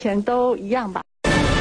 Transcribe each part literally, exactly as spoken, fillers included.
钱都一样吧。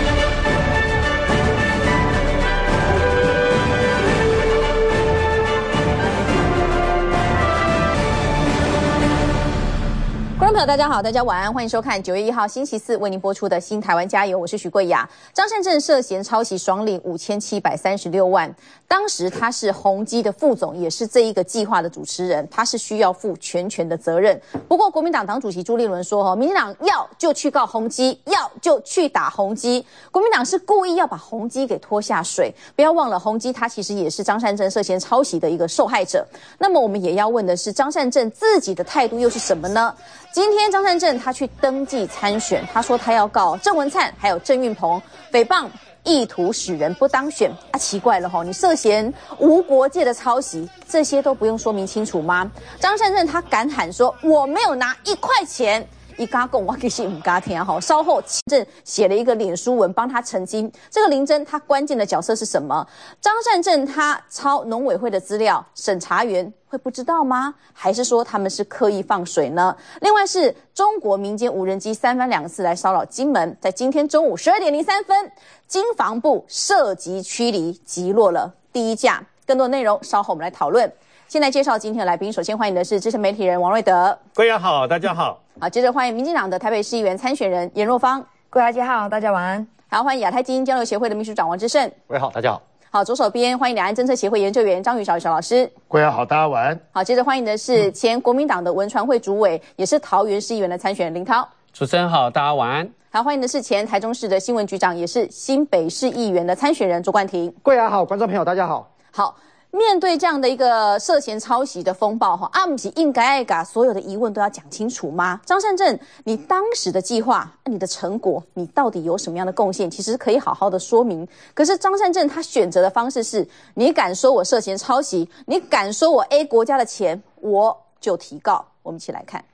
观众朋友，大家好，大家晚安，欢迎收看九月一号星期四为您播出的《新台湾加油》，我是许桂雅。张善政涉嫌抄袭爽领五千七百三十六万，当时他是宏基的副总，也是这一个计划的主持人，他是需要负全权的责任。不过，国民党党主席朱立伦说，民进党要就去告宏基，要就去打宏基。国民党是故意要把宏基给拖下水。不要忘了，宏基他其实也是张善政涉嫌抄袭的一个受害者。那么，我们也要问的是，张善政自己的态度又是什么呢？今天张善政他去登记参选，他说他要告郑文灿还有郑运鹏诽谤意图使人不当选啊，奇怪了吼，你涉嫌无国界的抄袭，这些都不用说明清楚吗？张善政他敢喊说我没有拿一块钱。一嘎共我给是五嘎天哈，稍后正写了一个脸书文帮他澄清。这个林真他关键的角色是什么？张善政他抄农委会的资料，审查员会不知道吗？还是说他们是刻意放水呢？另外是中国民间无人机三番两次来骚扰金门，在今天中午十二点零三分，经防部射击驱离，击落了第一架。更多内容稍后我们来讨论。现在介绍今天的来宾，首先欢迎的是资深媒体人王瑞德。 贵阳好，大家好。 好，接着欢迎民进党的台北市议员参选人颜若芳。 各位大家好，大家晚安。 好，欢迎亚太基金交流协会的秘书长王志胜。 各位好，大家好。 好，左手边欢迎两岸政策协会研究员张宇韶小老师。 各位好，大家晚安。 好，接着欢迎的是前国民党的文传会主委，也是桃园市议员的参选人林涛。 主持人好，大家晚安。 好，欢迎的是前台中市的新闻局长，也是新北市议员的参选人卓冠廷。 贵阳好，观众朋友大家好。 好。面对这样的一个涉嫌抄袭的风暴，哈，阿姆是应该把所有的疑问都要讲清楚吗？张善政，你当时的计划、你的成果，你到底有什么样的贡献？其实可以好好的说明。可是张善政他选择的方式是，你敢说我涉嫌抄袭，你敢说我 A 国家的钱，我就提告。我们一起来看。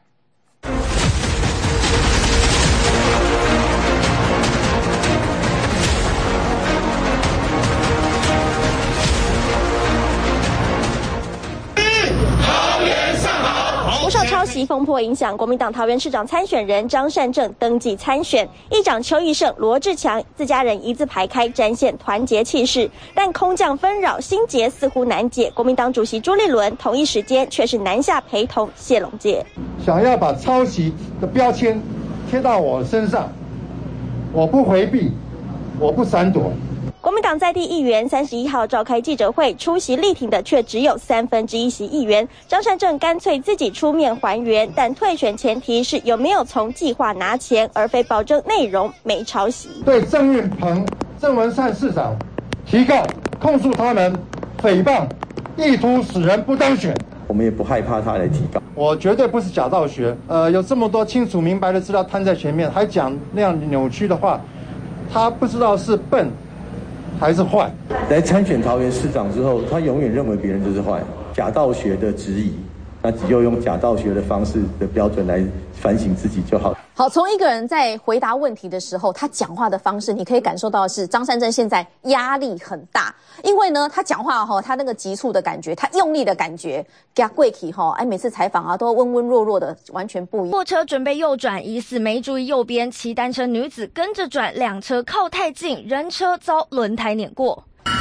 不受抄袭风波影响，国民党桃园市长参选人张善政登记参选，议长邱奕胜、罗志强自家人一字排开，展现团结气势。但空降纷扰，心结似乎难解。国民党主席朱立伦同一时间却是南下陪同谢龙介， 想要把抄袭的标签贴到我身上，我不回避，我不闪躲。 国民党在地议员三十一号召开记者会，出席力挺的却只有三分之一席议员。张善政干脆自己出面还原，但退选前提是有没有从计划拿钱，而非保证内容没抄袭。 对郑运鹏、郑文灿市长提告，控诉他们诽谤，意图使人不当选。 我们也不害怕他来提告。 我绝对不是假道学，呃，有这么多清楚明白的资料摊在前面，还讲那样扭曲的话，他不知道是笨还是坏。 来参选桃园市长之后，他永远认为别人就是坏，假道学的质疑，那只有用假道学的方式的标准来反省自己就好。 好，从一个人在回答问题的时候，他讲话的方式，你可以感受到的是张善政现在压力很大，因为呢，他讲话哈，他那个急促的感觉，他用力的感觉，给他跪起哈，哎，每次采访啊都温温弱弱的，完全不一样。 货车准备右转，疑似没注意右边，骑单车女子跟着转，两车靠太近，人车遭轮胎碾过。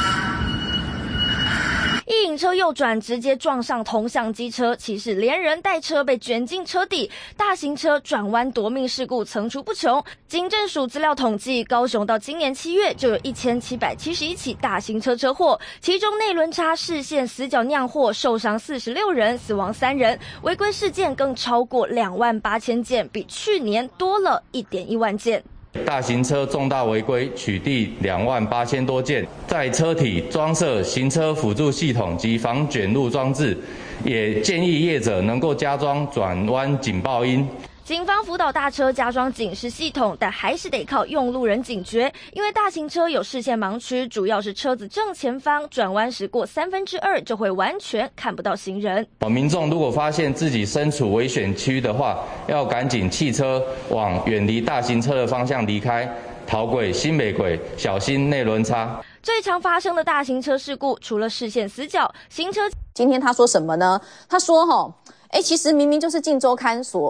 一引车右转，直接撞上同向机车，骑士连人带车被卷进车底，大型车转弯夺命事故层出不穷。警政署资料统计，高雄到今年七月就有一千七百七十一起大型车车祸，其中内轮差视线死角酿祸，受伤四十六人，死亡三人，违规事件更超过两万八千件，比去年多了一点一万件。 大型车重大违规取缔两万八千多件，在车体装设行车辅助系统及防卷入装置，也建议业者能够加装转弯警报音。 警方辅导大车加装警示系统，但还是得靠用路人警觉，因为大型车有视线盲区，主要是车子正前方转弯时过三分之二就会完全看不到行人。 民众如果发现自己身处危险区的话，要赶紧弃车，往远离大型车的方向离开，逃轨、新北轨，小心内轮差。 最常发生的大型车事故，除了视线死角，行车。 今天他说什么呢？他说哈，哎，其实明明就是《镜周刊》所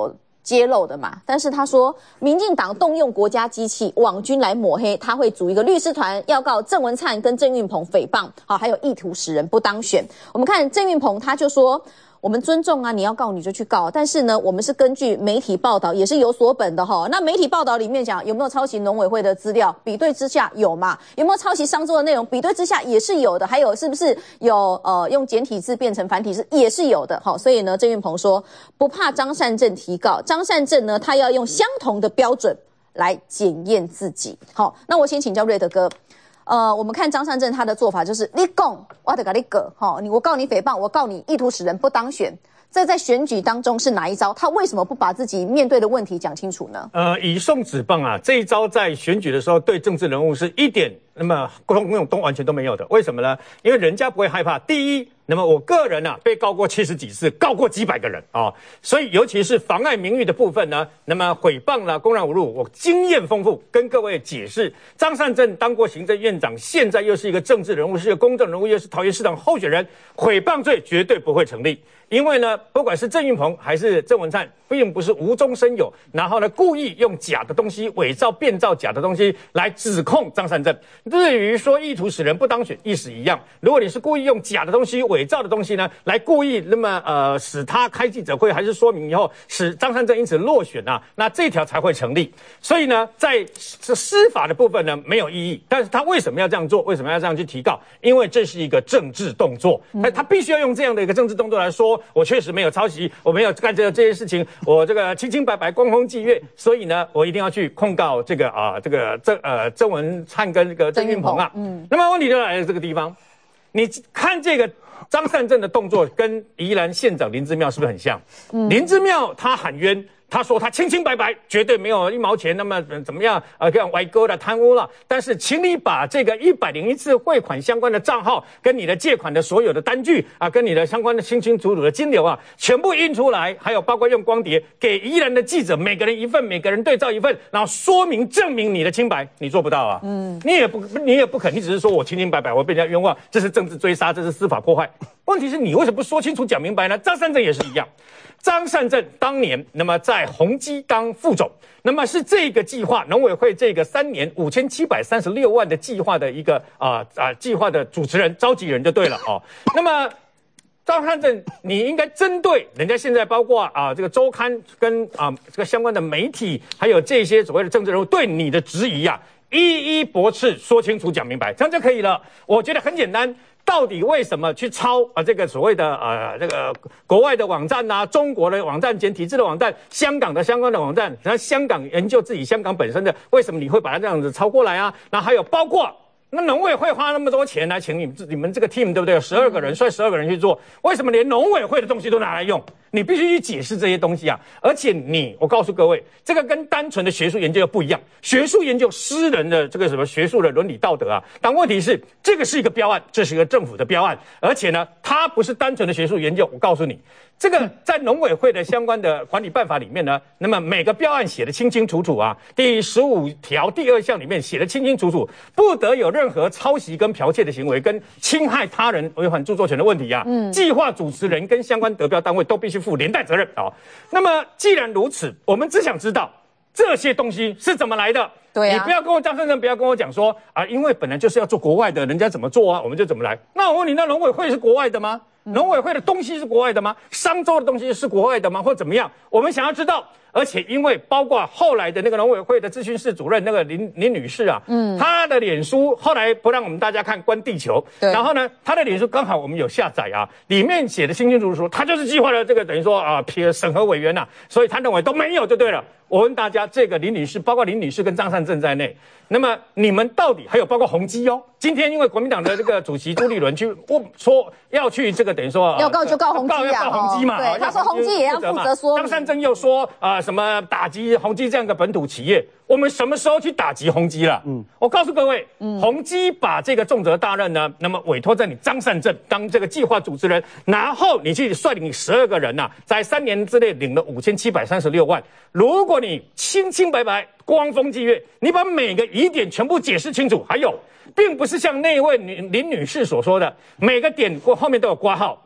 揭露的嘛。但是他说，民进党动用国家机器网军来抹黑，他会组一个律师团，要告郑文灿跟郑运鹏诽谤，好，还有意图使人不当选。我们看郑运鹏，他就说，我们尊重啊，你要告你就去告，但是呢，我们是根据媒体报道，也是有所本的哈。那媒体报道里面讲有没有抄袭农委会的资料，比对之下有嘛？有没有抄袭商周的内容，比对之下也是有的。还有是不是有呃用简体字变成繁体字，也是有的。好，所以呢，郑运鹏说不怕张善政提告，张善政呢他要用相同的标准来检验自己。好，那我先请教瑞德哥。呃，我们看张善政他的做法就是你讲，我得给你告，哈，你我告你诽谤，我告你意图使人不当选，这在选举当中是哪一招？他为什么不把自己面对的问题讲清楚呢？ 呃，以送纸棒啊，这一招在选举的时候对政治人物是一点那么功用都完全都没有的。为什么呢？因为人家不会害怕。第一，那么我个人啊被告过七十几次，告过几百个人啊、哦，所以尤其是妨碍名誉的部分呢，那么诽谤啦、公然侮辱，我经验丰富，跟各位解释。张善政当过行政院长，现在又是一个政治人物，是一个公正人物，又是桃园市长候选人，诽谤罪绝对不会成立。因为呢，不管是郑运鹏还是郑文灿，并不是无中生有，然后呢，故意用假的东西伪造、变造假的东西来指控张善政。至于说意图使人不当选，意思一样。如果你是故意用假的东西、伪造的东西呢，来故意那么呃使他开记者会，还是说明以后使张善政因此落选啊，那这条才会成立。所以呢，在司法的部分呢没有意义，但是他为什么要这样做？为什么要这样去提告？因为这是一个政治动作，他他必须要用这样的一个政治动作来说。我确实没有抄袭，我没有干这这些事情，我这个清清白白、光风霁月，所以呢，我一定要去控告这个啊，这个郑呃郑文灿跟这个郑运鹏啊。嗯，那么问题就来了这个地方，你看这个张善政的动作跟宜兰县长林姿妙是不是很像？嗯，林姿妙他喊冤。他说他清清白白，绝对没有一毛钱，那么怎么样？呃，这样歪勾了、贪污了。但是，请你把这个一百零一次汇款相关的账号，跟你的借款的所有的单据啊，跟你的相关的清清楚楚的金流啊，全部印出来，还有包括用光碟给宜兰的记者，每个人一份，每个人对照一份，然后说明证明你的清白，你做不到啊。嗯，你也不，你也不肯，你只是说我清清白白，我被人家冤枉，这是政治追杀，这是司法破坏。问题是你为什么不说清楚、讲明白呢？张善政也是一样。张善政当年，那么在宏基当副总，那么是这个计划，农委会这个三年五千七百三十六万的计划的一个啊啊计划的主持人、召集人就对了哦。那么张善政，你应该针对人家现在包括啊这个周刊跟啊这个相关的媒体，还有这些所谓的政治人物对你的质疑啊，一一驳斥，说清楚、讲明白，这样就可以了。我觉得很简单。到底为什么去抄啊这个所谓的呃这个国外的网站呐、啊、中国的网站、简体字的网站、香港的相关的网站，然后香港研究自己香港本身的，为什么你会把它这样子抄过来啊？然后还有包括那农委会花那么多钱来请你们你们这个 team 对不对？有十二个人，率十二个人去做，为什么连农委会的东西都拿来用？你必须去解释这些东西啊！而且你，我告诉各位，这个跟单纯的学术研究又不一样。学术研究私人的这个什么学术的伦理道德啊，但问题是，这个是一个标案，这是一个政府的标案，而且呢，它不是单纯的学术研究。我告诉你，这个在农委会的相关的管理办法里面呢，那么每个标案写得清清楚楚啊，第十五条第二项里面写得清清楚楚，不得有任何抄袭跟剽窃的行为，跟侵害他人违反著作权的问题啊。嗯，计划主持人跟相关得标单位都必须负连带责任啊、哦。那么既然如此，我们只想知道这些东西是怎么来的。对啊，你不要跟我张善政，不要跟我讲说啊，因为本来就是要做国外的，人家怎么做啊，我们就怎么来。那我问你，那农委会是国外的吗？农委会的东西是国外的吗？商周的东西是国外的吗？或怎么样？我们想要知道。而且因为包括后来的那个农委会的资讯室主任那个林林女士啊，嗯，她的脸书后来不让我们大家看，关地球。对。然后呢，她的脸书刚好我们有下载啊，里面写的清清楚楚，她就是计划的这个等于说啊，审核委员呐、啊，所以她认为都没有就对了。我问大家，这个林女士，包括林女士跟张善政在内，那么你们到底还有包括宏基哦？今天因为国民党的这个主席朱立伦去问说要去这个等于说要告就告宏基啊， 要告宏基嘛， 对，他说宏基也要负责说。 张善政又说啊、呃、什么打击宏基这样的本土企业，我们什么时候去打击宏基了？嗯，我告诉各位，嗯，宏基把这个重责大任呢，那么委托在你张善政当这个计划主持人，然后你去率领十二个人呐、啊，在三年之内领了五千七百三十六万。如果你清清白白、光风霁月，你把每个疑点全部解释清楚，还有，并不是像那位女林女士所说的，每个点过后面都有括号。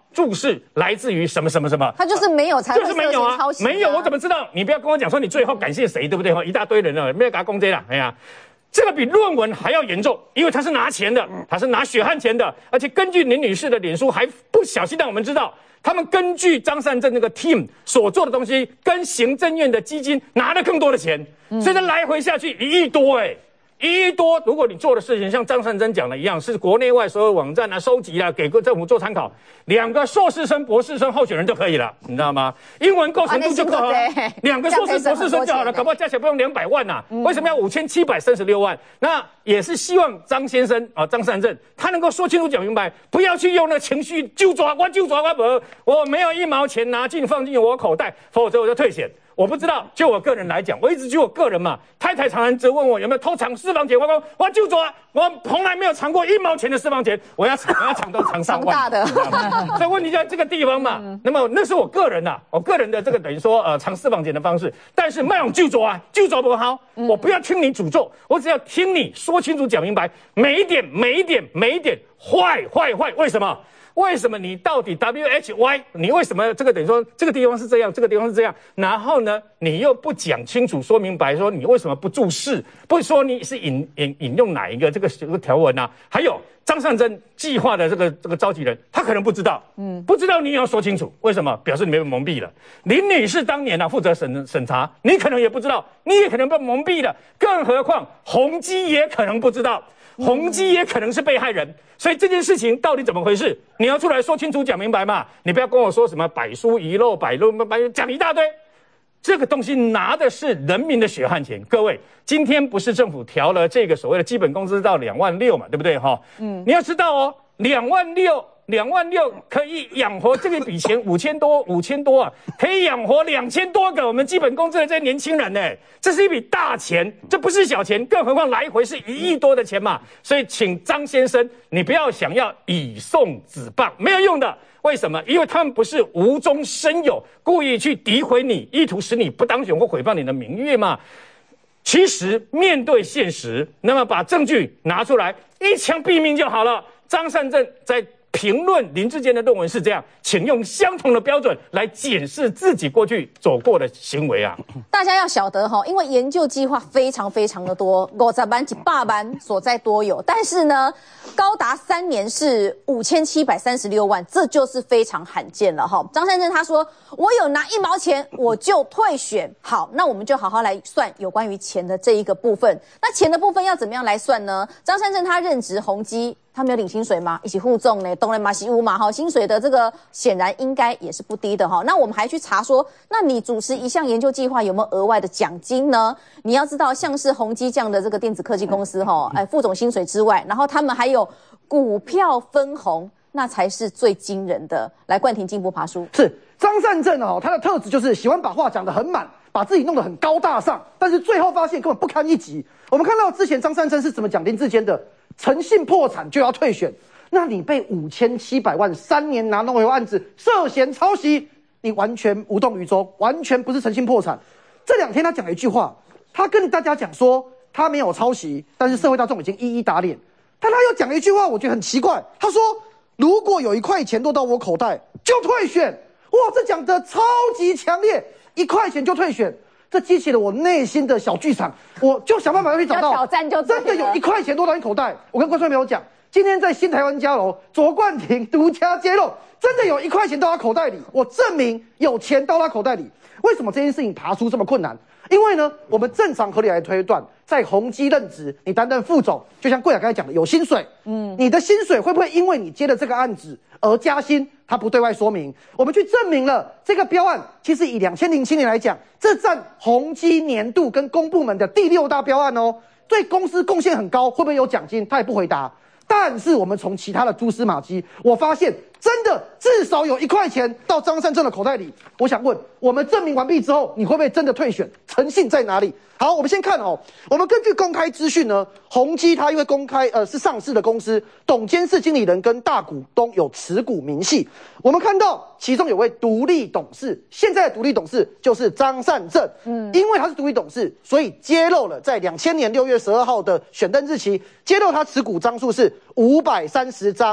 注释来自于什么什么什么， 他就是没有才会就是没有啊， 抄袭、啊， 没有我怎么知道？你不要跟我讲说你最后感谢谁，对不对？一大堆人了，没有给他攻击了，哎呀。这个比论文还要严重，因为他是拿钱的，他是拿血汗钱的，而且根据林女士的脸书，还不小心让我们知道，他们根据张善政那个 team 所做的东西，跟行政院的基金拿了更多的钱，嗯、所以这来回下去一亿多哎、欸。一亿多，如果你做的事情像张善政讲的一样，是国内外所有网站啊收集啊，给政府做参考，两个硕士生、博士生候选人就可以了，你知道吗？英文够程度就够了，两个硕士、博士生就好了，搞不好加起来不用两百万呐、啊嗯。为什么要五千七百三十六万？那也是希望张先生啊，张善政他能够说清楚、讲明白，不要去用那情绪就抓我就抓我不，我没有一毛钱拿进放进我口袋，否则我就退选。我不知道，就我个人来讲，我一直就我个人嘛。太太常常责问我有没有偷藏私房钱，我说我就抓，我从来没有藏过一毛钱的私房钱，我要藏，我要藏都藏上万。 大的， 所以问题在这个地方嘛。嗯、那么那是我个人呐、啊，我个人的这个等于说呃藏私房钱的方式，但是没有就抓啊，就抓不好，嗯、我不要听你诅咒，我只要听你说清楚、讲明白，每一点、每一点、每一点坏坏坏，为什么？为什么你到底 W H Y？ 你为什么这个等于说这个地方是这样，这个地方是这样？然后呢，你又不讲清楚、说明白，说你为什么不注释？不说你是引引引用哪一个这个这个条文啊？还有张善政计划的这个这个召集人，他可能不知道，嗯，不知道你也要说清楚，为什么？表示你被蒙蔽了。林女士当年啊负责审审查，你可能也不知道，你也可能被蒙蔽了，更何况宏基也可能不知道。宏基也可能是被害人，所以这件事情到底怎么回事？你要出来说清楚、讲明白嘛！你不要跟我说什么百书遗漏、百论、百讲一大堆，这个东西拿的是人民的血汗钱。各位，今天不是政府调了这个所谓的基本工资到两万六嘛，对不对？哈，嗯，你要知道哦，两万六。两万六可以养活这个笔钱五千多五千多啊，可以养活两千多个我们基本工资的这些年轻人呢，这是一笔大钱，这不是小钱，更何况来回是一亿多的钱嘛。所以，请张先生，你不要想要以送子棒，没有用的。为什么？因为他们不是无中生有，故意去诋毁你，意图使你不当选或毁谤你的名誉嘛。其实面对现实，那么把证据拿出来，一枪毙命就好了。张善政在评论林智坚的论文是这样，请用相同的标准来检视自己过去走过的行为啊！ 大家要晓得哈，因为研究计划非常非常的多，五十万、一百万所在多有，但是呢，高达三年是五千七百三十六万，这就是非常罕见了哈。张善政他说，我有拿一毛钱我就退选。好，那我们就好好来算有关于钱的这一个部分。那钱的部分要怎么样来算呢？张善政他任职宏基。他没有领薪水吗？一起互重呢，当然马西乌嘛哈，薪水的这个显然应该也是不低的哈。那我们还去查说，那你主持一项研究计划有没有额外的奖金呢？你要知道，像是宏基这样的这个电子科技公司哈，哎，副总薪水之外，然后他们还有股票分红，那才是最惊人的。来，冠廷进一步爬书， 是张善政哦，他的特质就是喜欢把话讲得很满，把自己弄得很高大上，但是最后发现根本不堪一击。我们看到之前张善政是怎么讲林智坚的。诚信破产就要退选，那你被五千七百万三年拿弄回案子涉嫌抄袭，你完全无动于衷，完全不是诚信破产。这两天他讲了一句话，他跟大家讲说他没有抄袭，但是社会大众已经一一打脸。但他又讲了一句话，我觉得很奇怪，他说如果有一块钱落到我口袋就退选。哇，这讲得超级强烈，一块钱就退选。这激起了我内心的小剧场，我就想办法要去找到挑战就真的有一块钱落到你口袋。我跟观众朋友讲，今天在新台湾家楼，卓冠廷独家揭露，真的有一块钱到他口袋里，我证明有钱到他口袋里。为什么这件事情爬出这么困难？因为呢，我们正常合理来推断，在宏基任职，你担任副总，就像贵雅刚才讲的，有薪水，嗯，你的薪水会不会因为你接了这个案子而加薪？他不对外说明，我们去证明了这个标案，其实以两千零七年来讲，这占宏基年度跟公部门的第六大标案哦，对公司贡献很高，会不会有奖金？他也不回答。但是我们从其他的蛛丝马迹，我发现真的至少有一块钱到张善政的口袋里。我想问，我们证明完毕之后，你会不会真的退选？诚信在哪里？好，我们先看哦，我们根据公开资讯呢，宏基它因为公开呃是上市的公司，董监事经理人跟大股东有持股明细。我们看到其中有位独立董事，现在的独立董事就是张善政。嗯，因为他是独立董事，所以揭露了在两千年六月十二号的选登日期，揭露他持股张数是五百三十张。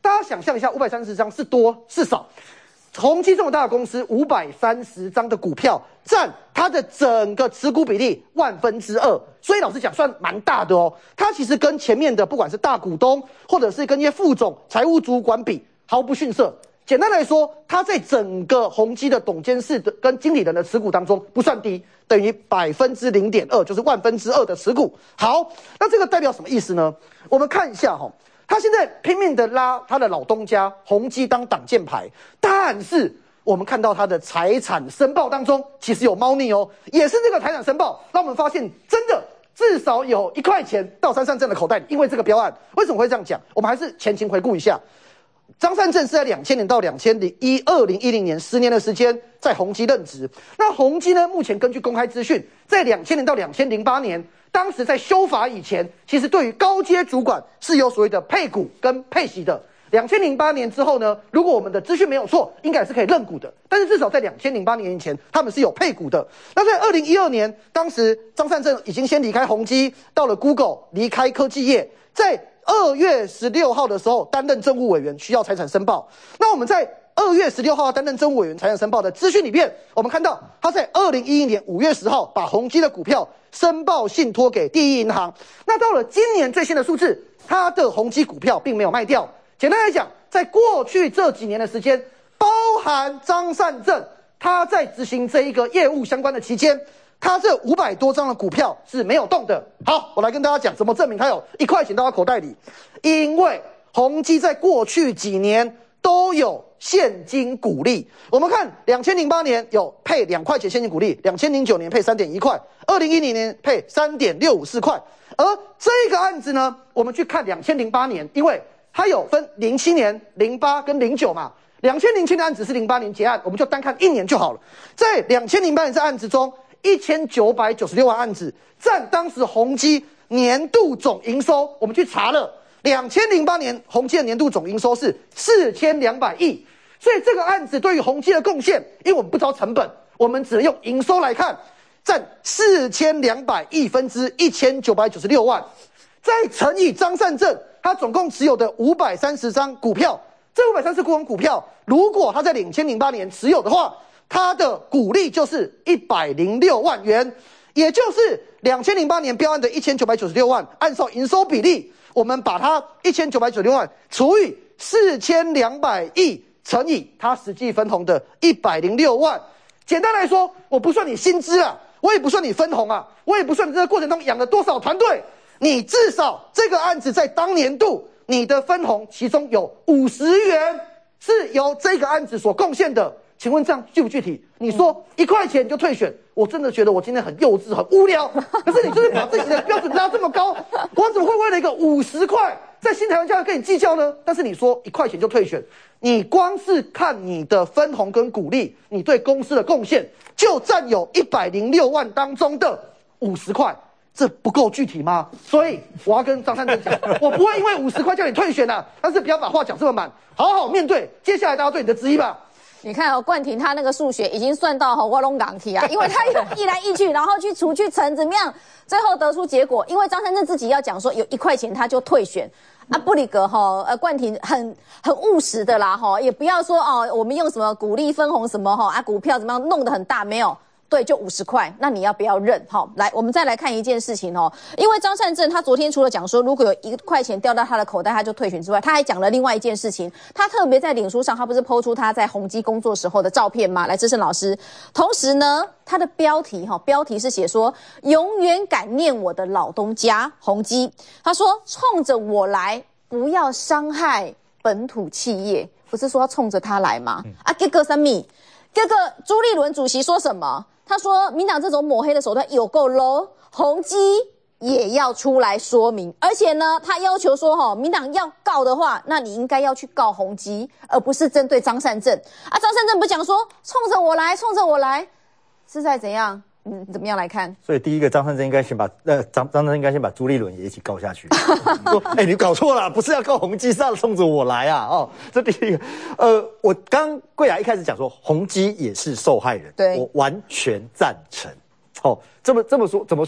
大家想象一下，五百三十张是多是少？宏基这么大的公司，五百三十张的股票占它的整个持股比例万分之二，所以老实讲算蛮大的哦。它其实跟前面的不管是大股东或者是跟一些副总、财务主管比毫不逊色。简单来说，它在整个宏基的董监事的跟经理人的持股当中不算低，等于百分之零点二，就是万分之二的持股。好，那这个代表什么意思呢？我们看一下哈、哦。他现在拼命的拉他的老东家宏基当挡箭牌，但是我们看到他的财产申报当中其实有猫腻哦，也是这个财产申报让我们发现真的至少有一块钱到张善政的口袋里，因为这个标案为什么会这样讲？我们还是前情回顾一下。张善政是在两千年到两千零一二零一零年十年的时间在宏基任职。那宏基呢，目前根据公开资讯，在两千年到两千零八年，当时在修法以前，其实对于高阶主管是有所谓的配股跟配息的。两千零八年之后呢，如果我们的资讯没有错，应该也是可以认股的。但是至少在两千零八年以前，他们是有配股的。那在二零一二年，当时张善政已经先离开宏基，到了 Google， 离开科技业，在二月十六号的时候担任政务委员，需要财产申报。那我们在二月十六号担任政务委员财产申报的资讯里面，我们看到他在二零一一年五月十号把宏基的股票申报信托给第一银行。那到了今年最新的数字，他的宏基股票并没有卖掉。简单来讲，在过去这几年的时间，包含张善政他在执行这一个业务相关的期间，他这五百多张的股票是没有动的。好，我来跟大家讲怎么证明他有一块钱到他口袋里。因为宏基在过去几年都有现金股利。我们看两千零八年有配两块钱现金股利，两千零九年配三点一块，二零一零年配三点六五四块。而这个案子呢，我们去看两千零八年，因为它有分零七年、零八跟零九嘛。两千零七年的案子是零八年结案，我们就单看一年就好了。在两千零八年这案子中，一千九百九十六万案子，占当时宏基年度总营收，我们去查了，两千零八年宏基的年度总营收是四千两百亿，所以这个案子对于宏基的贡献，因为我们不知道成本，我们只能用营收来看，占四千两百亿分之一千九百九十六万，再乘以张善政他总共持有的五百三十张股票，这五百三十张股票，如果他在两千零八年持有的话，他的股利就是一百零六万元，也就是两千零八年标案的一千九百九十六万，按照营收比例，我们把它一千九百九十六万除以四千两百亿乘以它实际分红的一百零六万。简单来说，我不算你薪资啊，我也不算你分红啊，我也不算你这个过程中养了多少团队，你至少这个案子在当年度你的分红其中有五十元是由这个案子所贡献的。请问这样具不具体？你说一块钱就退选，我真的觉得我今天很幼稚、很无聊。可是你就是把自己的标准拉这么高，我怎么会为了一个五十块在新台湾价跟你计较呢？但是你说一块钱就退选，你光是看你的分红跟股利，你对公司的贡献就占有一百零六万当中的五十块。这不够具体吗？所以我要跟张善政讲，我不会因为五十块叫你退选啊，但是不要把话讲这么满，好好面对接下来大家对你的质疑吧。 你看哦，冠廷他那个数学已经算到吼我拢港题啊，因为他有一来一去，然后去除去乘怎么样，最后得出结果。因为张善政自己要讲说有一块钱他就退选啊，布里格哈呃冠廷很很务实的啦哈，也不要说哦我们用什么股利分红什么哈啊股票怎么样弄得很大没有。对，就五十块，那你要不要认？好，来，我们再来看一件事情哦。因为张善政他昨天除了讲说，如果有一块钱掉到他的口袋，他就退选之外，他还讲了另外一件事情。他特别在脸书上，他不是 po 出他在宏基工作时候的照片吗？来，智胜老师。同时呢，他的标题哈，标题是写说永远感念我的老东家宏基。他说冲着我来，不要伤害本土企业，不是说要冲着他来吗？嗯、啊，结果什么？这个朱立伦主席说什么？他说民党这种抹黑的手段有够 low， 宏基也要出来说明，而且呢，他要求说哈，民党要告的话，那你应该要去告宏基，而不是针对张善政啊。张善政不讲说冲着我来，冲着我来，是在怎样？嗯，怎么样来看？ 所以第一个，张善政应该先把呃张张善政应该先把朱立伦也一起告下去。说，哎、欸，你搞错了，不是要告宏基，是要冲着我来啊！哦，这第一个。呃，我刚贵雅一开始讲说，宏基也是受害人， 对， 我完全赞成。哦，这么这么说怎么说？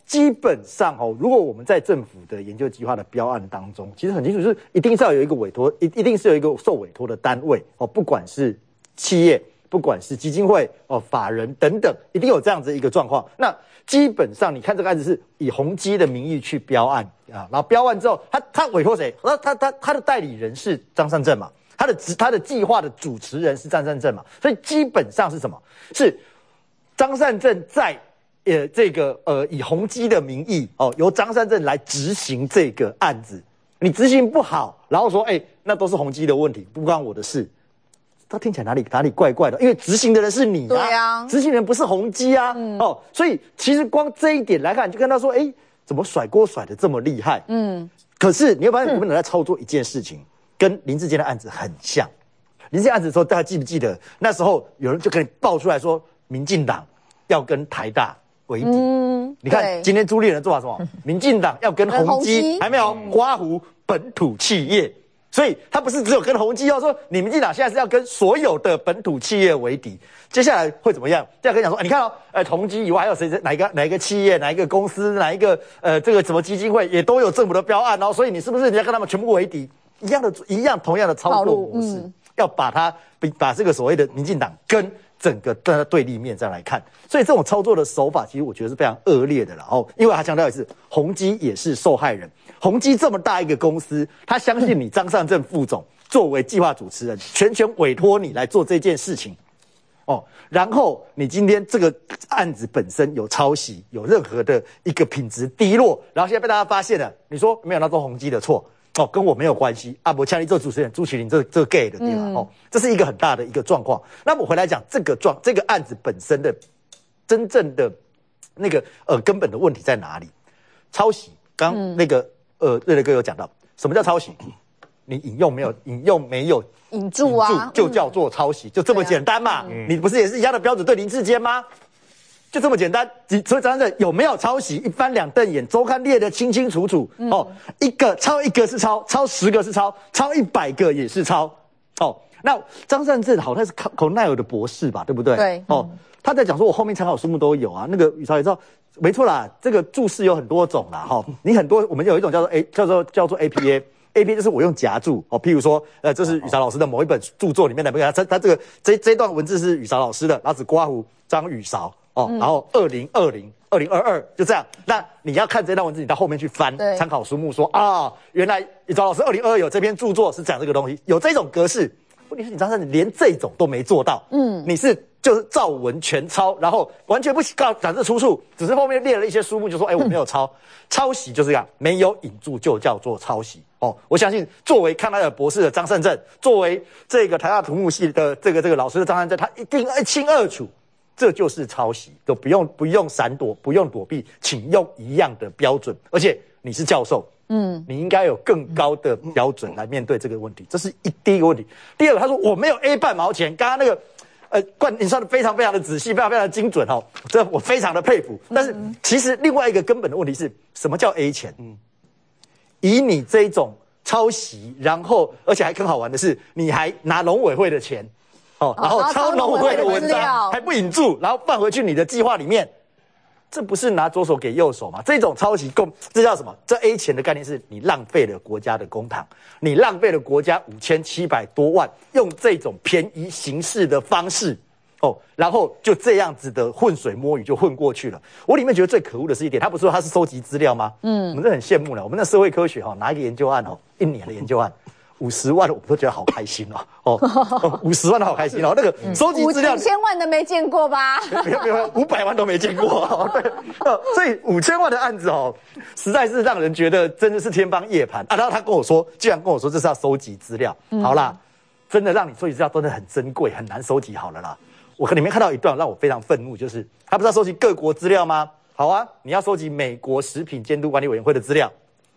基本上哦，如果我们在政府的研究计划的标案当中，其实很清楚，就是一定是要有一个委托，一一定是有一个受委托的单位哦，不管是企业，不管是基金会哦、法人等等，一定有这样子一个状况。那基本上你看这个案子是以宏基的名义去标案啊，然后标案之后，他他委托谁？他他他他的代理人是张善政嘛，他的他的计划的主持人是张善政嘛，所以基本上是什么？是张善政在。呃，这个呃，以宏基的名义哦，由张善政来执行这个案子，你执行不好，然后说，哎、欸，那都是宏基的问题，不关我的事，他听起来哪里哪里怪怪的？因为执行的人是你啊， 对啊， 执行人不是宏基啊，嗯、哦，所以其实光这一点来看，你就跟他说，哎、欸，怎么甩锅甩得这么厉害？嗯，可是你会发现，国民党在操作一件事情，嗯、跟林智坚的案子很像。林智坚案子的时候，大家记不记得那时候有人就给你爆出来说，民进党要跟台大为敌，嗯，你看今天朱立伦做法什么？民进党要跟宏基，还没有刮胡本土企业，所以他不是只有跟宏基，要说你民进党现在是要跟所有的本土企业为敌。接下来会怎么样？这样跟你讲说，你看哦，呃，宏基以外还有谁？哪一个哪一个企业？哪一个公司？哪一个呃这个什么基金会也都有政府的标案，然后所以你是不是你要跟他们全部为敌？一样的，一样同样的操作模式，嗯、要把它把这个所谓的民进党跟整个站在对立面这样来看，所以这种操作的手法，其实我觉得是非常恶劣的了哦。因为他强调的是，宏基也是受害人。宏基这么大一个公司，他相信你张善政副总作为计划主持人，全权委托你来做这件事情，哦，然后你今天这个案子本身有抄袭，有任何的一个品质低落，然后现在被大家发现了，你说没有，那都宏基的错。哦，跟我没有关系啊！我强力做主持人朱麒麟这这个 gay 的地方、嗯、哦，这是一个很大的一个状况。那我回来讲这个状这个案子本身的真正的那个呃根本的问题在哪里？抄袭，刚那个、嗯、呃瑞雷哥有讲到，什么叫抄袭？你引用没有引用没有引注啊， 就叫做抄袭，就这么简单嘛。嗯、你不是也是一样的标准对林智坚吗？就这么简单，所以张善政有没有抄袭，一翻两瞪眼，周刊列得清清楚楚、嗯、哦，一个抄一个是抄，抄十个是抄，抄一百个也是抄哦。那张善政好像是口奈尔的博士吧，对不对？ 对， 哦，他在讲说，我后面参考书目都有啊。那个宇超也知道，没错啦，这个注释有很多种啦，哈、哦，你很多我们有一种叫做 A 叫做叫做 A P A。A P 就是我用夹注哦，譬如说，呃，这是宇韶老师的某一本著作里面的，不，他他这个这这段文字是宇韶老师的，然后只刮胡张宇韶哦，嗯、然后二零二零二零二二就这样。那你要看这段文字，你到后面去翻参考书目说啊，原来宇韶老师二零二二有这篇著作是讲这个东西，有这种格式。问题是你张善政连这种都没做到，嗯，你是就是照文全抄，然后完全不告展示出处，只是后面列了一些书目，就说，哎，我没有抄，抄袭就是这样，没有引注就叫做抄袭。哦，我相信作为康奈尔博士的张善政，作为这个台大土木系的这个这个老师的张善政，他一定一清二楚，这就是抄袭，就不用不用闪躲，不用躲避，请用一样的标准，而且你是教授。嗯，你应该有更高的标准来面对这个问题，这是一第一个问题。第二个，他说我没有 A 半毛钱，刚刚那个，呃，冠你说的非常非常的仔细，非常非常的精准哦，这我非常的佩服。但是其实另外一个根本的问题是什么叫 A 钱？嗯，以你这一种抄袭，然后而且还更好玩的是，你还拿农委会的钱，哦，然后抄农委会的文章，还不引注，然后放回去你的计划里面。这不是拿左手给右手吗？这种抄袭共，这叫什么？这 A 钱的概念是你浪费了国家的公帑，你浪费了国家五千七百多万，用这种便宜行事的方式，哦，然后就这样子的浑水摸鱼就混过去了。我里面觉得最可恶的是一点，他不是说他是收集资料吗？嗯，我们是很羡慕了。我们的社会科学哈、哦，拿一个研究案哦，一年的研究案。五十万我们都觉得好开心哦，哦，五十万的好开心哦，那个收集资料， 五千万的没见过吧？ 没有没有，五百万都没见过、哦，对，所以五千万的案子哦，实在是让人觉得真的是天方夜谭啊。然后他跟我说，居然跟我说这是要收集资料，嗯、好啦，真的让你收集资料真的很珍贵，很难收集好了啦。我里面看到一段让我非常愤怒，就是他不是要收集各国资料吗？好啊，你要收集美国食品监督管理委员会的资料。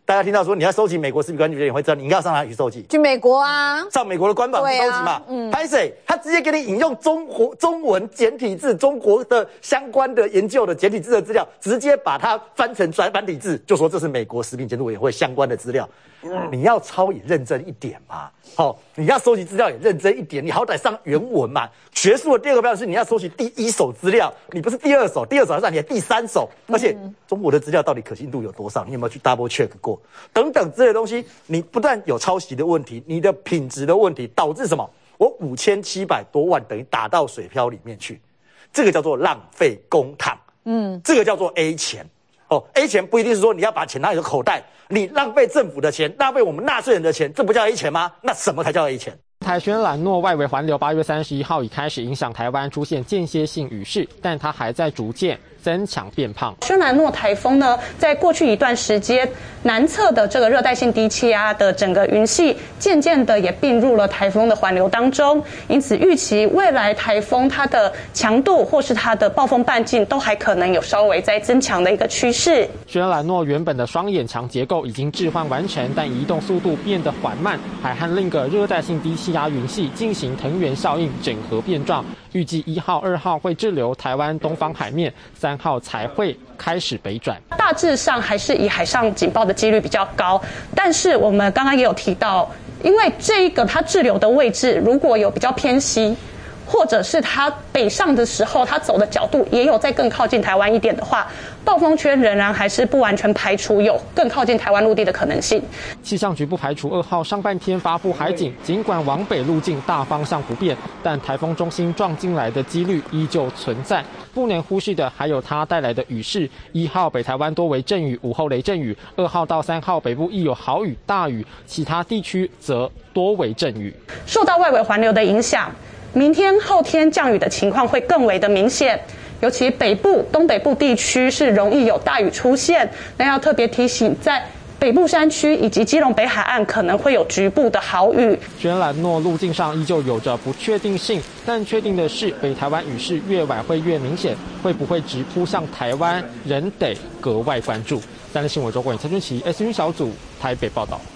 大家听到说你要收集美国食品管理局，你会知道你应该要上哪里去收集？ 去美国啊， 上美国的官网去收集嘛。啊、嗯，拍谁？他直接给你引用中国中文简体字，中国的相关的研究的简体字的资料，直接把它翻成繁繁体字，就说这是美国食品监督委员会相关的资料。嗯、你要抄也认真一点嘛。好、哦，你要收集资料也认真一点，你好歹上原文嘛。学术的第二个标准是你要收集第一手资料，你不是第二手，第二手还是你的第三手，而且中国的资料到底可信度有多少？你有没有去 double check 过？等等这些东西，你不但有抄袭的问题，你的品质的问题，导致什么？我五千七百多万等于打到水漂里面去，这个叫做浪费公帑，嗯，这个叫做 A 钱。哦 ，A 钱不一定是说你要把钱拿你的口袋，你浪费政府的钱，浪费我们纳税人的钱，这不叫 A 钱吗？那什么才叫 A 钱？ 台轩兰诺外围环流八月三十一号已开始影响台湾，出现间歇性雨势，但它还在逐渐增强变胖。 轩兰诺台风呢，在过去一段时间，南侧的这个热带性低气压的整个云系，渐渐的也并入了台风的环流当中，因此预期未来台风它的强度或是它的暴风半径都还可能有稍微在增强的一个趋势。 轩兰诺原本的双眼墙结构已经置换完成，但移动速度变得缓慢，还和另一个热带性低气压云系进行藤原效应整合变状。预计一号、二号会滞留台湾东方海面，三号才会开始北转。 大致上还是以海上警报的几率比较高，但是我们刚刚也有提到，因为这一个它滞留的位置如果有比较偏西，或者是它北上的时候，它走的角度也有再更靠近台湾一点的话，暴风圈仍然还是不完全排除有更靠近台湾陆地的可能性。 气象局不排除二号上半天发布海警，尽管往北路径大方向不变，但台风中心撞进来的几率依旧存在。不能忽视的还有它带来的雨势，一号北台湾多为阵雨，午后雷阵雨；二号到三号北部亦有豪雨、大雨，其他地区则多为阵雨。 受到外围环流的影响，明天、后天降雨的情况会更为的明显，尤其北部、东北部地区是容易有大雨出现。那要特别提醒，在北部山区以及基隆北海岸可能会有局部的豪雨。 轩兰诺路径上依旧有着不确定性，但确定的是，北台湾雨势越晚会越明显，会不会直扑向台湾，仍得格外关注。三立新闻周冠宇、陈俊琪 S N 小组台北报道。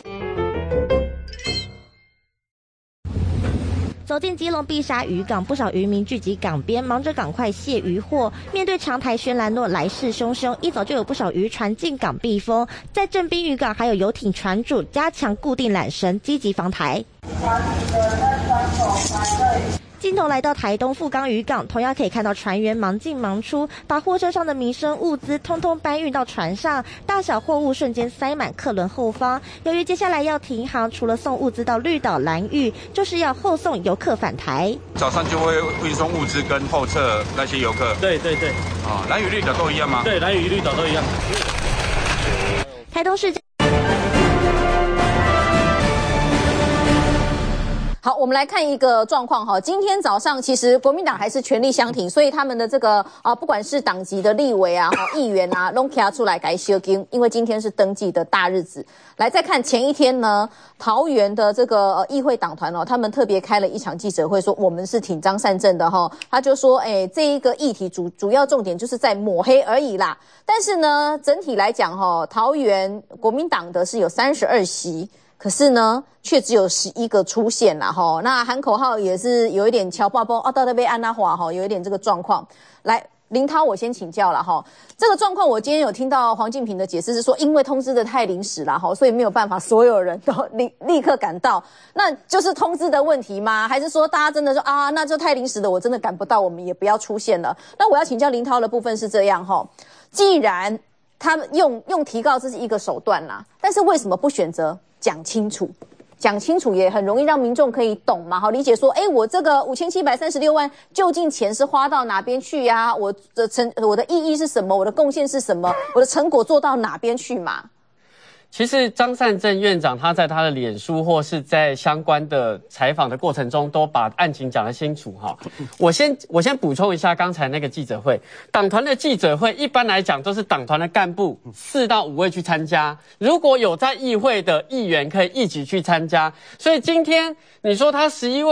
走进基隆碧沙渔港，不少渔民聚集港边，忙着赶快卸渔获。面对长台轩兰诺来势汹汹，一早就有不少渔船进港避风。在正滨渔港，还有游艇船主加强固定缆绳，积极防台。镜头来到台东富冈渔港，同样可以看到船员忙进忙出，把货车上的民生物资通通搬运到船上，大小货物瞬间塞满客轮后方。由于接下来要停航，除了送物资到绿岛兰屿，就是要后送游客返台。 早上就会运送物资跟后撤那些游客。对对对，啊，兰屿绿岛都一样吗？对，兰屿绿岛都一样。 台东市。 好，我们来看一个状况哈。今天早上其实国民党还是全力相挺，所以他们的这个啊，不管是党籍的立委啊、议员啊，都提出来改修经，因为今天是登记的大日子。来再看前一天呢，桃园的这个、呃、议会党团哦，他们特别开了一场记者会，说我们是挺张善政的哈。他就说，哎，这一个议题主主要重点就是在抹黑而已啦。但是呢，整体来讲哈，桃园国民党的是有三十二席。可是呢，却只有十一个出现啦吼。那喊口号也是有一点敲爆爆哦，到那边安娜华哈，有一点这个状况。来，林涛，我先请教了哈。这个状况我今天有听到黄敬平的解释是说，因为通知的太临时啦哈，所以没有办法所有人都立立刻赶到。那就是通知的问题吗？还是说大家真的说啊，那就太临时的，我真的赶不到，我们也不要出现了？那我要请教林涛的部分是这样哈，既然他们用用提告这是一个手段啦，但是为什么不选择讲清楚？讲清楚也很容易让民众可以懂嘛，好理解说，哎，我这个五千七百三十六万究竟钱是花到哪边去呀、啊？我的成我的意义是什么？我的贡献是什么？我的成果做到哪边去嘛？ 其实张善政院长他在他的脸书或是在相关的采访的过程中，都把案情讲得清楚哈。我先我先补充一下刚才那个记者会，党团的记者会一般来讲都是党团的干部四到五位去参加，如果有在议会的议员可以一起去参加，所以今天你说他十一位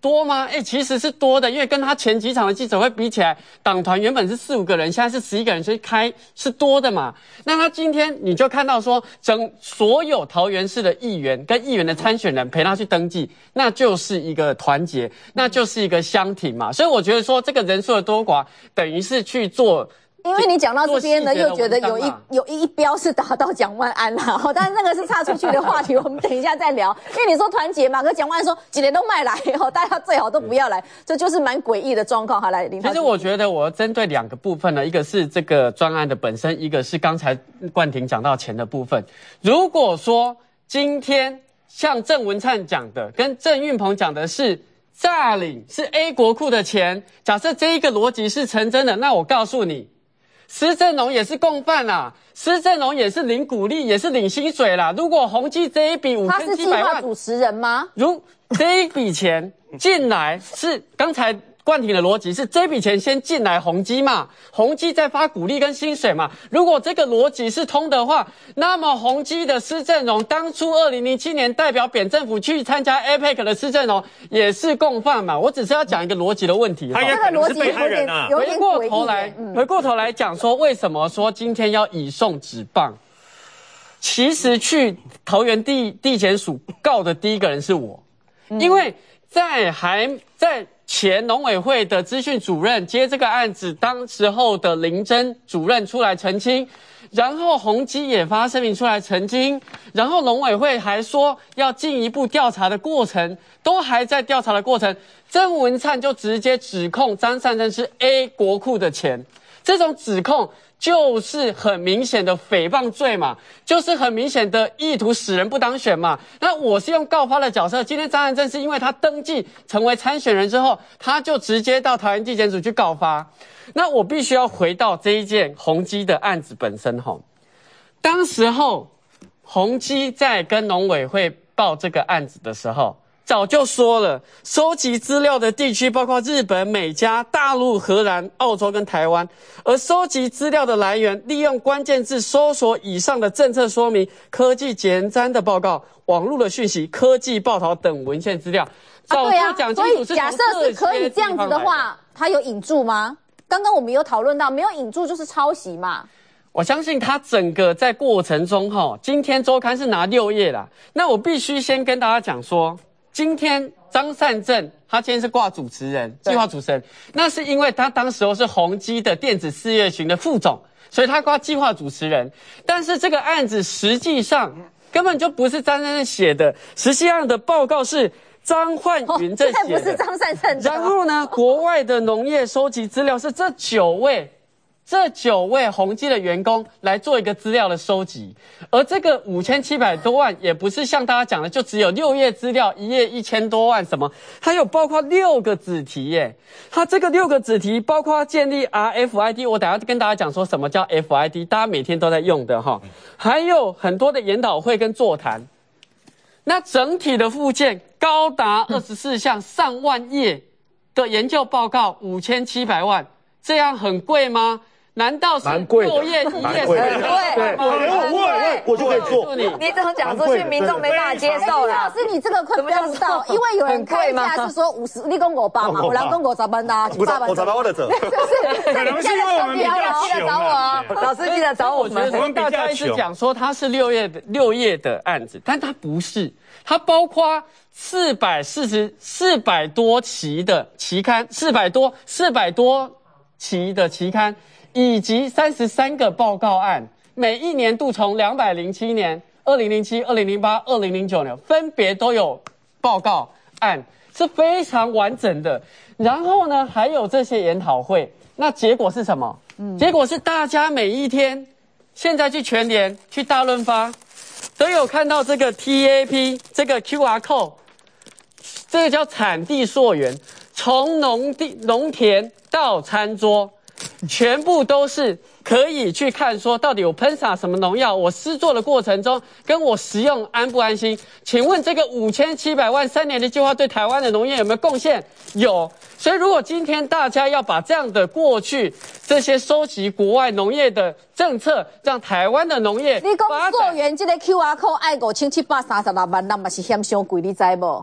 多吗？哎，其实是多的，因为跟他前几场的记者会比起来，党团原本是四五个人，现在是十一个人，所以开是多的嘛。那他今天你就看到说，整所有桃园市的议员跟议员的参选人陪他去登记，那就是一个团结，那就是一个相挺嘛。所以我觉得说，这个人数的多寡，等于是去做。 因为你讲到这边呢，又觉得有一有一标是打到蒋万安啦，但是那个是岔出去的话题，我们等一下再聊。因为你说团结嘛，可蒋万安说几年都卖来，大家最好都不要来，这就是蛮诡异的状况。好，来林。其实我觉得我针对两个部分呢，一个是这个专案的本身，一个是刚才冠廷讲到钱的部分。如果说今天像郑文灿讲的，跟郑运鹏讲的是诈领是 A 国库的钱，假设这一个逻辑是成真的，那我告诉你。施正荣也是共犯啦，施正荣也是领股利，也是领薪水啦。如果宏基这一笔五千七百万， 他是计划主持人吗？ 如这一笔钱进来是刚才冠廷的逻辑是这笔钱先进来宏基嘛，宏基再发股利跟薪水嘛。如果这个逻辑是通的话，那么宏基的施正荣当初二零零七年代表扁政府去参加 A P E C 的施正荣也是共犯嘛。我只是要讲一个逻辑的问题。 他也可能是被害人啊。 回过头来，回过头来讲说，为什么说今天要以送纸棒？其实去桃园地地检署告的第一个人是我，因为在还在。前农委会的资讯主任接这个案子，当时候的林真主任出来澄清，然后宏基也发声明出来澄清，然后农委会还说要进一步调查的过程，都还在调查的过程。郑文灿就直接指控张善政是 A 国库的钱，这种指控就是很明显的诽谤罪嘛，就是很明显的意图使人不当选嘛。那我是用告发的角色，今天张善政是因为他登记成为参选人之后，他就直接到桃园地检署去告发。那我必须要回到这一件宏基的案子本身吼，当时候宏基在跟农委会报这个案子的时候，早就说了，收集资料的地区包括日本、美加、大陆、荷兰、澳洲跟台湾，而收集资料的来源，利用关键字搜索以上的政策说明、科技前瞻的报告、网络的讯息、科技报道等文献资料。 啊，对啊，所以假设是可以这样子的话，他有引注吗？刚刚我们有讨论到，没有引注就是抄袭嘛。 我相信他整个在过程中哈，今天周刊是拿六页啦，那我必须先跟大家讲说。今天张善政他今天是挂主持人，计划主持人，那是因为他当时候是宏基的电子事业群的副总，所以他挂计划主持人。但是这个案子实际上根本就不是张善政写的，实际上的报告是张焕云在写的， 哦、不是张善政。 然后呢，国外的农业收集资料是这九位。这九位宏基的员工来做一个资料的收集，而这个五千七百多万也不是像大家讲的，就只有六页资料，一页一千多万什么，它有包括六个子题耶。它这个六个子题包括建立 R F I D， 我等一下跟大家讲说什么叫 F I D， 大家每天都在用的哈，还有很多的研讨会跟座谈。那整体的附件高达二十四项，上万页的研究报告，五千七百万，这样很贵吗？难道是六页一页很贵？ 对，我我就可以做。 你你这么讲出去，民众没办法接受了。老师，你这个快不要知道，因为有人开价是说五十，你讲五百嘛，有人讲五十万的， 五十五十万我就走。 可能是因为我们比较记得找我，老师记得找我们。 我们大家一直讲说它是六页的六页的案子，但它不是，它包括四百四十四百多期的期刊，四百多四百多期的期刊。以及三十三个报告案，每一年度从两百零七年、二零零七、二零零八、二零零九年分别都有报告案，是非常完整的。然后呢，还有这些研讨会，那结果是什么？嗯、结果是大家每一天，现在去全联、去大润发，都有看到这个 T A P 这个 Q R code， 这个叫产地溯源，从农地农田到餐桌。全部都是可以去看说到底我喷洒什么农药，我施作的过程中跟我食用安不安心？请问这个五千七百万三年的计划对台湾的农业有没有贡献？有。所以如果今天大家要把这样的过去这些收集国外农业的政策，让台湾的农业， 你讲溯源这个 Q R code 爱五千七百三十六万，那嘛是嫌伤贵，你知无？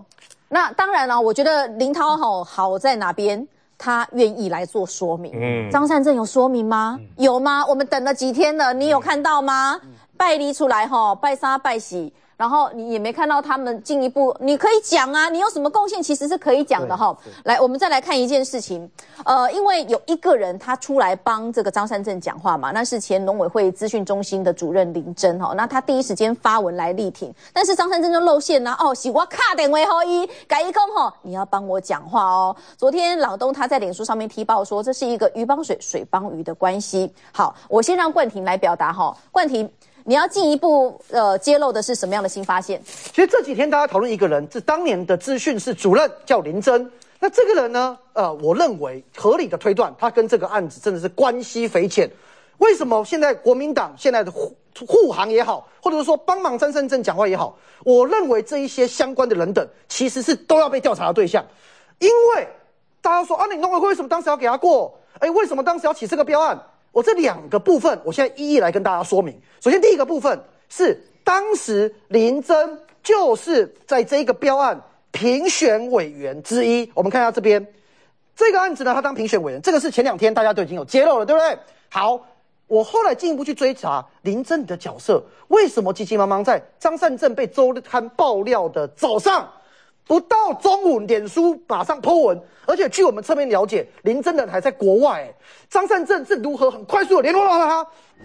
那当然了，我觉得林涛好好在哪边？他愿意来做说明。嗯，张善政有说明吗？嗯、有吗？我们等了几天了，你有看到吗？嗯、拜离出来哈，拜杀拜喜。然后你也没看到他们进一步，你可以讲啊，你有什么贡献，其实是可以讲的哈。来，我们再来看一件事情，呃，因为有一个人他出来帮这个张善政讲话嘛，那是前农委会资讯中心的主任林真哈，那他第一时间发文来力挺，但是张善政就露馅啦，哦，是我卡电话给伊，改一讲吼，你要帮我讲话哦。昨天老东他在脸书上面踢爆说，这是一个鱼帮水，水帮鱼的关系。好，我先让冠廷来表达哈，冠廷。你要进一步呃揭露的是什么样的新发现？ 其实这几天大家讨论一个人，是当年的资讯室主任，叫林真。那这个人呢，呃，我认为合理的推断，他跟这个案子真的是关系匪浅。为什么现在国民党现在的护护航也好，或者是说帮忙张善政讲话也好，我认为这一些相关的人等其实是都要被调查的对象，因为大家说啊，你农委会为什么当时要给他过？哎，为什么当时要起这个标案？我这两个部分，我现在一一来跟大家说明。首先，第一个部分是当时林真就是在这个标案评选委员之一。我们看一下这边这个案子呢，他当评选委员，这个是前两天大家都已经有揭露了，对不对？好，我后来进一步去追查林真的角色，为什么急急忙忙在张善政被周刊爆料的早上，不到中午，脸书马上 po 文，而且据我们侧面了解，林真人还在国外。哎，张善政是如何很快速的联络到他？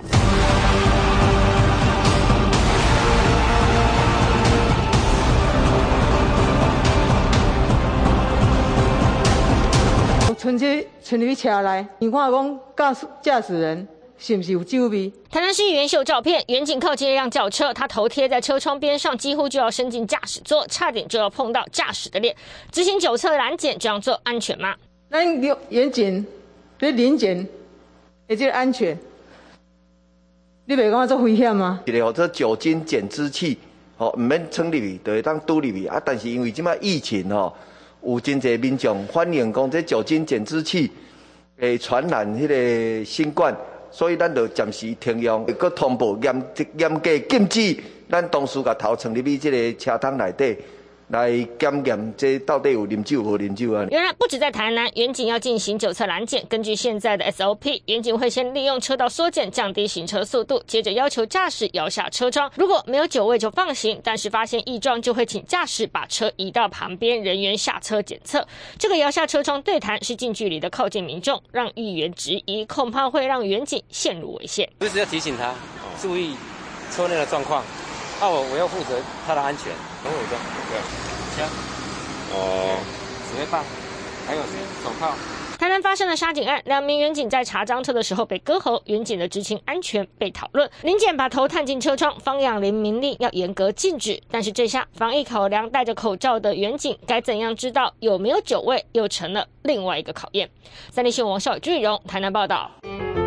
春节春里车来，你看讲驾驶驾驶人。是不是有酒味？ 台南市议员秀照片，远景靠近一辆轿车，他头贴在车窗边上，几乎就要伸进驾驶座，差点就要碰到驾驶的脸。执行酒测拦检这样做安全吗？ 咱远景对临检，也就是安全，你袂感觉做危险吗？ 一个这酒精检知器，吼，唔免冲入去，就会当拄入去啊。但是因为即摆疫情吼，有真侪民众反映讲这酒精检知器会传染迄个新冠。所以咱就暂时停用，佮通报严严格禁止，咱同时甲头藏入去这个车窗内底，来检验这到底有啉酒无啉酒啊？ 原来不止在台南，远景要进行酒测拦检，根据现在的 S O P， 远景会先利用车道缩减降低行车速度，接着要求驾驶摇下车窗，如果没有酒味就放行，但是发现异状就会请驾驶把车移到旁边，人员下车检测。这个摇下车窗对谈是近距离的靠近民众，让议员质疑，恐怕会让远景陷入危险。 就是要提醒他注意车内的状况，啊，我我要负责他的安全。等我一下，对，枪，哦，指挥棒，还有手铐。 台南发生了杀警案，两名员警在查赃车的时候被割喉，员警的执勤安全被讨论。临检把头探进车窗，方养林明令要严格禁止，但是这下防疫考量，戴着口罩的员警该怎样知道有没有酒味，又成了另外一个考验。三立新闻王少宇、朱雨荣台南报道。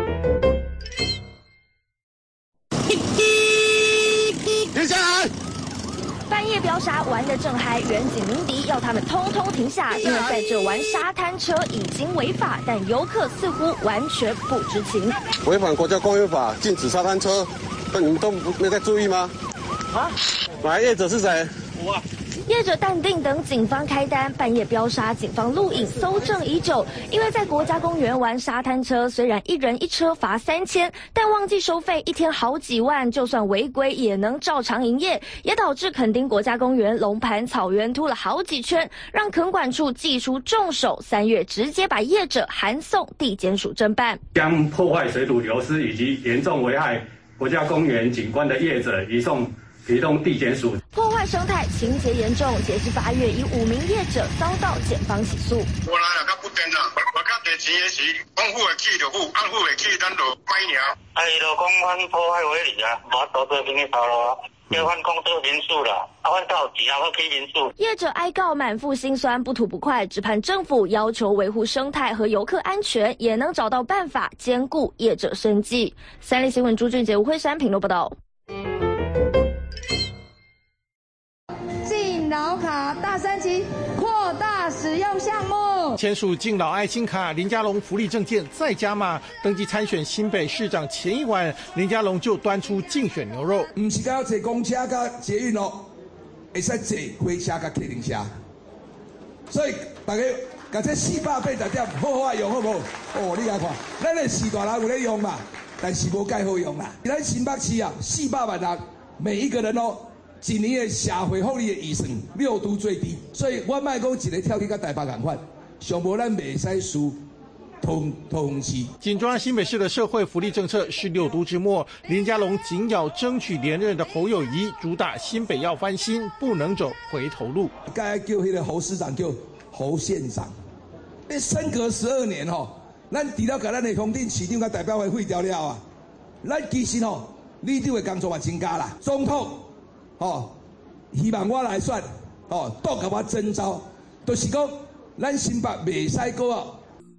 停下来！ 半夜飙沙玩得正嗨，远警鸣笛要他们通通停下，因为在这玩沙滩车已经违法，但游客似乎完全不知情。 违反国家公园法，禁止沙滩车，那你们都没在注意吗？啊？来，业者是谁？我啊。 业者淡定等警方开单，半夜飙沙，警方录影搜证已久。因为在国家公园玩沙滩车，虽然一人一车罚三千，但忘记收费，一天好几万，就算违规也能照常营业，也导致垦丁国家公园龙盘草原秃了好几圈，让垦管处祭出重手，三月直接把业者函送地检署侦办， 将破坏水土流失以及严重危害国家公园景观的业者移送移动地检署。 破坏生态情节严重，截至八月，已五名业者遭到检方起诉。 我来了，较不点啦，我较提钱的时，公付的起就付，按付的起，咱就买尔。啊，伊就讲阮破坏违例啊，无多做民事头路啊。叫阮公司民宿啦，啊，阮到底啊，我去民宿。 业者哀告满腹心酸，不吐不快，只盼政府要求维护生态和游客安全，也能找到办法兼顾业者生计。三立新闻朱俊杰、吴慧珊评论报道。 敬老卡大升级，扩大使用项目。 签署敬老爱心卡，林佳龙福利证件再加码。登记参选新北市长前一晚，林佳龙就端出竞选牛肉。 不是要坐公车、甲捷运哦，会使坐火车、甲客运车。 所以大家把这四百八十点好好用，好不好？哦，你来看，咱的四大人有咧用嘛，但是无介好用啦。咱新北市啊，四百万人，每一个人哦，一年的社会福利的预算六都最低，所以我卖讲一个跳去甲台北共款，上无咱袂使输。通通缉。 紧抓新北市的社会福利政策是六都之末，林佳龙紧咬争取连任的侯友宜，主打新北要翻新，不能走回头路。 该叫迄个侯市长叫侯县长，那升格十二年吼，咱除了甲咱的乡镇市长甲代表会废掉了啊，咱其实吼，里长的工作也增加啦。总统吼，希望我来选吼，多甲我征召，就是讲咱新北袂使搁啊。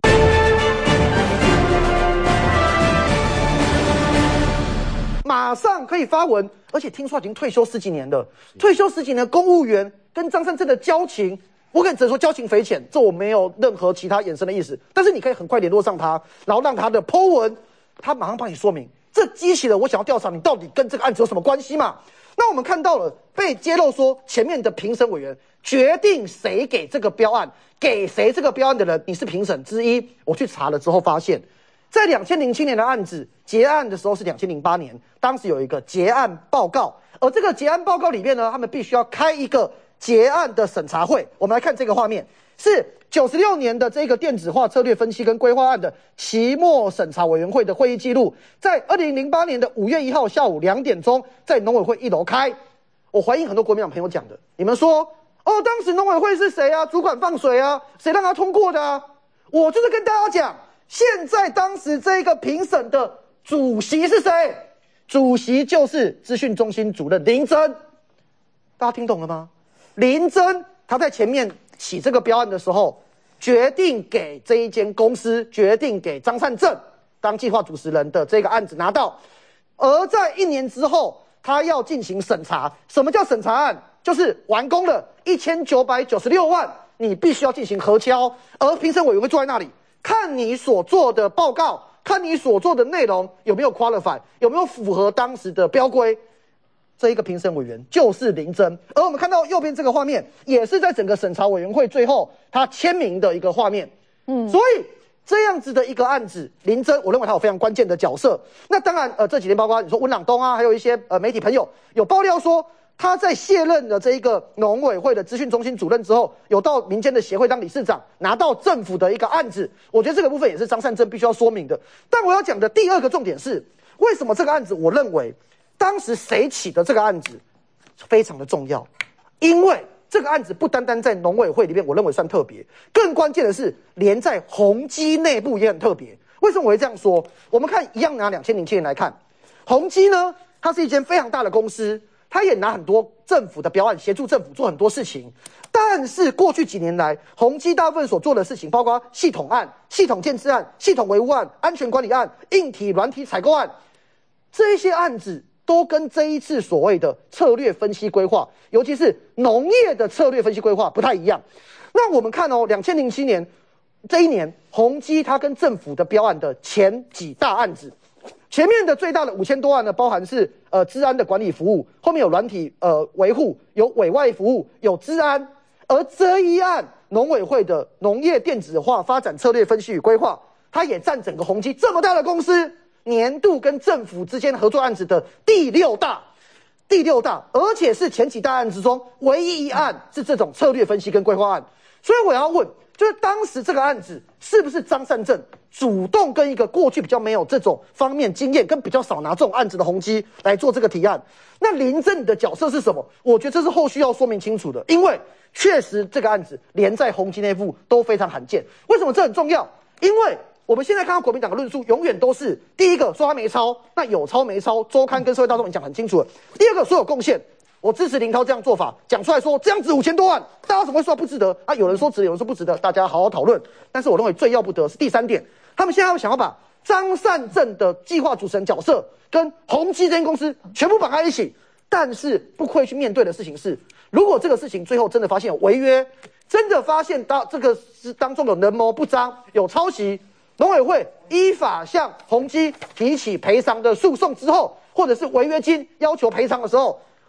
马上可以发文，而且听说已经退休十几年了。退休十几年的公务员跟张善政的交情，我跟只能说交情匪浅，这我没有任何其他衍生的意思。但是你可以很快联络上他，然后让他的 po 文，他马上帮你说明。这激起了我想要调查你到底跟这个案子有什么关系嘛？那我们看到了被揭露说前面的评审委员决定谁给这个标案，给谁这个标案的人，你是评审之一。我去查了之后发现，在两千零七年的案子结案的时候是两千零八年，当时有一个结案报告，而这个结案报告里面呢，他们必须要开一个结案的审查会。我们来看这个画面，是九十六年的这个电子化策略分析跟规划案的期末审查委员会的会议记录，在二零零八年的五月一号下午两点钟，在农委会一楼开。我怀疑很多国民党朋友讲的，你们说哦，当时农委会是谁啊？主管放水啊？谁让他通过的啊？我就是跟大家讲。现在当时这个评审的主席是谁？主席就是资讯中心主任林真，大家听懂了吗？林真他在前面起这个标案的时候，决定给这一间公司，决定给张善政当计划主持人的这个案子拿到，而在一年之后，他要进行审查。什么叫审查案？就是完工了一千九百九十六万，你必须要进行核敲，而评审委员会坐在那里。看你所做的报告，看你所做的内容有没有 qualify， 有没有符合当时的标规。这一个评审委员就是林真，而我们看到右边这个画面，也是在整个审查委员会最后他签名的一个画面。嗯，所以这样子的一个案子，林真我认为他有非常关键的角色。那当然，呃，这几天包括你说温朗东啊，还有一些呃媒体朋友有爆料说。他在卸任了这一个农委会的资讯中心主任之后，有到民间的协会当理事长，拿到政府的一个案子。我觉得这个部分也是张善政必须要说明的。但我要讲的第二个重点是，为什么这个案子，我认为当时谁起的这个案子非常的重要，因为这个案子不单单在农委会里面，我认为算特别，更关键的是连在宏基内部也很特别。为什么我会这样说？我们看一样拿两千零七年来看，宏基呢，它是一间非常大的公司。他也拿很多政府的标案，协助政府做很多事情，但是过去几年来，宏基大部分所做的事情，包括系统案、系统建制案、系统维护案、安全管理案、硬体、软体采购案，这些案子都跟这一次所谓的策略分析规划，尤其是农业的策略分析规划不太一样。那我们看哦，两千零七年这一年，宏基它跟政府的标案的前几大案子。前面的最大的五千多万呢，包含是呃治安的管理服务，后面有软体呃维护，有委外服务，有治安。而这一案农委会的农业电子化发展策略分析与规划，它也占整个宏基这么大的公司年度跟政府之间合作案子的第六大，第六大，而且是前几大案之中唯一一案是这种策略分析跟规划案。所以我要问，就是当时这个案子是不是张善政主动跟一个过去比较没有这种方面经验，跟比较少拿这种案子的宏基来做这个提案？那林真的角色是什么？我觉得这是后续要说明清楚的，因为确实这个案子连在宏基内部都非常罕见。为什么这很重要？因为我们现在看到国民党的论述，永远都是第一个说他没抄，那有抄没抄，周刊跟社会大众讲很清楚了。第二个说有贡献。我支持林涛这样做法，讲出来说这样子五千多万，大家怎么会说不值得啊？有人说值得，有人说不值得，大家好好讨论。但是我认为最要不得是第三点，他们现在要想要把张善政的计划主持人角色跟宏基这间公司全部绑在一起，但是不会去面对的事情是，如果这个事情最后真的发现有违约，真的发现到这个是当中有人谋不彰、有抄袭，农委会依法向宏基提起赔偿的诉讼之后，或者是违约金要求赔偿的时候。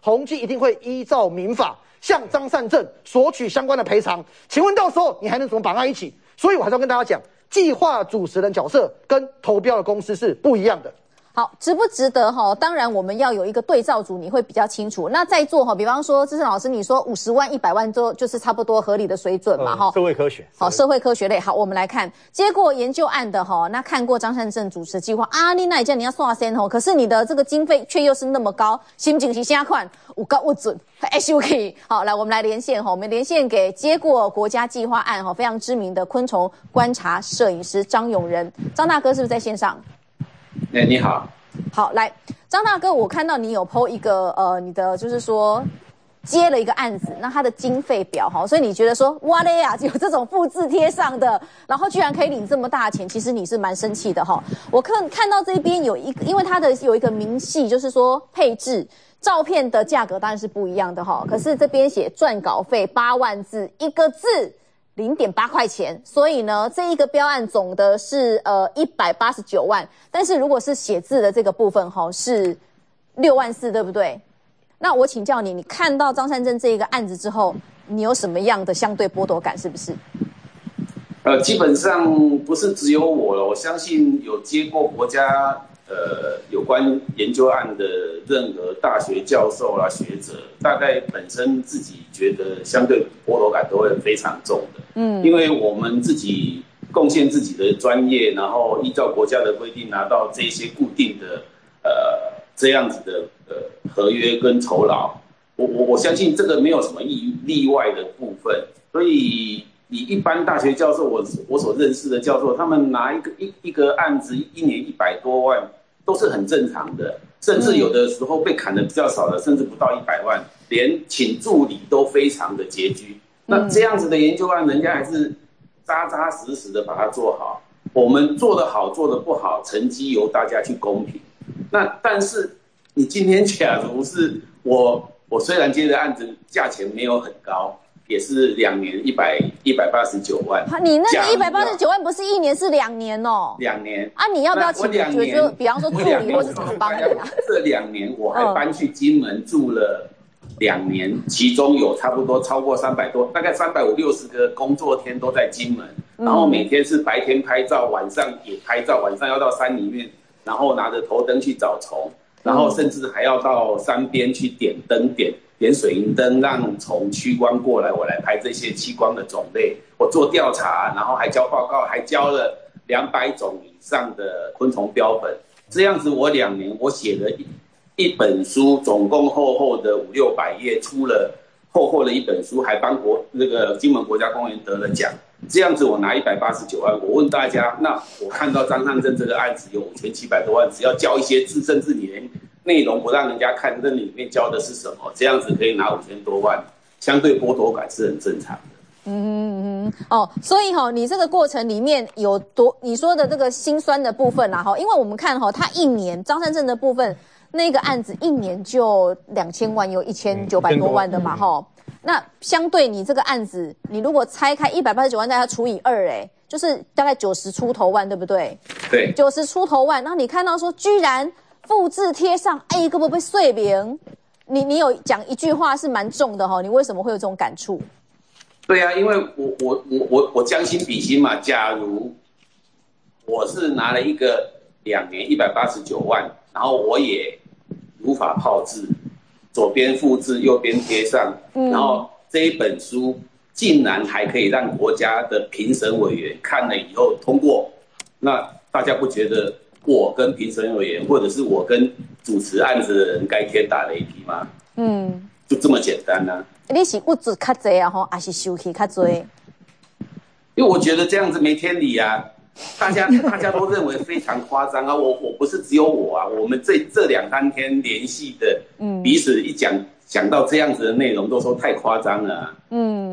宏基一定会依照民法向张善政索取相关的赔偿。请问到时候你还能怎么绑在一起？所以我还是要跟大家讲，计划主持人角色跟投标的公司是不一样的。 好，值不值得哈？当然我们要有一个对照组，你会比较清楚。那在座哈，比方说资深老师，你说五十万、一百万都就是差不多合理的水准嘛哈、 嗯。社会科学， 好，社会科学类。好，我们来看接过研究案的哈，那看过张善政主持计划啊，你那一家你要算先吼，可是你的这个经费却又是那么高，心情是瞎款，有高不准 ，S U K。好，来我们来连线哈，我们连线给接过国家计划案哈非常知名的昆虫观察摄影师张永仁，张大哥是不是在线上？ 哎、欸，你好。 好，来，张大哥，我看到你有 po 一个呃，你的就是说接了一个案子，那它的经费表哈，所以你觉得说哇嘞呀，有这种复制贴上的，然后居然可以领这么大的钱，其实你是蛮生气的哈。我看看到这边有一个，因为它的有一个明细，就是说配置照片的价格当然是不一样的哈，可是这边写撰稿费八万字，一个字零点八块钱，所以呢，这一个标案总的是呃一百八十九万，但是如果是写字的这个部分哈是六万四，对不对？那我请教你，你看到张善政这一个案子之后，你有什么样的相对剥夺感？是不是？ 呃，基本上不是只有我了，我相信有接过国家呃有关研究案的任何大学教授啦、学者，大概本身自己觉得相对剥夺感都会非常重的。嗯，因为我们自己贡献自己的专业，然后依照国家的规定拿到这些固定的呃这样子的呃合约跟酬劳，我我我相信这个没有什么例例外的部分，所以。以一般大学教授，我我所认识的教授，他们拿一个一一个案子一年一百多万，都是很正常的，甚至有的时候被砍的比较少的，甚至不到一百万，连请助理都非常的拮据。那这样子的研究案，人家还是扎扎实实的把它做好。我们做得好，做得不好，成绩由大家去公平。那但是你今天假如是我，我虽然接的案子价钱没有很高。也是两年一百一百八十九万。 你那个一百八十九万不是一年，是两年哦。 两年啊，你要不要请？就就比方说助理或是怎么帮你啊？ 这两年我还搬去金门住了两年，嗯、其中有差不多超过三百多，大概三百五六十个工作天都在金门，嗯、然后每天是白天拍照，晚上也拍照，晚上要到山里面，然后拿着头灯去找虫，然后甚至还要到山边去点灯点。点水银灯，让虫趋光过来，我来拍这些趋光的种类。我做调查，然后还交报告，还交了两百种以上的昆虫标本。这样子，我两年我写了一一本书，总共厚厚的五六百页，出了厚厚的一本书，还帮国那个金门国家公园得了奖。这样子，我拿一百八十九万。我问大家，那我看到张善政这个案子有五千七百多万，只要交一些字，甚至你连内容不让人家看，那里面教的是什么？这样子可以拿五千多万，相对剥夺感是很正常的。 嗯嗯哦，所以哈、哦，你这个过程里面有多你说的这个辛酸的部分啦哈，因为我们看哈、哦，他一年张善政的部分那个案子一年就两千万，有一千九百多万的嘛哈、嗯。那相对你这个案子，你如果拆开一百八十九万，大家除以二，哎，就是大概九十出头万，对不对？ 对， 九十出头万。然后你看到说，居然复制贴上，哎，根本被碎名。你你有讲一句话是蛮重的哈，你为什么会有这种感触？ 对啊，因为我我我我我将心比心嘛。假如我是拿了一个两年一百八十九万，然后我也如法炮制，左边复制，右边贴上，嗯、然后这一本书竟然还可以让国家的评审委员看了以后通过，那大家不觉得我跟评审委员，或者是我跟主持案子的人该天打雷劈吗？嗯，就这么简单啊。 你是物质较多啊，吼，还是收起较多？因为我觉得这样子没天理啊，大家大家都认为非常夸张啊。我我不是只有我啊，我们这这两三天联系的，嗯，彼此一讲讲到这样子的内容，都说太夸张了、啊。嗯，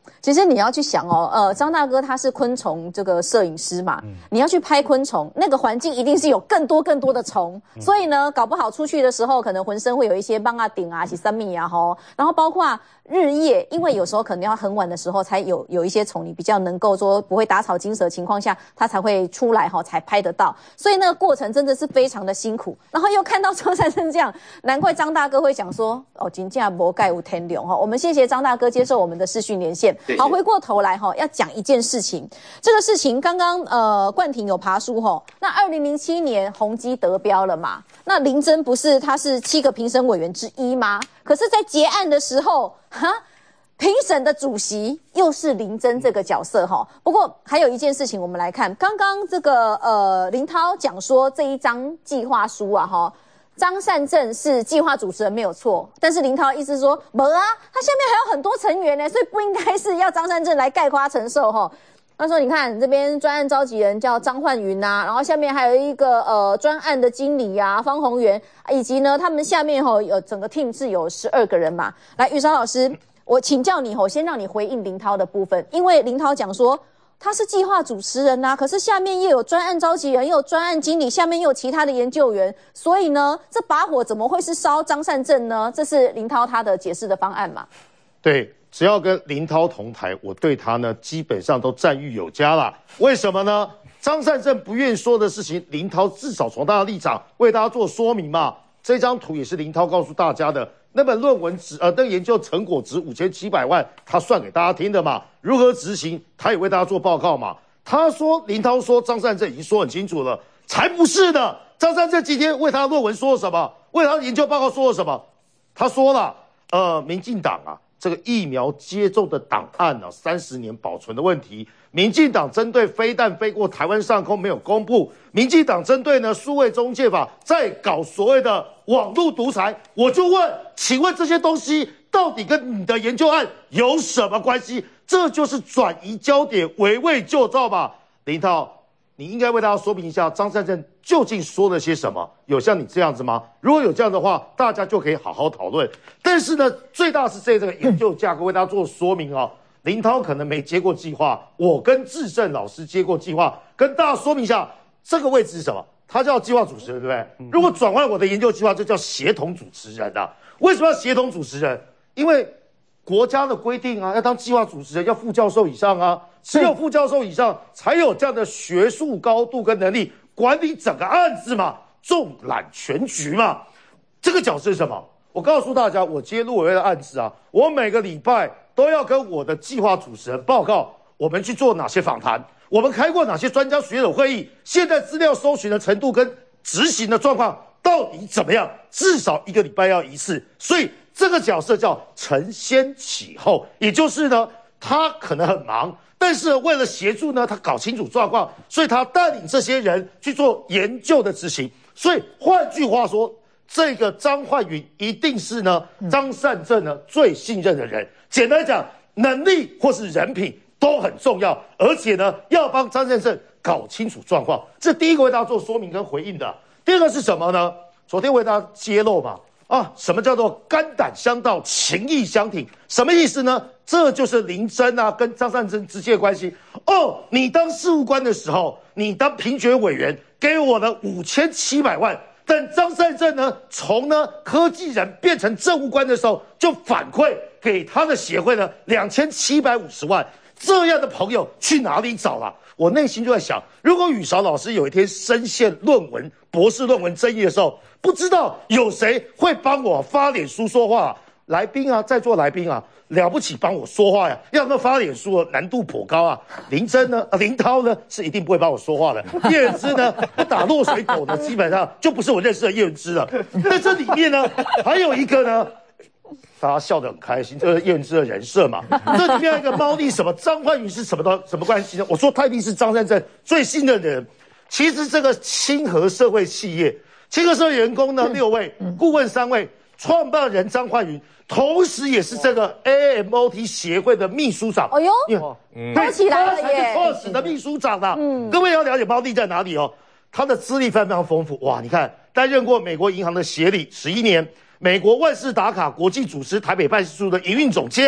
其实你要去想哦，呃，张大哥他是昆虫这个摄影师嘛，嗯、你要去拍昆虫，那个环境一定是有更多更多的虫，嗯、所以呢，搞不好出去的时候可能浑身会有一些棒啊、顶啊、是三米啊吼，然后包括日夜，因为有时候可能要很晚的时候才有有一些虫，你比较能够说不会打草惊蛇的情况下，它才会出来哈，才拍得到，所以那个过程真的是非常的辛苦。然后又看到张善政这样，难怪张大哥会讲说哦，真正无盖有天良哈。我们谢谢张大哥接受我们的视讯连线。好，回过头来哈，要讲一件事情，这个事情刚刚呃冠廷有爬书哈，那二零零七年宏基得标了嘛？那林真不是他是七个评审委员之一吗？可是，在结案的时候，哈，评审的主席又是林真这个角色哈。不过还有一件事情，我们来看，刚刚这个呃林涛讲说这一张计划书啊哈，张善政是计划主持人没有错，但是林涛意思是说，没啊，他下面还有很多成员呢，所以不应该是要张善政来概括承受哈。他说：“你看这边专案召集人叫张焕云呐，然后下面还有一个呃专案的经理啊方宏源，以及呢他们下面吼有整个 team 是有十二个人嘛。来，宇韶老师，我请教你吼，先让你回应林涛的部分，因为林涛讲说他是计划主持人呐、啊，可是下面又有专案召集人，又有专案经理，下面又有其他的研究员，所以呢这把火怎么会是烧张善政呢？这是林涛他的解释的方案嘛？ 对。”只要跟林涛同台，我对他呢基本上都赞誉有加啦。为什么呢？张善政不愿说的事情，林涛至少从他的立场为大家做说明嘛。这张图也是林涛告诉大家的，那本论文值呃，那个研究成果值五千七百万，他算给大家听的嘛。如何执行，他也为大家做报告嘛。他说林涛说张善政已经说很清楚了，才不是呢。张善政今天为他的论文说了什么？为他的研究报告说了什么？他说了，呃，民进党啊。这个疫苗接种的档案呢、啊，三十年保存的问题，民进党针对飞弹飞过台湾上空没有公布，民进党针对呢数位中介法在搞所谓的网络独裁，我就问，请问这些东西到底跟你的研究案有什么关系？这就是转移焦点、围魏救赵吧？林涛，你应该为大家说明一下张善政究竟说了些什么？有像你这样子吗？如果有这样的话，大家就可以好好讨论。但是呢，最大是这这个研究架构为大家做说明哦。林涛可能没接过计划，我跟志胜老师接过计划，跟大家说明一下这个位置是什么？他叫计划主持人，对不对？如果转换我的研究计划，就叫协同主持人啊。为什么要协同主持人？因为国家的规定啊，要当计划主持人要副教授以上啊，只有副教授以上才有这样的学术高度跟能力管理整个案子嘛，纵览全局嘛。这个角色是什么？我告诉大家，我接陆委会的案子啊，我每个礼拜都要跟我的计划主持人报告，我们去做哪些访谈，我们开过哪些专家学者会议，现在资料搜寻的程度跟执行的状况到底怎么样？至少一个礼拜要一次，所以这个角色叫承先启后，也就是呢，他可能很忙，但是为了协助呢，他搞清楚状况，所以他带领这些人去做研究的执行。所以换句话说，这个张焕云一定是呢张善政呢最信任的人。简单讲，能力或是人品都很重要，而且呢要帮张善政搞清楚状况。这第一个为大家做说明跟回应的。第二个是什么呢？昨天为大家揭露嘛，啊，什么叫做肝胆相照、情义相挺？什么意思呢？这就是林真啊跟张善政之间的关系。哦，你当事务官的时候，你当评选委员，给我了五千七百万。等张善政呢，从呢科技人变成政务官的时候，就反馈给他的协会呢两千七百五十万。这样的朋友去哪里找啊？我内心就在想，如果宇韶老师有一天深陷论文、博士论文争议的时候，不知道有谁会帮我发脸书说话、啊？来宾啊，在座来宾啊，了不起帮我说话呀！要那发脸书难度颇高啊。林真呢，林涛呢是一定不会帮我说话的。叶元之呢，不打落水狗呢，基本上就不是我认识的叶元之了。在这里面呢，还有一个呢。大家笑得很开心，这是叶元之的人设嘛？这里面有一个猫腻，什么张焕云是什么的什么关系呢？我说他一定是张善政最信任的人。其实这个清河社会企业，清河社会员工呢六位，顾问三位，创办人张焕云，同时也是这个 A M O T 协会的秘书长。 哎呦， 对， 起来了耶！ 创始的秘书长啦。嗯，各位要了解猫腻在哪里哦？他的资历非常非常丰富。哇，你看，担任过美国银行的协理十一年。美国万事达卡国际组织台北办事处的营运总监，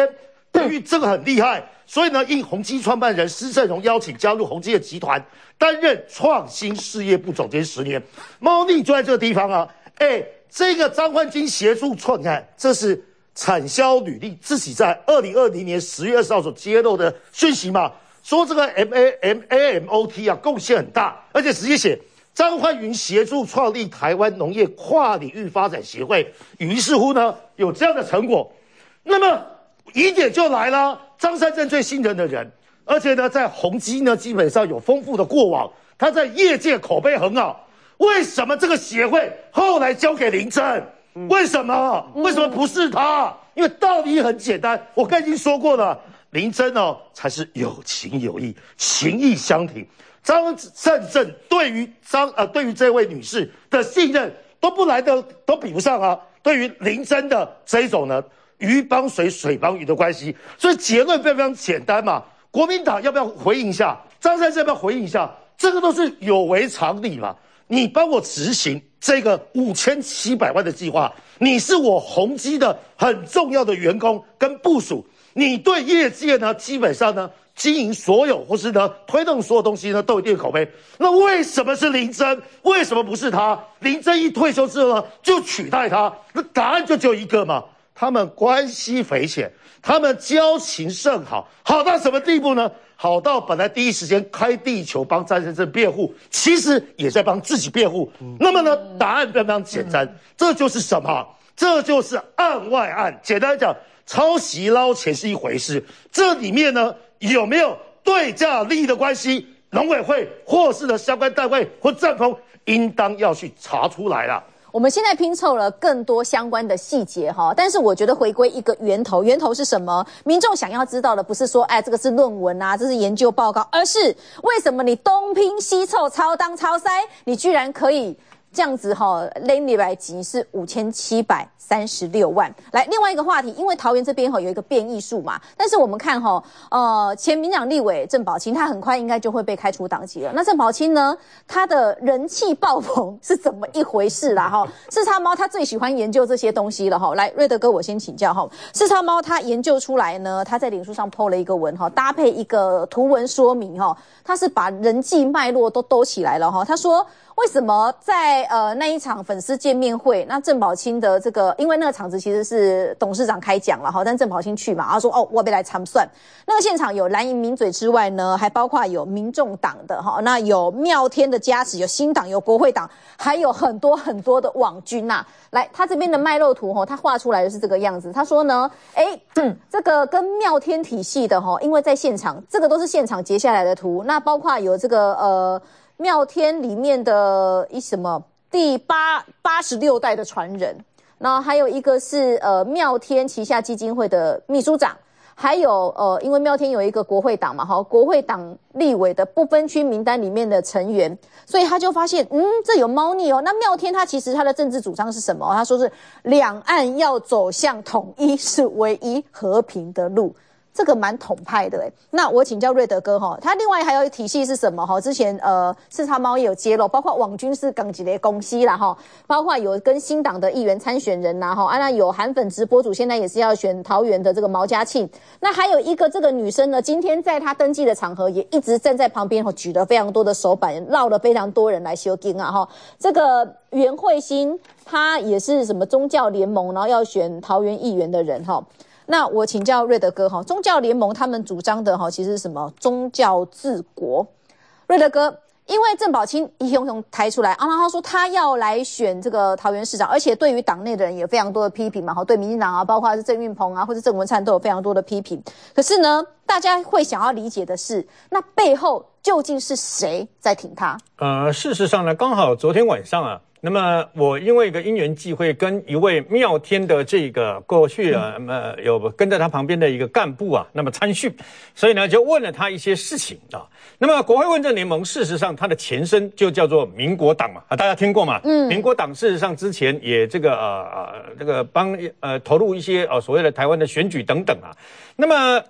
由于这个很厉害，所以呢，应宏基创办人施正荣邀请加入宏基的集团，担任创新事业部总监十年。猫腻就在这个地方啊！哎，这个张焕晶协助创，你看，这是产销履历自己在二零二零年十月二十号所揭露的讯息嘛，说这个 M A M A M O T 啊贡献很大，而且直接写张焕云协助创立台湾农业跨领域发展协会，于是乎呢有这样的成果。那么疑点就来了，张善政最信任的人，而且呢在宏基呢基本上有丰富的过往，他在业界口碑很好。为什么这个协会后来交给林真？为什么？为什么不是他？因为道理很简单，我刚才已经说过了，林真哦才是有情有义，情义相挺。张善政对于张呃对于这位女士的信任都不来的都比不上啊。对于林真的这一种呢，鱼帮水，水帮鱼的关系，所以结论非常非常简单嘛。国民党要不要回应一下？张善政要不要回应一下？这个都是有违常理嘛。你帮我执行这个五千七百万的计划，你是我宏基的很重要的员工跟部属，你对业界呢基本上呢经营所有或是呢推动所有东西呢都有一定的口碑。那为什么是林真？为什么不是他？林真一退休之后呢就取代他？那答案就只有一个嘛，他们关系匪浅，他们交情甚好，好到什么地步呢？好到本来第一时间开地球帮张善政辩护，其实也在帮自己辩护。嗯、那么呢，答案非常非常简单，嗯、这就是什么？这就是案外案。简单来讲，抄袭捞钱是一回事，这里面呢有没有对价利益的关系？农委会或是的相关单位或政风，应当要去查出来了。 我们现在拼凑了更多相关的细节哈，但是我觉得回归一个源头，源头是什么？民众想要知道的不是说，哎，这个是论文啊，这是研究报告，而是为什么你东拼西凑、超当超塞，你居然可以这样子哈，拎里来集是五千七百三十六万。来，另外一个话题，因为桃园这边哈有一个变异数嘛，但是我们看哈，呃，前民党立委郑宝清，他很快应该就会被开除党籍了。那郑宝清呢，他的人气爆棚是怎么一回事啦？哈，四叉猫他最喜欢研究这些东西了哈。来，瑞德哥，我先请教哈，四叉猫他研究出来呢，他在脸书上 po 了一个文哈，搭配一个图文说明哈，他是把人际脉络都兜起来了哈。他说，为什么在呃那一场粉丝见面会，那郑宝清的这个，因为那个场子其实是董事长开讲了哈，但郑宝清去嘛，他说哦，我要来参算。那个现场有蓝营名嘴之外呢，还包括有民众党的哈，那有妙天的加持，有新党，有国会党，还有很多很多的网军呐、啊。来，他这边的脉络图哈，他画出来的是这个样子。他说呢，哎，这个跟妙天体系的哈，因为在现场，这个都是现场截下来的图，那包括有这个呃。妙天里面的一什么第八八十六代的传人，然后还有一个是呃妙天旗下基金会的秘书长，还有呃因为妙天有一个国会党嘛，哈，国会党立委的不分区名单里面的成员，所以他就发现嗯这有猫腻哦。那妙天他其实他的政治主张是什么？他说是两岸要走向统一是唯一和平的路。这个蛮统派的诶，那我请教瑞德哥哈，他另外还有体系是什么哈？之前呃四叉猫也有揭露，包括网军是港籍的公司啦哈，包括有跟新党的议员参选人呐哈，啊那有韩粉直播主现在也是要选桃园的这个毛嘉庆，那还有一个这个女生呢，今天在她登记的场合也一直站在旁边哈，举了非常多的手板，绕了非常多人来修经啊哈，这个袁慧欣她也是什么宗教联盟，然后要选桃园议员的人哈。那我请教瑞德哥哈，宗教联盟他们主张的哈，其实是什么宗教治国？瑞德哥，因为郑宝清一雄雄抬出来，啊，他说他要来选这个桃园市长，而且对于党内的人也非常多的批评嘛，哈，对民进党啊，包括是郑运鹏啊，或是郑文灿都有非常多的批评。可是呢，大家会想要理解的是，那背后究竟是谁在挺他？ 呃，事实上呢，刚好昨天晚上啊。那么我因为一个因缘际会，跟一位妙天的这个过去啊，呃，有跟在他旁边的一个干部啊，那么参叙，所以呢就问了他一些事情啊。那么国会问政联盟，事实上它的前身就叫做民国党嘛，啊，大家听过嘛？嗯，民国党事实上之前也这个呃呃这个帮呃投入一些呃所谓的台湾的选举等等啊。那么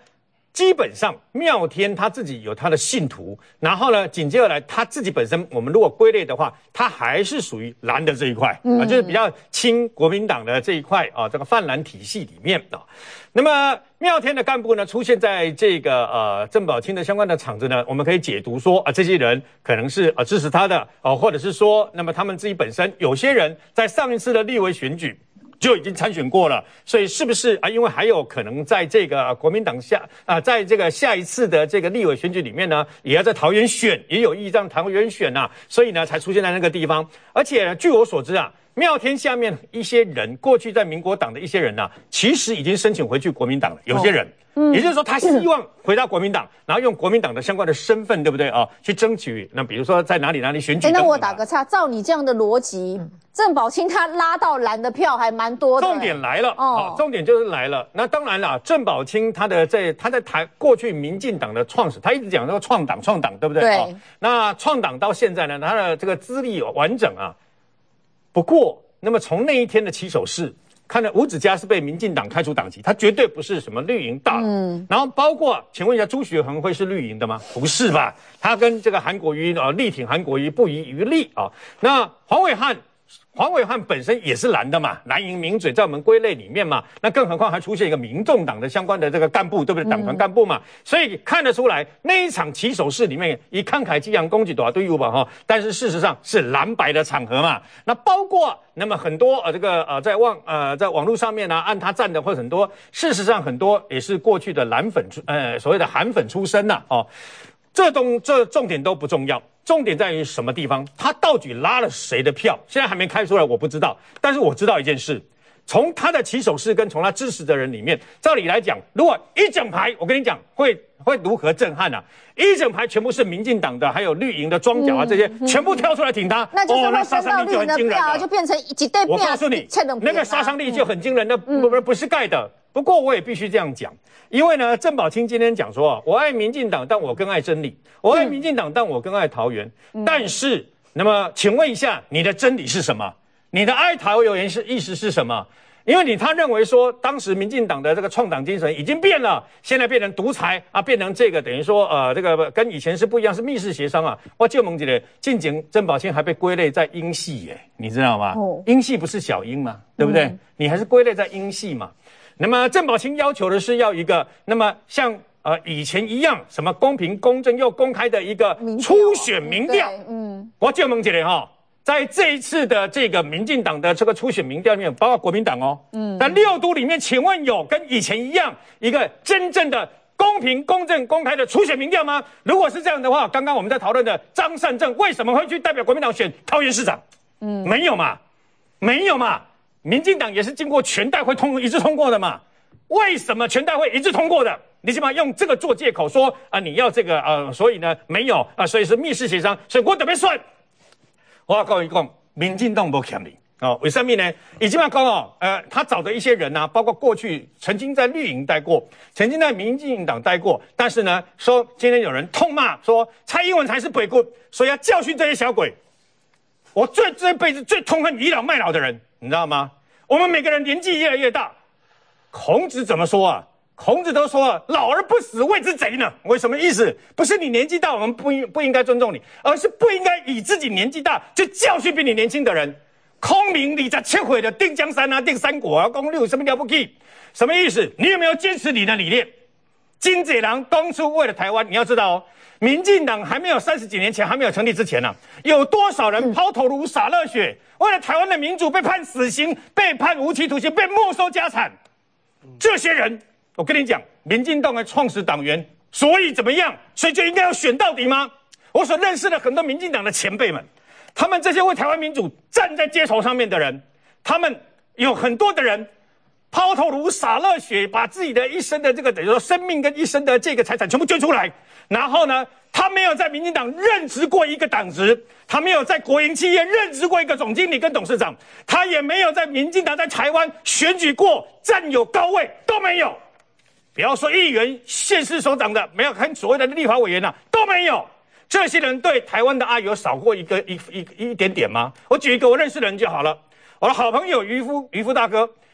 基本上妙天他自己有他的信徒，然后呢，紧接着来他自己本身，我们如果归类的话，他还是属于蓝的这一块、嗯、啊，就是比较亲国民党的这一块啊，这个泛蓝体系里面啊。那么妙天的干部呢，出现在这个呃郑宝清的相关的场子呢，我们可以解读说啊，这些人可能是呃支持他的哦、啊，或者是说，那么他们自己本身有些人在上一次的立委选举就已经参选过了，所以是不是啊？因为还有可能在这个国民党下啊，在这个下一次的这个立委选举里面呢，也要在桃园选，也有意让桃园选啊，所以呢才出现在那个地方。而且呢，据我所知啊，妙天下面一些人，过去在民国党的一些人呢、啊，其实已经申请回去国民党了，有些人。哦嗯、也就是说，他希望回到国民党，然后用国民党的相关的身份，对不对啊、哦？去争取。那比如说在哪里哪里选举。 哎，那我打个岔，照你这样的逻辑，嗯、郑宝清他拉到蓝的票还蛮多的。 重点来了，哦，重点就是来了。那当然了，郑宝清他的在他在台过去民进党的创始，他一直讲这个创党创党，对不对？ 对。 哦、那创党到现在呢，他的这个资历完整啊。不过，那么从那一天的起手式。看到吴子嘉是被民进党开除党籍，他绝对不是什么绿营大佬。嗯，然后包括，请问一下，朱学恒会是绿营的吗？不是吧？他跟这个韩国瑜啊，力挺韩国瑜不遗余力啊。那黄伟汉。黄伟汉本身也是蓝的嘛，蓝营名嘴在我们归类里面嘛，那更何况还出现一个民众党的相关的这个干部，对不对？党团干部嘛，所以看得出来那一场起手式里面以慷慨激昂攻击多少队伍吧哈，但是事实上是蓝白的场合嘛，那包括那么很多呃这个呃在网呃在网络上面呢、啊、按他站的或者很多，事实上很多也是过去的蓝粉出呃所谓的韩粉出身呐、啊、哦。这东这重点都不重要，重点在于什么地方？他到底拉了谁的票？现在还没开出来，我不知道。但是我知道一件事，从他的起手式跟从他支持的人里面，照理来讲，如果一整排，我跟你讲，会会如何震撼啊？一整排全部是民进党的，还有绿营的庄脚啊，这些、嗯、全部跳出来挺他， 那就是会分到绿营的票，就变成几对票。 我告诉你，那个杀伤力就很惊人，那不不不是盖的。不过我也必须这样讲，因为呢，郑宝清今天讲说，我爱民进党，但我更爱真理；我爱民进党，但我更爱桃园。嗯、但是，那么请问一下，你的真理是什么？你的爱桃园是意思是什么？因为你他认为说，当时民进党的这个创党精神已经变了，现在变成独裁啊，变成这个等于说呃，这个跟以前是不一样，是密室协商啊。我就问一下，近前郑宝清还被归类在英系耶，你知道吗？哦、英系不是小英嘛，对不对？嗯、你还是归类在英系嘛。那么郑宝清要求的是要一个，那么像呃以前一样，什么公平、公正又公开的一个初选民调。嗯，我就问一下哈。在这一次的这个民进党的这个初选民调里面，包括国民党哦，嗯，但六都里面，请问有跟以前一样一个真正的公平、公正、公开的初选民调吗？如果是这样的话，刚刚我们在讨论的张善政为什么会去代表国民党选桃园市长？嗯，没有嘛，没有嘛，民进党也是经过全代会通一致通过的嘛，为什么全代会一致通过的？你起码用这个做借口说啊，你要这个呃，所以呢没有啊，所以是密室协商，所以我特别算。我要告诉你讲，民进党不欠你哦，为什么呢？已经要讲哦，呃，他找的一些人呢、啊，包括过去曾经在绿营待过，曾经在民进党待过，但是呢，说今天有人痛骂说蔡英文才是鬼棍，所以要教训这些小鬼。我最这辈子最痛恨倚老卖老的人，你知道吗？我们每个人年纪越来越大，孔子怎么说啊？孔子都说了，老而不死谓之贼呢。为什么意思？不是你年纪大，我们不应不应该尊重你，而是不应该以自己年纪大就教训比你年轻的人。空明李在切毁的定江山啊，定三国啊，公六什么了不起？什么意思？你有没有坚持你的理念？金姐郎当初为了台湾，你要知道哦，民进党还没有三十几年前还没有成立之前呢、啊，有多少人抛头颅洒热血，为了台湾的民主被判死刑，被判无期徒刑，被没收家产？这些人。我跟你讲，民进党的创始党员，所以怎么样？所以就应该要选到底吗？我所认识的很多民进党的前辈们，他们这些为台湾民主站在街头上面的人，他们有很多的人抛头颅洒热血，把自己的一生的这个等于说生命跟一生的这个财产全部捐出来，然后呢，他没有在民进党任职过一个党职，他没有在国营企业任职过一个总经理跟董事长，他也没有在民进党在台湾选举过占有高位，都没有。不要说议员、县市首长的，没有跟所谓的立法委员啊，都没有。这些人对台湾的爱有少过一个一一一点点吗？我举一个我认识的人就好了。我的好朋友渔夫，渔夫大哥，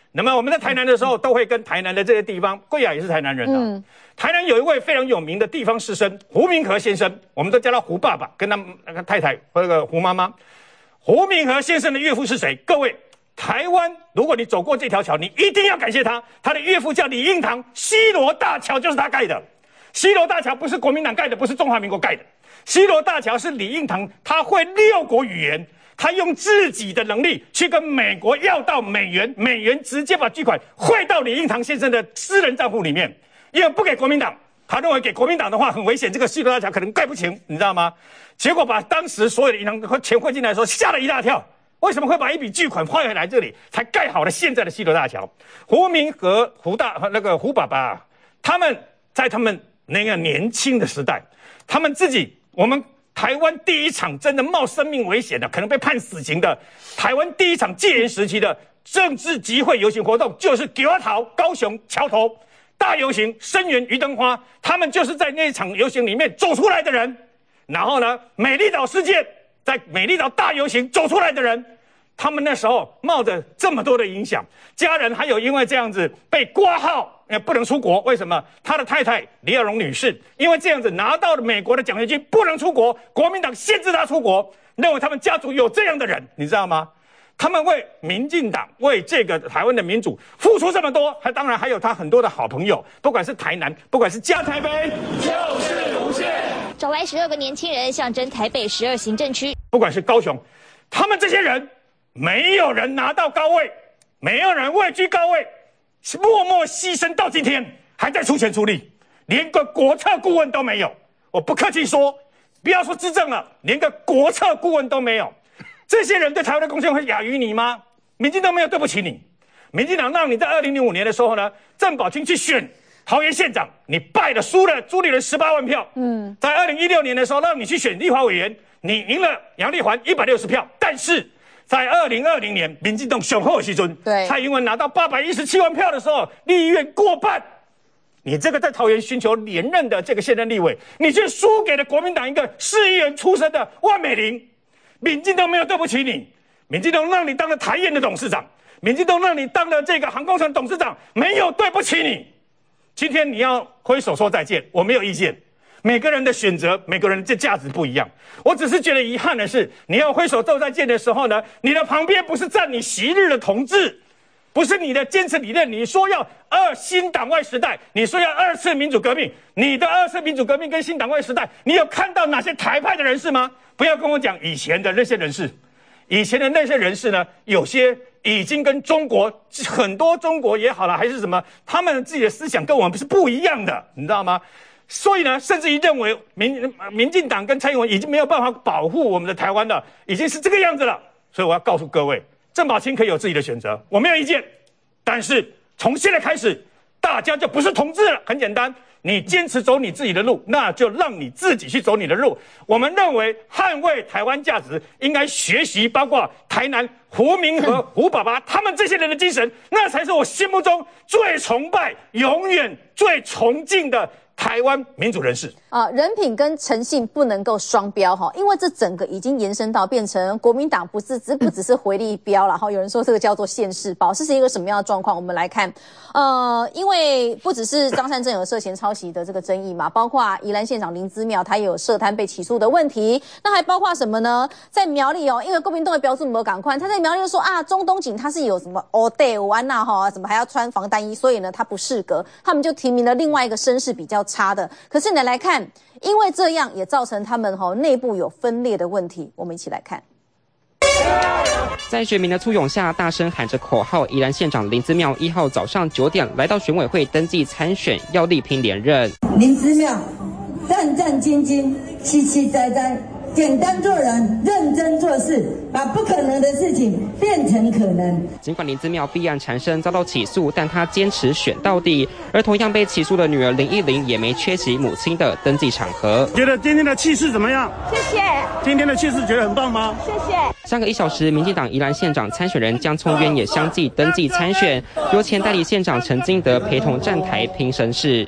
那么我们在台南的时候，都会跟台南的这些地方，贵雅也是台南人啊。嗯、台南有一位非常有名的地方士绅胡明和先生，我们都叫他胡爸爸，跟他那个太太和那个胡妈妈。胡明和先生的岳父是谁？各位，台湾如果你走过这条桥，你一定要感谢他。他的岳父叫李应堂，西螺大桥就是他盖的。西螺大桥不是国民党盖的，不是中华民国盖的。西螺大桥是李应堂，他会六国语言。他用自己的能力去跟美国要到美元，美元直接把巨款汇到李应堂先生的私人账户里面，因为不给国民党，他认为给国民党的话很危险，这个西螺大桥可能盖不成，你知道吗？结果把当时所有的银行钱汇进来的时候，吓了一大跳。为什么会把一笔巨款汇回来这里，才盖好了现在的西螺大桥？胡明和胡大那个胡爸爸，他们在他们那个年轻的时代，他们自己我们。台湾第一场真的冒生命危险的，可能被判死刑的，台湾第一场戒严时期的政治集会游行活动，就是九二桃高雄桥头大游行，声援余登花，他们就是在那场游行里面走出来的人。然后呢，美丽岛事件，在美丽岛大游行走出来的人，他们那时候冒着这么多的影响，家人还有因为这样子被挂号。不能出国，为什么？他的太太李尔荣女士因为这样子拿到了美国的奖学金，不能出国，国民党限制他出国，认为他们家族有这样的人，你知道吗？他们为民进党、为这个台湾的民主付出这么多，还当然还有他很多的好朋友，不管是台南，不管是加台北，就是无限。 找来十二个年轻人，象征台北十二行政区， 不管是高雄，他们这些人没有人拿到高位，没有人位居高位。默默牺牲到今天，还在出钱出力，连个国策顾问都没有。我不客气说，不要说执政了，连个国策顾问都没有。这些人对台湾的贡献会亚于你吗？民进党没有对不起你，民进党让你在二零零五年的时候呢，郑宝清去选桃园县长，你败了，输了朱立伦十八万票。嗯，在二零一六年的时候，让你去选立法委员，你赢了杨丽环一百六十票，但是。在二零二零年，民进党雄厚的时阵，对蔡英文拿到八百一十七万票的时候，立院过半。你这个在桃园寻求连任的这个现任立委，你却输给了国民党一个市议员出身的万美玲。民进党没有对不起你，民进党让你当了台盐的董事长，民进党让你当了这个航空城董事长，没有对不起你。今天你要挥手说再见，我没有意见。每个人的选择，每个人的价值不一样。我只是觉得遗憾的是，你要挥手说再见的时候呢，你的旁边不是站你昔日的同志，不是你的坚持理念。你说要二新党外时代，你说要二次民主革命，你的二次民主革命跟新党外时代，你有看到哪些台派的人士吗？不要跟我讲以前的那些人士，以前的那些人士呢，有些已经跟中国很多中国也好了，还是什么，他们自己的思想跟我们是不一样的，你知道吗？所以呢，甚至于认为民民进党跟蔡英文已经没有办法保护我们的台湾了，已经是这个样子了。所以我要告诉各位，郑宝清可以有自己的选择，我没有意见。但是从现在开始，大家就不是同志了。很简单，你坚持走你自己的路，那就让你自己去走你的路。我们认为捍卫台湾价值，应该学习包括台南胡明和胡爸爸他们这些人的精神，那才是我心目中最崇拜、永远最崇敬的台湾民主人士啊，人品跟诚信不能够双标哈，因为这整个已经延伸到变成国民党不是只不只是回力标了哈，有人说这个叫做现世报，这是一个什么样的状况？我们来看，呃，因为不只是张善政有涉嫌抄袭的这个争议嘛，包括宜兰县长林姿妙他也有涉贪被起诉的问题，那还包括什么呢？在苗栗哦，因为国民党的标准没赶快，他在苗栗就说啊，中东锦他是有什么欧戴湾呐哈，什么还要穿防弹衣，所以呢他不适格，他们就提名了另外一个身世比较差的，可是你来看，因为这样也造成他们哈内部有分裂的问题。我们一起来看， 在选民的簇拥下，大声喊着口号，宜兰县长林姿妙一号早上九点来到选委会登记参选，要力拼连任。 林姿妙战战兢兢、期期待待。简单做人，认真做事，把不可能的事情变成可能。 尽管林姿妙弊案缠身遭到起诉，但她坚持选到底。而同样被起诉的女儿林忆玲也没缺席母亲的登记场合。 觉得今天的气势怎么样？ 谢谢。 今天的气势觉得很棒吗？ 谢谢。 上个一小时，民进党宜兰县长参选人江聪渊也相继登记参选，由前代理县长陈金德陪同站台拼声势。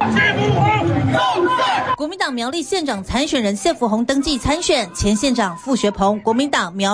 国民党苗栗县长参选人谢福洪登记参选，前县长傅学鹏，国民党苗栗县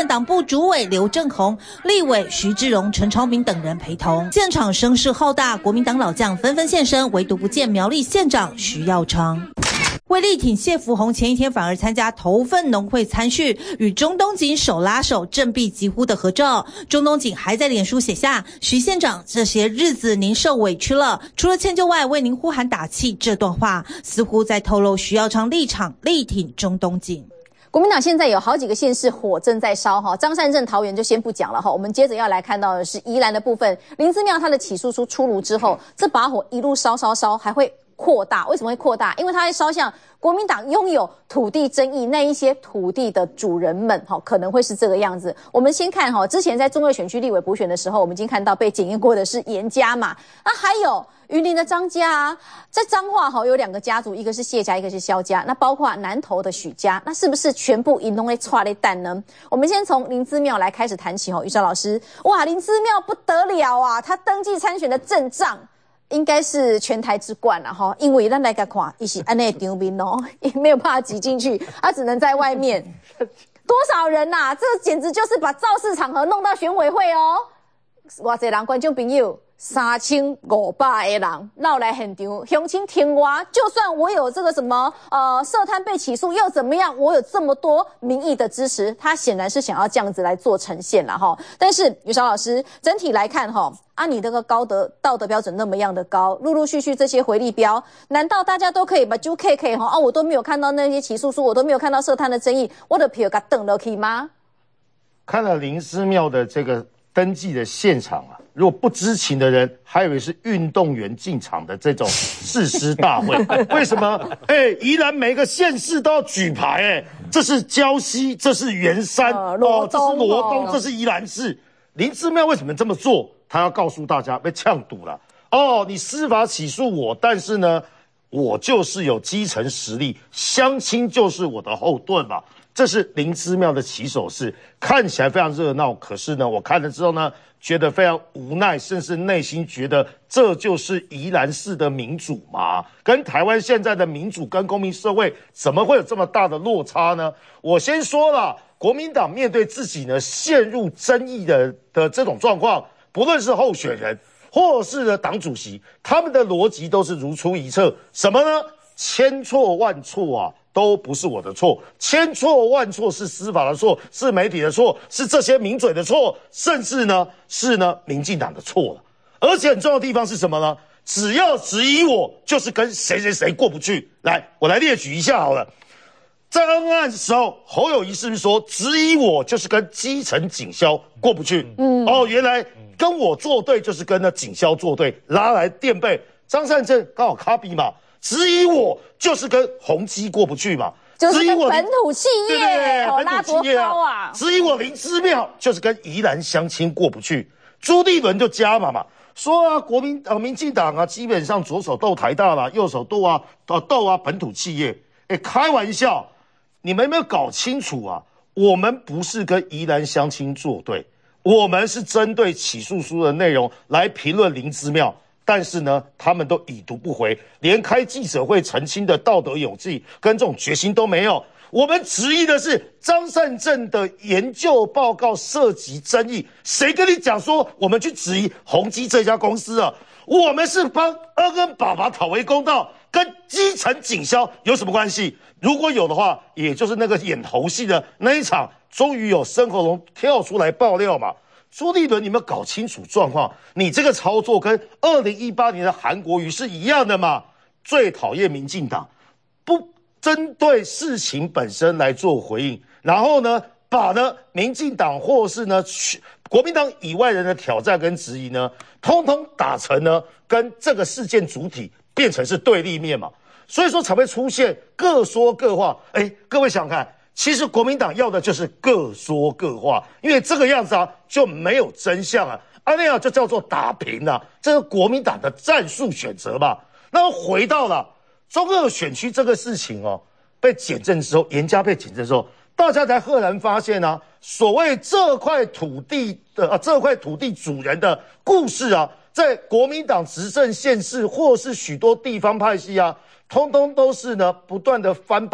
党部主委刘正宏、立委徐志荣、陈超明等人陪同。现场声势浩大，国民党老将纷纷现身，唯独不见苗栗县长徐耀昌。为力挺谢福洪，前一天反而参加头份农会参叙，与中东锦手拉手振臂疾呼的合照。中东锦还在脸书写下：徐县长，这些日子您受委屈了，除了歉疚外，为您呼喊打气。这段话似乎在透露徐耀昌立场，力挺中东锦。 国民党现在有好几个县市火正在烧哈，张善政桃园就先不讲了哈，我们接着要来看到的是宜兰的部分。林姿妙他的起诉书出炉之后，这把火一路烧烧烧，还会扩大。为什么会扩大？因为它会烧向国民党拥有土地争议那一些土地的主人们，可能会是这个样子。我们先看之前在中二选区立委补选的时候，我们已经看到被检验过的是严家嘛，那还有云林的张家啊，在彰化有两个家族，一个是谢家，一个是萧家，那包括南投的许家，那是不是全部一弄会踹了蛋呢？我们先从林姿妙来开始谈起郝，于昭老师，哇，林姿妙不得了啊，他登记参选的阵仗应该是全台之冠了哈，因为咱来个看，伊是安内场面哦，也没有办法挤进去，他只能在外面。多少人呐、啊？这简直就是把造势场合弄到选委会哦！偌济人观众朋友，三千五百个人绕来现场，乡亲听我，就算我有这个什么呃涉贪被起诉又怎么样？我有这么多民意的支持，他显然是想要这样子来做呈现啦哈。但是于韶老师，整体来看哈。啊，你这个高德道德标准那么样的高，陆陆续续这些回力标，难道大家都可以把就 K K 哈？啊，我都没有看到那些起诉书，我都没有看到涉贪的争议，我的票给等了可以吗？ 看了林姿妙的这个登记的现场啊，如果不知情的人，还以为是运动员进场的这种誓师大会。为什么？哎、欸，宜兰每个县市都要举牌、欸，哎，这是礁溪，这是圆山，呃、哦，这是罗东，哦、这是宜兰市。林姿妙为什么这么做？他要告诉大家被呛赌了哦，你司法起诉我，但是呢，我就是有基层实力，乡亲就是我的后盾嘛。这是林姿妙的起手式，看起来非常热闹，可是呢，我看了之后呢，觉得非常无奈，甚至内心觉得这就是宜兰市的民主嘛？跟台湾现在的民主跟公民社会怎么会有这么大的落差呢？我先说了，国民党面对自己呢陷入争议的的这种状况。不论是候选人，或是呢党主席，他们的逻辑都是如出一辙。什么呢？千错万错啊，都不是我的错，千错万错是司法的错，是媒体的错，是这些名嘴的错，甚至呢是呢民进党的错了。而且很重要的地方是什么呢？只要质疑我，就是跟谁谁谁过不去。来，我来列举一下好了。在恩案的时候，侯友宜是不是说质疑我就是跟基层警消过不去？嗯，哦，原来跟我作对就是跟那警消作对，拉来垫背。张善政刚好 copy 嘛，质疑我就是跟宏基过不去嘛， 就是跟本土企业， 对对对， 哦、 本土企业啊，质疑我林姿妙就是跟宜兰乡亲过不去。朱立伦就加码嘛，说啊，国民呃民进党啊，基本上左手斗台大啦，右手斗啊呃斗啊本土企业，哎，开玩笑。你们有没有搞清楚啊？我们不是跟宜兰乡亲作对，我们是针对起诉书的内容来评论林姿妙。但是呢，他们都已读不回，连开记者会澄清的道德勇气跟这种决心都没有。我们质疑的是张善政的研究报告涉及争议，谁跟你讲说我们去质疑宏基这家公司啊？我们是帮恩恩爸爸讨回公道，跟基层警消有什么关系？如果有的话，也就是那个演猴戏的那一场，终于有申喉咙跳出来爆料嘛。朱立伦，你们搞清楚状况，你这个操作跟二零一八年的韩国瑜是一样的嘛？最讨厌民进党不针对事情本身来做回应，然后呢，把呢民进党或是呢国民党以外人的挑战跟质疑呢，通通打成呢跟这个事件主体变成是对立面嘛。所以说才会出现各说各话。哎，各位想想看，其实国民党要的就是各说各话，因为这个样子啊就没有真相啊，啊那样就叫做打平啊，这是国民党的战术选择嘛。那回到了中二选区这个事情哦，被检证之后，严家被检证之后，大家才赫然发现啊，所谓这块土地的啊这块土地主人的故事啊，在国民党执政县市或是许多地方派系啊。通通都是呢，不断的翻版，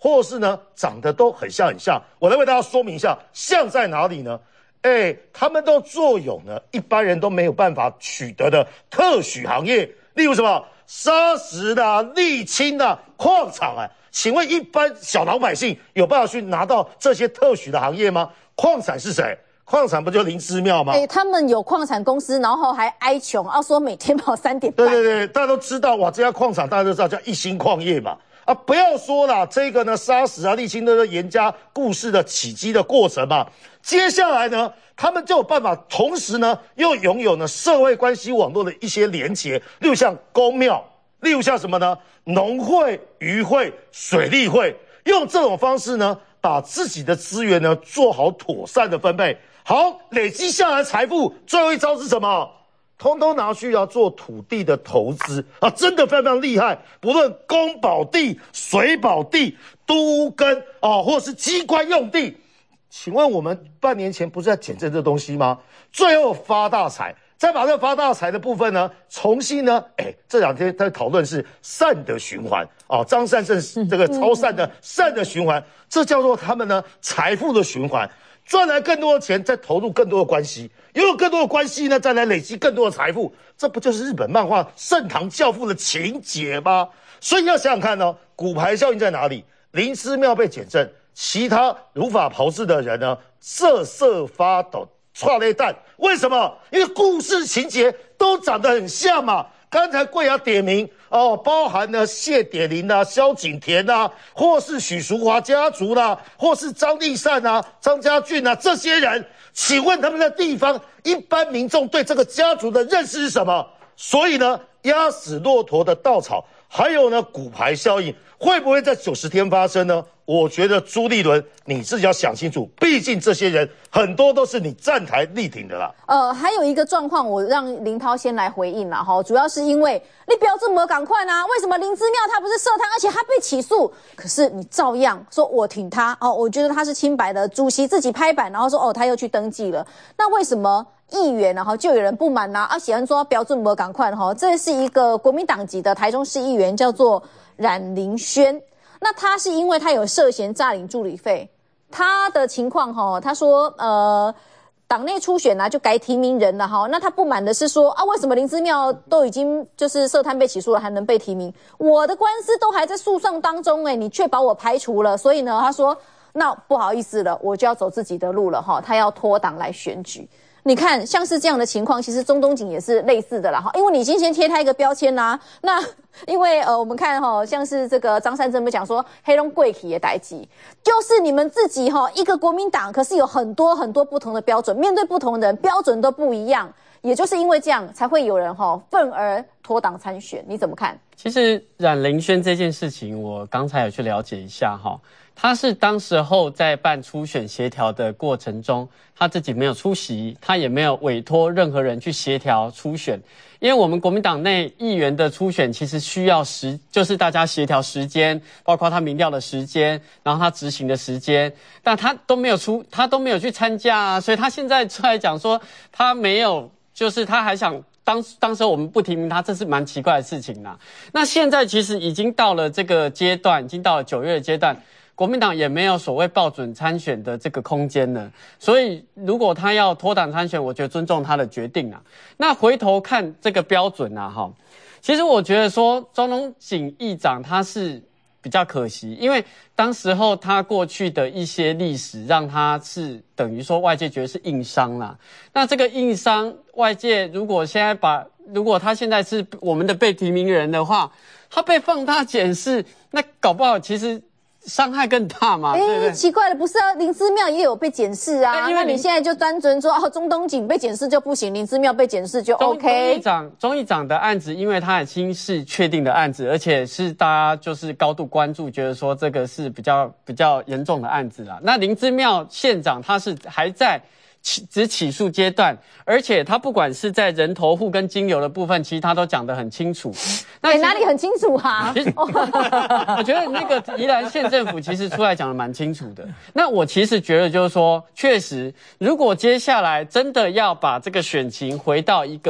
或是呢长得都很像很像。我来为大家说明一下，像在哪里呢？哎，他们都坐拥呢一般人都没有办法取得的特许行业，例如什么砂石的、沥青的、矿场啊。请问一般小老百姓有办法去拿到这些特许的行业吗？矿产是谁？矿产不就林姿妙吗？ 哎、欸，他们有矿产公司，然后还哀穷，要说每天跑三点半。 对对对，大家都知道哇，这家矿场大家都知道叫一心矿业嘛。啊，不要说啦，这个呢，砂石啊、沥青的严家故事的起机的过程嘛。接下来呢，他们就有办法，同时呢，又拥有呢社会关系网络的一些连结，例如像公庙，例如像什么呢？农会、渔会、水利会，用这种方式呢，把自己的资源呢做好妥善的分配。好，累积下来财富，最后一招是什么？通通拿去要做土地的投资啊，真的非常非常厉害。不论公保地、水保地、都更啊，或是机关用地，请问我们半年前不是在检证这东西吗？最后发大财，再把这个发大财的部分呢，重新呢，哎，这两天在讨论是善的循环啊，张善政这个超善的善的循环，这叫做他们呢财富的循环。赚来更多的钱，再投入更多的关系，拥有更多的关系呢，再来累积更多的财富，这不就是日本漫画《盛唐教父》的情节吗？所以要想想看呢、哦，骨牌效应在哪里？林姿妙被检证，其他如法炮制的人呢，瑟瑟发抖，剉咧蛋。为什么？因为故事情节都长得很像嘛。刚才贵雅点名哦，包含了谢点林啊、萧景田啊，或是许淑华家族啦、啊，或是张立善啊、张家俊啊这些人，请问他们在地方一般民众对这个家族的认识是什么？所以呢，压死骆驼的稻草，还有呢，骨牌效应会不会在九十天发生呢？我觉得朱立伦你自己要想清楚，毕竟这些人很多都是你站台力挺的啦。 呃，还有一个状况，我让林涛先来回应啦哈，主要是因为你不要这么赶快啊，为什么林姿妙他不是涉贪，而且他被起诉，可是你照样说我挺他哦，我觉得他是清白的，主席自己拍板，然后说哦他又去登记了，那为什么议员然后就有人不满呐、啊？啊，喜欢说标准不赶快哈，这是一个国民党籍的台中市议员，叫做冉凌轩。那他是因为他有涉嫌诈领助理费，他的情况哈，他说呃，党内初选啊就改提名人了哈，那他不满的是说啊，为什么林姿妙都已经就是涉贪被起诉了，还能被提名？我的官司都还在诉讼当中哎，你却把我排除了，所以呢，他说那不好意思了，我就要走自己的路了哈，他要脱党来选举。你看，像是这样的情况，其实中东锦也是类似的啦哈，因为你已经先贴他一个标签啦、啊。那因为呃，我们看哈，像是这个张善政不讲说黑龙贵体也代际，就是你们自己哈一个国民党，可是有很多很多不同的标准，面对不同的人标准都不一样，也就是因为这样才会有人哈愤而脱党参选，你怎么看？ 其实冉凌轩这件事情，我刚才有去了解一下哈。他是当时候在办初选协调的过程中，他自己没有出席，他也没有委托任何人去协调初选，因为我们国民党内议员的初选其实需要时，就是大家协调时间，包括他民调的时间，然后他执行的时间，但他都没有出，他都没有去参加啊，所以他现在出来讲说他没有，就是他还想。当当时我们不提名他，这是蛮奇怪的事情啦。那现在其实已经到了这个阶段，已经到了九月的阶段，国民党也没有所谓报准参选的这个空间了。所以如果他要脱党参选，我觉得尊重他的决定啊。那回头看这个标准啊，哈，其实我觉得说庄荣锦议长他是比较可惜，因为当时候他过去的一些历史，让他是等于说外界觉得是硬伤啦。那这个硬伤，外界如果现在把，如果他现在是我们的被提名人的话，他被放大检视，那搞不好其实伤害更大嘛，对不对？ 奇怪了，不是啊，林姿妙也有被检视啊，因为你现在就单纯说哦，中东锦被检视就不行，林姿妙被检视就 OK。 钟议长，钟议长的案子，因为他已经是确定的案子，而且是大家就是高度关注，觉得说这个是比较比较严重的案子啦。那林姿妙县长他是还在起只起诉阶段，而且他不管是在人头户跟金流的部分，其实他都讲得很清楚。 那、欸、哪里很清楚啊？ 其实我觉得那个宜兰县政府其实出来讲得蛮清楚的。那我其实觉得就是说，确实，如果接下来真的要把这个选情回到一个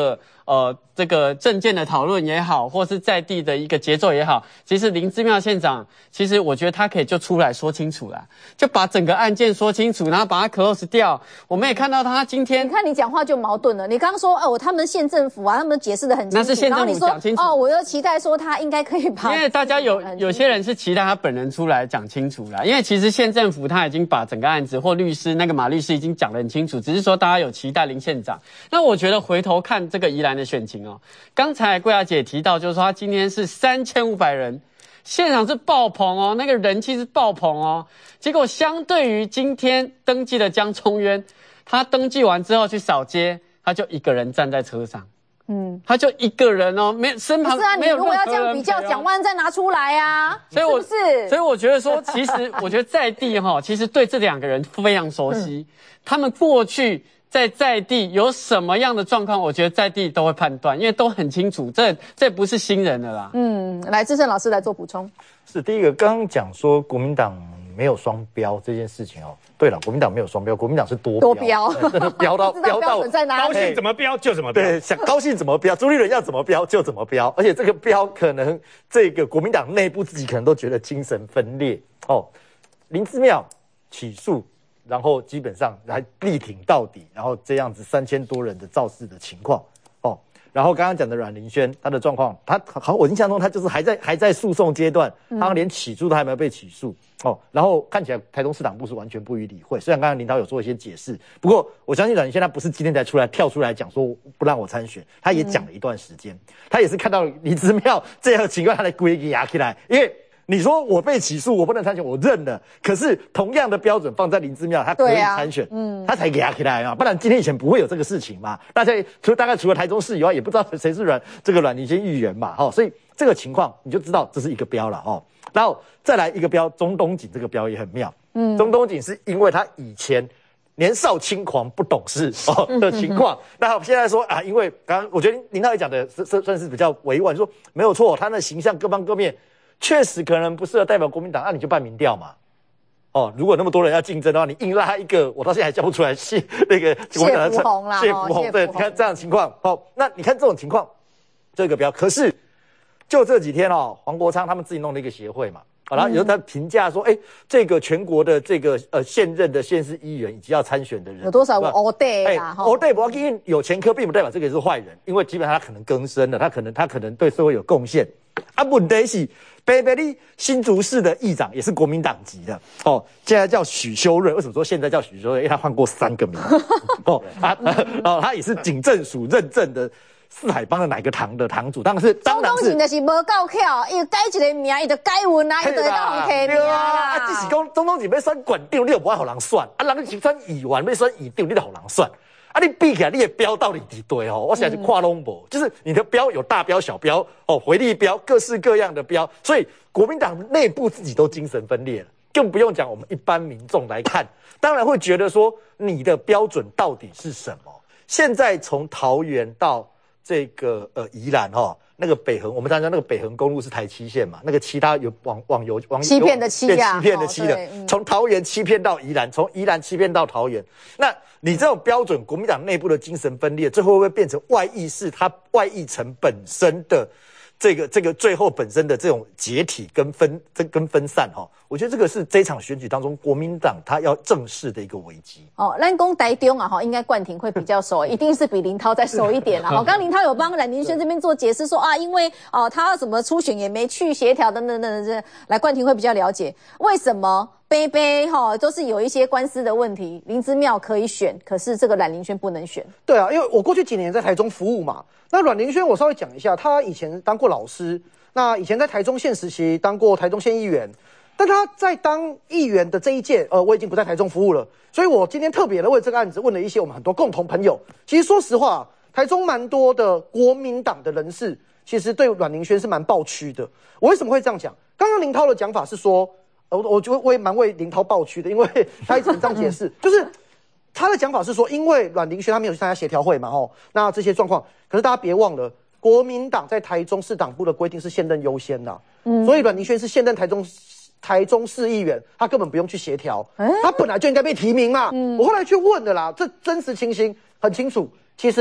呃这个政见的讨论也好，或是在地的一个节奏也好，其实林姿妙县长，其实我觉得他可以就出来说清楚啦，就把整个案件说清楚，然后把它 close 掉。我们也看到他今天， 你看你讲话就矛盾了。你刚刚说哦，他们县政府啊，他们解释的很清楚， 那是县政府讲清楚哦，我又期待说他应该可以把， 因为大家有有些人是期待他本人出来讲清楚啦，因为其实县政府他已经把整个案子或律师那个马律师已经讲得很清楚，只是说大家有期待林县长。那我觉得回头看这个宜兰的选情哦，刚才桂雅姐提到，就是说他今天是三千五百人，现场是爆棚哦，那个人气是爆棚哦。结果相对于今天登记的江聪渊，他登记完之后去扫街，他就一个人站在车上。嗯，他就一个人哦，没身旁不是啊， 没有任何人陪哦。 你如果要这样比较，蒋万安再拿出来啊， 所以我是不是？ 所以我觉得说，其实我觉得在地哈、哦，其实对这两个人非常熟悉，嗯、他们过去。在在地有什么样的状况，我觉得在地都会判断，因为都很清楚，这这不是新人的啦。 嗯，来，志胜老师来做补充。 是第一个，刚刚讲说国民党没有双标这件事情哦。对了，国民党没有双标，国民党是多多标， 标到标到高兴怎么标就怎么标， 对，想高兴怎么标，朱立伦要怎么标就怎么标，而且这个标可能这个国民党内部自己可能都觉得精神分裂哦。林姿妙起诉。然后基本上还力挺到底，然后这样子三千多人的造势的情况哦。然后刚刚讲的阮玲轩，他的状况，他好，我印象中他就是还在还在诉讼阶段，他连起诉都还没有被起诉哦。然后看起来台中市党部是完全不予理会，虽然刚刚林涛有做一些解释，不过我相信阮玲轩他不是今天才出来跳出来讲说不让我参选，他也讲了一段时间，他也是看到林姿妙这样的情况，他的规矩压起来，因为。你说我被起诉，我不能参选，我认了。可是同样的标准放在林姿妙，他可以参选，啊、嗯，他才给他起来啊，不然今天以前不会有这个事情嘛。大家除大概除了台中市以外，也不知道谁是阮这个阮玲轩议员嘛，哈、哦，所以这个情况你就知道这是一个标了哦。然后再来一个标，钟东锦这个标也很妙，嗯，钟东锦是因为他以前年少轻狂不懂事哦的情况，那现在说啊，因为刚刚我觉得林涛也讲的是算是比较委婉，说没有错，他那形象各方各面。确实可能不适合代表国民党，那、啊、你就办民调嘛。哦，如果那么多人要竞争的话，你硬拉一个，我到现在还叫不出来谢那个国民党的谢福洪啦， 谢福洪，对，你看这样的情况，哦，那你看这种情况，这个标，可是就这几天哦，黄国昌他们自己弄了一个协会嘛，好、哦，然后有在评价说，哎、嗯，这个全国的这个呃现任的县市议员以及要参选的人有多少个 all day 啊 ？all day 不要因为有前科，并不代表这个是坏人，因为基本上他可能更生了，他可能他可能对社会有贡献。啊，问题是北北的新竹市的议长也是国民党籍的哦，现在叫许修润。为什么说现在叫许修润？因为他换过三个名哦，他哦，他也是警政署认证的四海帮的哪个堂的堂主，当然是当然是。 钟东锦就是无够巧，伊改一个名，伊就改运啊，伊就会当提名啊。啊，只是讲钟东锦要选馆长，你又不爱互人选；啊，人是选议员要选议长，你就互人选。啊，你比起来，你的标到底几对哦？我想是跨拢无，就是你的标有大标、小标哦，回力标，各式各样的标，所以国民党内部自己都精神分裂了，更不用讲我们一般民众来看，当然会觉得说你的标准到底是什么？现在从桃园到这个呃宜兰哈、哦，那个北横，我们大家那个北横公路是台七线嘛，那个七它有网网游网欺骗的欺呀， 欺骗的欺的，从、哦、桃园欺骗到宜兰，从宜兰欺骗到桃园，那。你这种标准，国民党内部的精神分裂，最后会不会变成外溢是它外溢成本身的这个这个最后本身的这种解体跟分这跟分散哈？我觉得这个是这场选举当中国民党他要正视的一个危机。 哦，咱讲台中啊哈，应该冠廷会比较熟，一定是比林涛再熟一点啦。好，刚刚林涛有帮阮玲轩这边做解释说啊，因为哦他怎么初选也没去协调等等等等，来冠廷会比较了解为什么。杯杯哈都是有一些官司的问题，林姿妙可以选，可是这个阮玲轩不能选。 对啊，因为我过去几年在台中服务嘛，那阮玲轩我稍微讲一下，他以前当过老师，那以前在台中县时期当过台中县议员，但他在当议员的这一届，呃，我已经不在台中服务了，所以我今天特别的为这个案子问了一些我们很多共同朋友。其实说实话，台中蛮多的国民党的人士，其实对阮玲轩是蛮抱屈的。我为什么会这样讲？刚刚林涛的讲法是说。我我觉得我也蛮为林涛抱屈的，因为他一直这样解释，就是他的讲法是说，因为阮玲轩他没有去参加协调会嘛，吼，那这些状况，可是大家别忘了，国民党在台中市党部的规定是现任优先的，嗯，所以阮玲轩是现任台中台中市议员，他根本不用去协调，欸、他本来就应该被提名嘛。嗯、我后来去问的啦，这真实情形很清楚，其实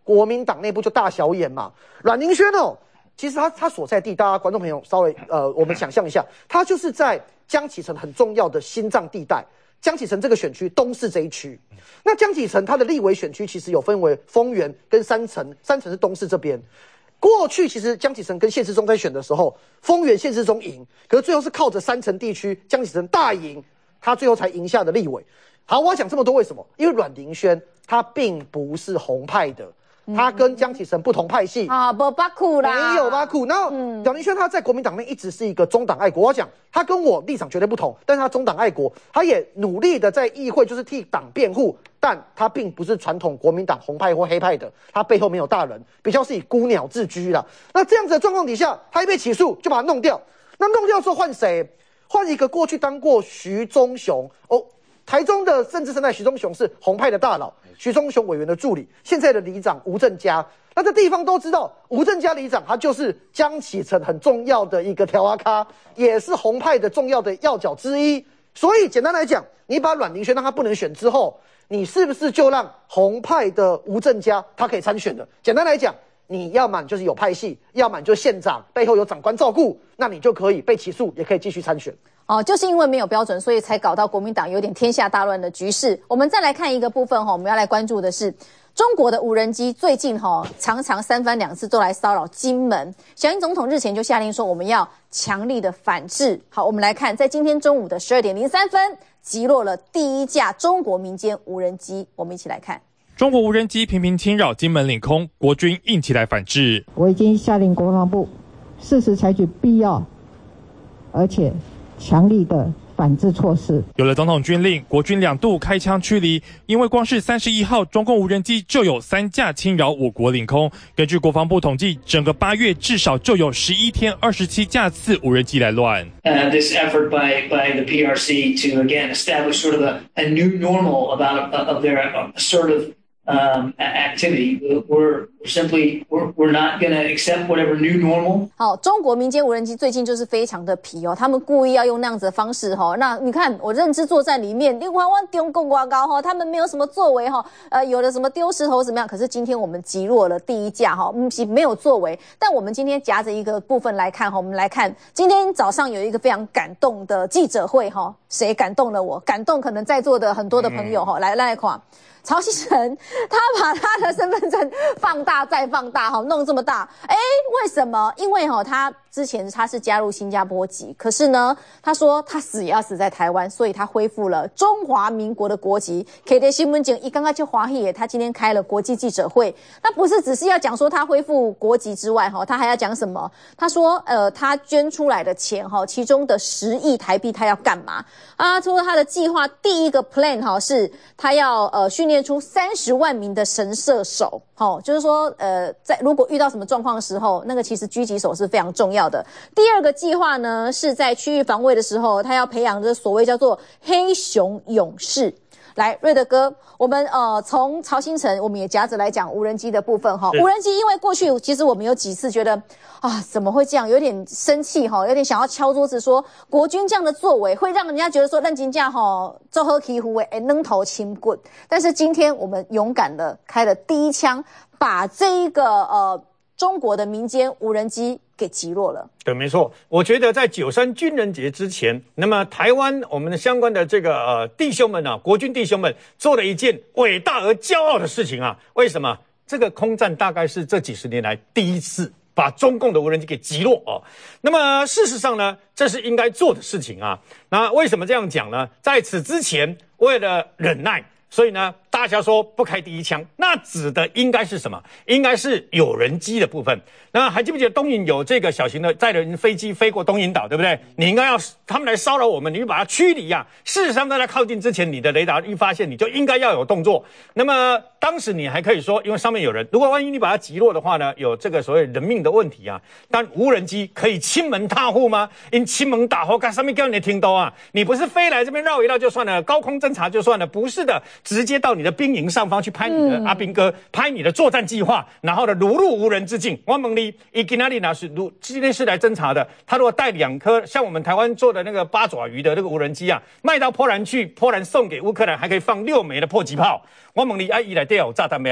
国民党内部就大小眼嘛。阮宁轩哦，其实他他所在地，大家观众朋友稍微呃，我们想象一下，他就是在江启臣很重要的心脏地带。江启臣这个选区东市这一区，那江启臣他的立委选区其实有分为丰原跟三城，三城是东市这边。过去其实江启臣跟谢志忠在选的时候，丰原谢志忠赢，可是最后是靠着三城地区江启臣大赢，他最后才赢下的立委。好，我要讲这么多为什么？因为阮玲轩他并不是红派的。他跟江启臣不同派系啊，不巴库啦， 没有巴库。然后阮玲轩他在国民党内一直是一个中党爱国。我要讲他跟我立场绝对不同，但是他中党爱国，他也努力的在议会就是替党辩护，但他并不是传统国民党红派或黑派的，他背后没有大人，比较是以孤鸟自居啦。那这样子的状况底下，他一被起诉就把他弄掉。那弄掉之后换谁？换一个过去当过徐忠雄哦。台中的政治生态，徐忠雄是红派的大佬，徐忠雄委员的助理，现在的里长吴正嘉。那这地方都知道，吴正嘉里长他就是江启臣很重要的一个条阿咖，也是红派的重要的要角之一。所以简单来讲，你把阮玲轩让他不能选之后，你是不是就让红派的吴正嘉他可以参选的？简单来讲，你要么就是有派系，要么就县长背后有长官照顾，那你就可以被起诉，也可以继续参选。 哦，就是因为没有标准，所以才搞到国民党有点天下大乱的局势。我们再来看一个部分哈，我们要来关注的是中国的无人机最近哈常常三番两次都来骚扰金门。小英总统日前就下令说，我们要强力的反制。好，我们来看，在今天中午的十二点零三分，击落了第一架中国民间无人机。我们一起来看。 中国无人机频频侵扰金门领空，国军硬起来反制。 我已经下令国防部适时采取必要，而且强力的反制措施。 有了总统军令，国军两度开枪驱离，因为光是三十一号中共无人机就有三架侵扰我国领空。根据国防部统计，整个八月至少就有十一天二十七架次无人机来乱。 Uh, this effort by by the P R C to again establish sort of a, a new normal about uh, of their uh, assertive um, activity. We're simply we're we're not going to accept whatever new normal. 好，中国民间无人机最近就是非常的皮哦，他们故意要用那样子的方式哈、哦。那你看，我认知作战里面，另外往中共quá高哈，他们没有什么作为哈、哦，呃，有的什么丢石头怎么样？可是今天我们击落了第一架哈，嗯，没有作为。但我们今天夹着一个部分来看哈，我们来看今天早上有一个非常感动的记者会哈，谁感动了我？感动可能在座的很多的朋友哈，来来看。曹锡成他把他的身份证放大再放大，哈，弄这么大，哎，为什么？因为哈，他之前他是加入新加坡籍，可是呢，他说他死也要死在台湾，所以他恢复了中华民国的国籍。K D 新闻警一刚刚就华裔，他今天开了国际记者会，那不是只是要讲说他恢复国籍之外，哈，他还要讲什么？他说，呃，他捐出来的钱，哈，其中的十亿台币他要干嘛？啊，说他的计划第一个 plan 哈是他要呃训练出三十万名的神射手，好、哦，就是说，呃，在如果遇到什么状况的时候，那个其实狙击手是非常重要的。第二个计划呢，是在区域防卫的时候，他要培养的所谓叫做黑熊勇士。来，瑞德哥，我们呃从曹新成，我们也夹着来讲无人机的部分哈。无人机，因为过去其实我们有几次觉得啊，怎么会这样，有点生气哈，有点想要敲桌子说，国军这样的作为会让人家觉得说，认真架哈做好欺负诶，扔头轻棍。但是今天我们勇敢的开了第一枪，把这一个呃中国的民间无人机给击落了。 对，没错。我觉得在九三军人节之前，那么台湾我们的相关的这个呃弟兄们啊，国军弟兄们做了一件伟大而骄傲的事情啊。为什么？这个空战大概是这几十年来第一次把中共的无人机给击落哦。那么事实上呢，这是应该做的事情啊。那为什么这样讲呢？在此之前，为了忍耐，所以呢，大家说不开第一枪，那指的应该是什么？应该是有人机的部分。那还记不记得东引有这个小型的载人飞机飞过东引岛，对不对？你应该要他们来骚扰我们，你就把它驱离啊。事实上，在它靠近之前，你的雷达一发现，你就应该要有动作。那么当时你还可以说，因为上面有人，如果万一你把它击落的话呢，有这个所谓人命的问题啊。但无人机可以亲门踏户吗？因亲门打户，干上面叫你听到啊？你不是飞来这边绕一绕就算了，高空侦察就算了，不是的，直接到你的兵营上方去拍你的、嗯、阿兵哥，拍你的作战计划，然后呢，如入无人之境。我问你，伊今哪里拿是如今天是来侦察的？他如果带两颗像我们台湾做的那个八爪鱼的那个无人机啊，卖到波兰去，波兰送给乌克兰，还可以放六枚的迫击炮。我问你，啊，伊来底有炸弹没安怎？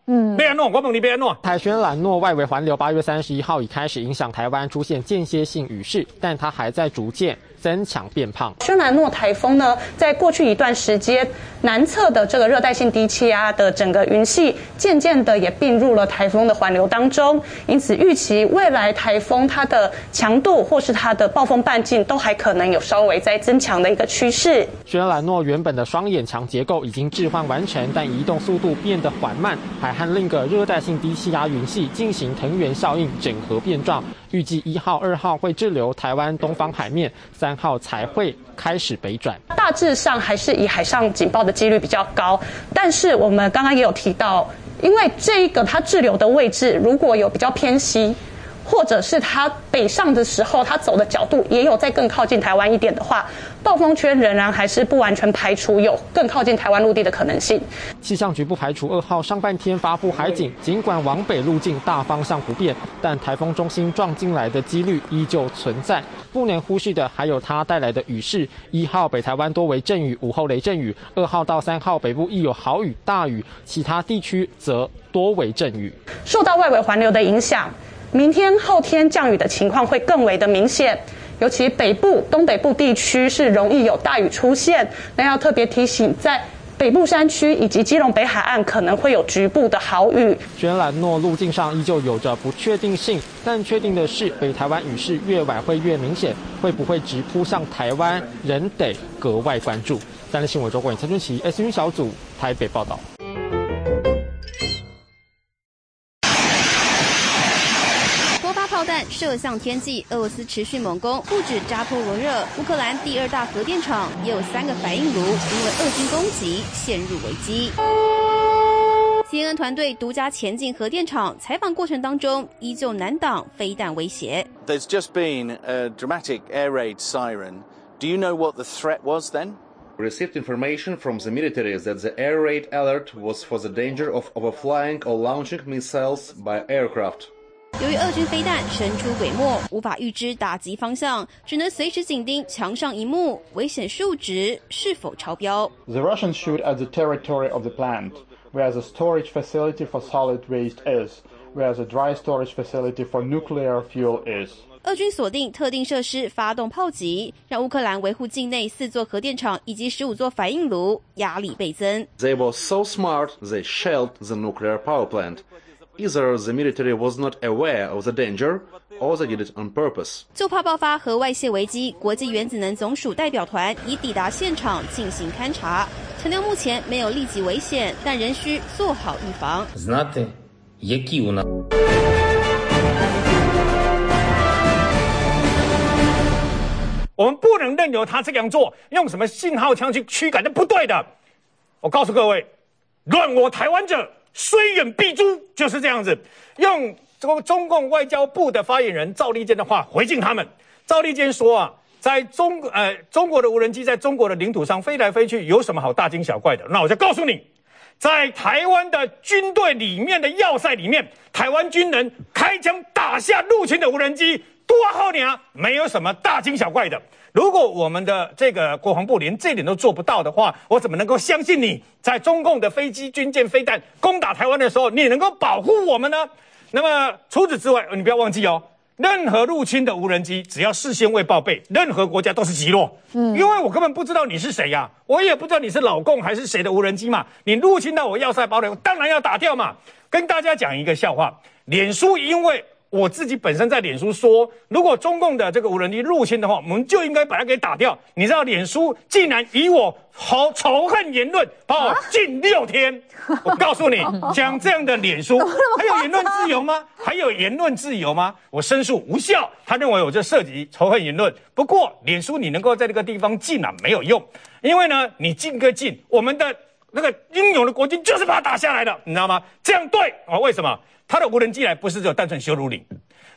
嗯，贝安诺，我问你贝安诺， 凯旋兰诺外围环流八月三十一号已开始影响台湾，出现间歇性雨势，但它还在逐渐增强变胖。 轩兰诺台风呢，在过去一段时间，南侧的这个热带性低气压的整个云系，渐渐的也并入了台风的环流当中，因此预期未来台风它的强度或是它的暴风半径都还可能有稍微在增强的一个趋势。 轩兰诺原本的双眼墙结构已经置换完成，但移动速度变得缓慢，还和另一个热带性低气压云系进行藤原效应整合变状。预计一号、二号会滞留台湾东方海面，三号才会开始北转。 大致上还是以海上警报的几率比较高，但是我们刚刚也有提到，因为这一个它滞留的位置如果有比较偏西，或者是它北上的时候，它走的角度也有再更靠近台湾一点的话，暴风圈仍然还是不完全排除有更靠近台湾陆地的可能性。 气象局不排除二号上半天发布海警，尽管往北路径大方向不变，但台风中心撞进来的几率依旧存在。不能忽视的还有它带来的雨势。一号北台湾多为阵雨，午后雷阵雨；二号到三号北部亦有豪雨、大雨，其他地区则多为阵雨。 受到外围环流的影响，明天、后天降雨的情况会更为的明显，尤其北部、东北部地区是容易有大雨出现。那要特别提醒，在北部山区以及基隆北海岸可能会有局部的豪雨。 轩兰诺路径上依旧有着不确定性，但确定的是，北台湾雨势越晚会越明显，会不会直扑向台湾，仍得格外关注。三立新闻周冠宇、陈春琪 S 云小组台北报道。 炮弹射向天际，俄罗斯持续猛攻，不止扎波罗热，乌克兰第二大核电厂也有三个反应炉因为俄军攻击陷入危机。C N N 团队独家前进核电厂，采访过程当中依旧难挡飞弹威胁。 There's just been a dramatic air raid siren. Do you know what the threat was then? Received information from the military that the air raid alert was for the danger of overflying or launching missiles by aircraft. 由于俄军飞弹神出鬼没，无法预知打击方向，只能随时紧盯墙上荧幕，危险数值是否超标。 The Russians shoot at the territory of the plant, where the storage facility for solid waste is, where the dry storage facility for nuclear fuel is. 俄军锁定特定设施发动炮击，让乌克兰维护境内四座核电厂以及十五座反应炉压力倍增。 They were so smart, they shelled the nuclear power plant.Either the military was not aware of the danger, or they did it on purpose. 就怕爆发核外泄危机，国际原子能总署代表团已抵达现场进行勘查，强调目前没有立即危险，但仍需做好预防。 Знати, які у нас 我们不能任由他这样做，用什么信号枪去驱赶，这不对的。我告诉各位，乱我台湾者，虽远必诛，就是这样子。用中中共外交部的发言人赵立坚的话回敬他们。赵立坚说啊，在中呃中国的无人机在中国的领土上飞来飞去，有什么好大惊小怪的？那我就告诉你，在台湾的军队里面的要塞里面，台湾军人开枪打下入侵的无人机，多好呢，没有什么大惊小怪的。如果我们的这个国防部连这点都做不到的话，我怎么能够相信你在中共的飞机、军舰、飞弹攻打台湾的时候，你能够保护我们呢？那么除此之外，你不要忘记哦，任何入侵的无人机，只要事先未报备，任何国家都是击落。嗯，因为我根本不知道你是谁呀、啊，我也不知道你是老共还是谁的无人机嘛。你入侵到我要塞堡垒，我当然要打掉嘛。跟大家讲一个笑话，脸书因为我自己本身在脸书说，如果中共的这个无人机入侵的话，我们就应该把它给打掉。你知道脸书竟然以我仇仇恨言论把我禁六天。啊、我告诉你，讲这样的脸书还有言论自由吗？还有言论自由吗？我申诉无效，他认为我这涉及仇恨言论。不过脸书你能够在这个地方禁啊，没有用，因为呢，你禁个禁，我们的那个英勇的国军就是把它打下来的，你知道吗？这样对啊？为什么？他的无人机来不是只有单纯羞辱你，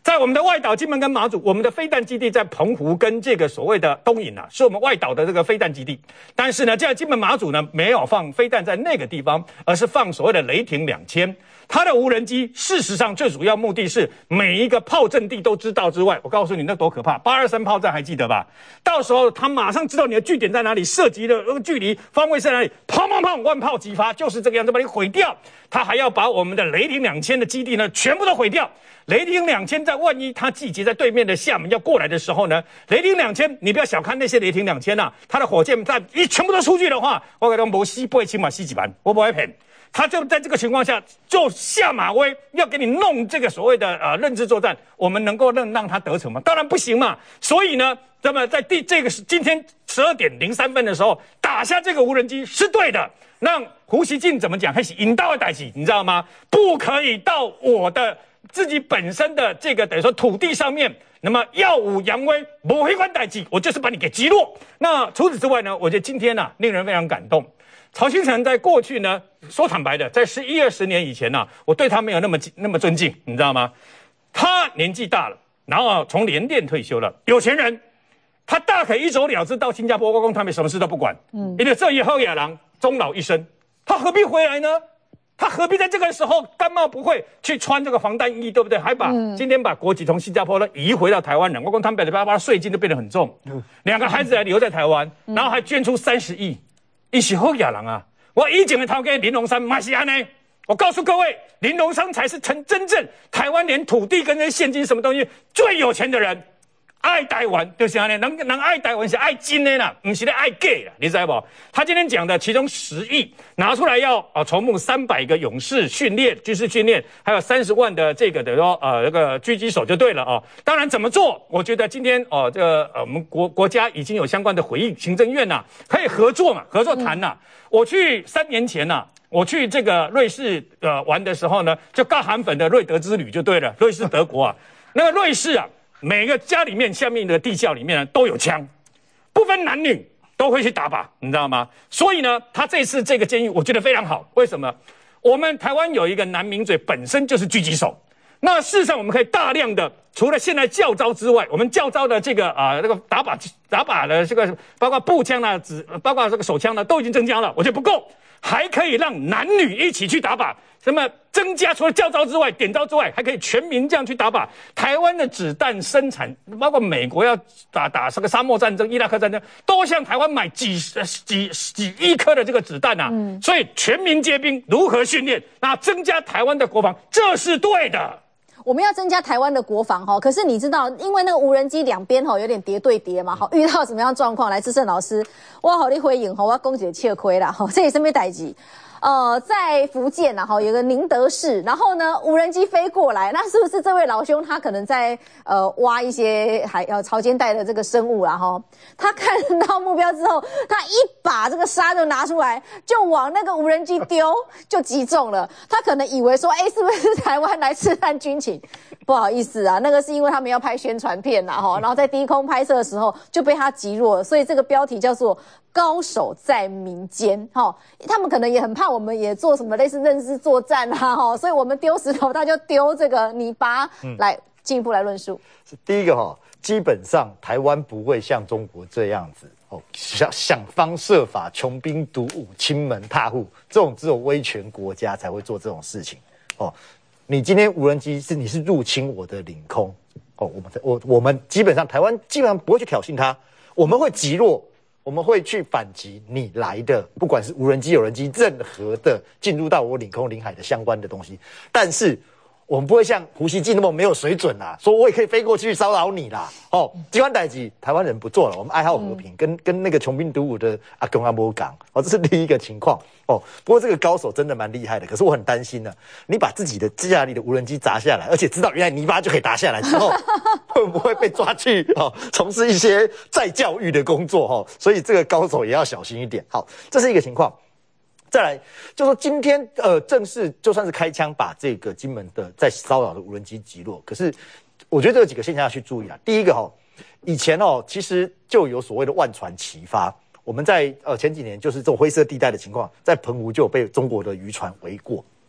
在我们的外岛金门跟马祖，我们的飞弹基地在澎湖跟这个所谓的东引啊，是我们外岛的这个飞弹基地。但是呢，在金门马祖呢，没有放飞弹在那个地方，而是放所谓的雷霆两千。它的无人机事实上最主要目的是每一个炮阵地都知道之外，我告诉你那多可怕！八二三炮战还记得吧？到时候他马上知道你的据点在哪里，射击的距离方位在哪里，砰砰砰，万炮齐发，就是这个样子把你毁掉。他还要把我们的雷霆两千的基地呢全部都毁掉。雷霆两千在万一它集结在对面的厦门要过来的时候呢，雷霆两千你不要小看那些雷霆两千呐，它的火箭弹一全部都出去的话，我跟你说没西不会起码西几万，我不会骗。他就在这个情况下就下马威，要给你弄这个所谓的呃认知作战，我们能够让让他得逞吗？当然不行嘛。所以呢，那么在第这个今天十二点零三分的时候打下这个无人机是对的。让胡锡进怎么讲？还是引导的代志，你知道吗？不可以到我的自己本身的这个等于说土地上面，那么耀武扬威，某一关代志，我就是把你给击落。那除此之外呢，我觉得今天呢、啊，令人非常感动。曹兴诚在过去呢，说坦白的，在十一二十年以前呢、啊，我对他没有那么那么尊敬，你知道吗？他年纪大了，然后从联电退休了，有钱人，他大可一走了之，到新加坡光光他们什么事都不管，嗯，因为这以后野狼终老一生，他何必回来呢？他何必在这个时候甘冒不讳去穿这个防弹衣，对不对？还把、嗯、今天把国籍从新加坡呢移回到台湾人，我光他们北的巴巴税金都变得很重，嗯、两个孩子还留在台湾，嗯、然后还捐出三十亿。一起后亚人啊！我以前的头家林龙山马西安呢？我告诉各位，林龙山才是真真正台湾连土地跟那现金什么东西最有钱的人。爱台湾就是安尼，能能爱台湾是爱金的啦，不是爱 gay 啦，你知道不？他今天讲的其中十亿拿出来要啊筹募三百个勇士训练、军事训练，还有三十万的这个等于说呃那个狙击手就对了啊。当然怎么做？我觉得今天哦、呃、这个呃我们国国家已经有相关的回应，行政院呐、啊、可以合作嘛，合作谈呐、啊。嗯、我去三年前呐、啊。我去这个瑞士呃玩的时候呢，就告韩粉的瑞德之旅就对了，瑞士德国啊，那个瑞士啊。每个家里面下面的地窖里面呢都有枪，不分男女都会去打靶，你知道吗？所以呢，他这次这个建议我觉得非常好。为什么？我们台湾有一个南名嘴本身就是狙击手，那事实上我们可以大量的除了现在教招之外，我们教招的这个啊、呃、那个打靶打靶的这个包括步枪啊，只包括这个手枪呢都已经增加了，我觉得不够，还可以让男女一起去打靶。那么增加除了教招之外、点招之外，还可以全民这样去打靶。台湾的子弹生产，包括美国要打打这个沙漠战争、伊拉克战争，都向台湾买几几几亿颗的这个子弹啊。嗯、所以全民皆兵，如何训练？那增加台湾的国防，这是对的。 我们要增加台湾的国防哈，可是你知道，因为那个无人机两边哈有点叠对叠嘛，好，遇到什么样的状况？来，志胜老师，我好你回应哈，我要公姐切亏啦哈，这也是没代志。呃，在福建呐，哈，有个宁德市，然后呢，无人机飞过来，那是不是这位老兄他可能在呃挖一些海呃潮间带的这个生物啦哈？他看到目标之后，他一把这个沙就拿出来，就往那个无人机丢，就击中了。他可能以为说，哎，是不是台湾来试探军情？不好意思啊，那个是因为他们要拍宣传片呐哈，然后在低空拍摄的时候就被他击落了，所以这个标题叫做“高手在民间”哈。他们可能也很怕我们也做什么类似认知作战啊哈，所以我们丢石头，他就丢这个泥巴来进一步来论述。 是第一个哈，基本上台湾不会像中国这样子哦，想想方设法穷兵黩武、亲门踏户，这种只有威权国家才会做这种事情哦。你今天无人机是你是入侵我的领空哦，我们我我们基本上台湾基本上不会去挑衅它，我们会击落。我们会去反击你来的，不管是无人机、有人机，任何的进入到我领空、领海的相关的东西。但是我们不会像胡锡进那么没有水准啦，说我也可以飞过去骚扰你啦。哦，机关代级，台湾人不做了，我们爱好和平，嗯、跟跟那个穷兵黩武的阿公阿伯讲，哦，这是第一个情况。哦，不过这个高手真的蛮厉害的，可是我很担心呢，你把自己的家里的无人机砸下来，而且知道原来泥巴就可以打下来之后，会不会被抓去哦从事一些再教育的工作哈、哦？所以这个高手也要小心一点。好，这是一个情况。再来就说今天呃正式就算是开枪把这个金门的在骚扰的无人机击落，可是我觉得这有几个现象要去注意啊。第一个哈、哦，以前哦其实就有所谓的万船齐发。我们在呃前几年就是这种灰色地带的情况，在澎湖就有被中国的渔船围过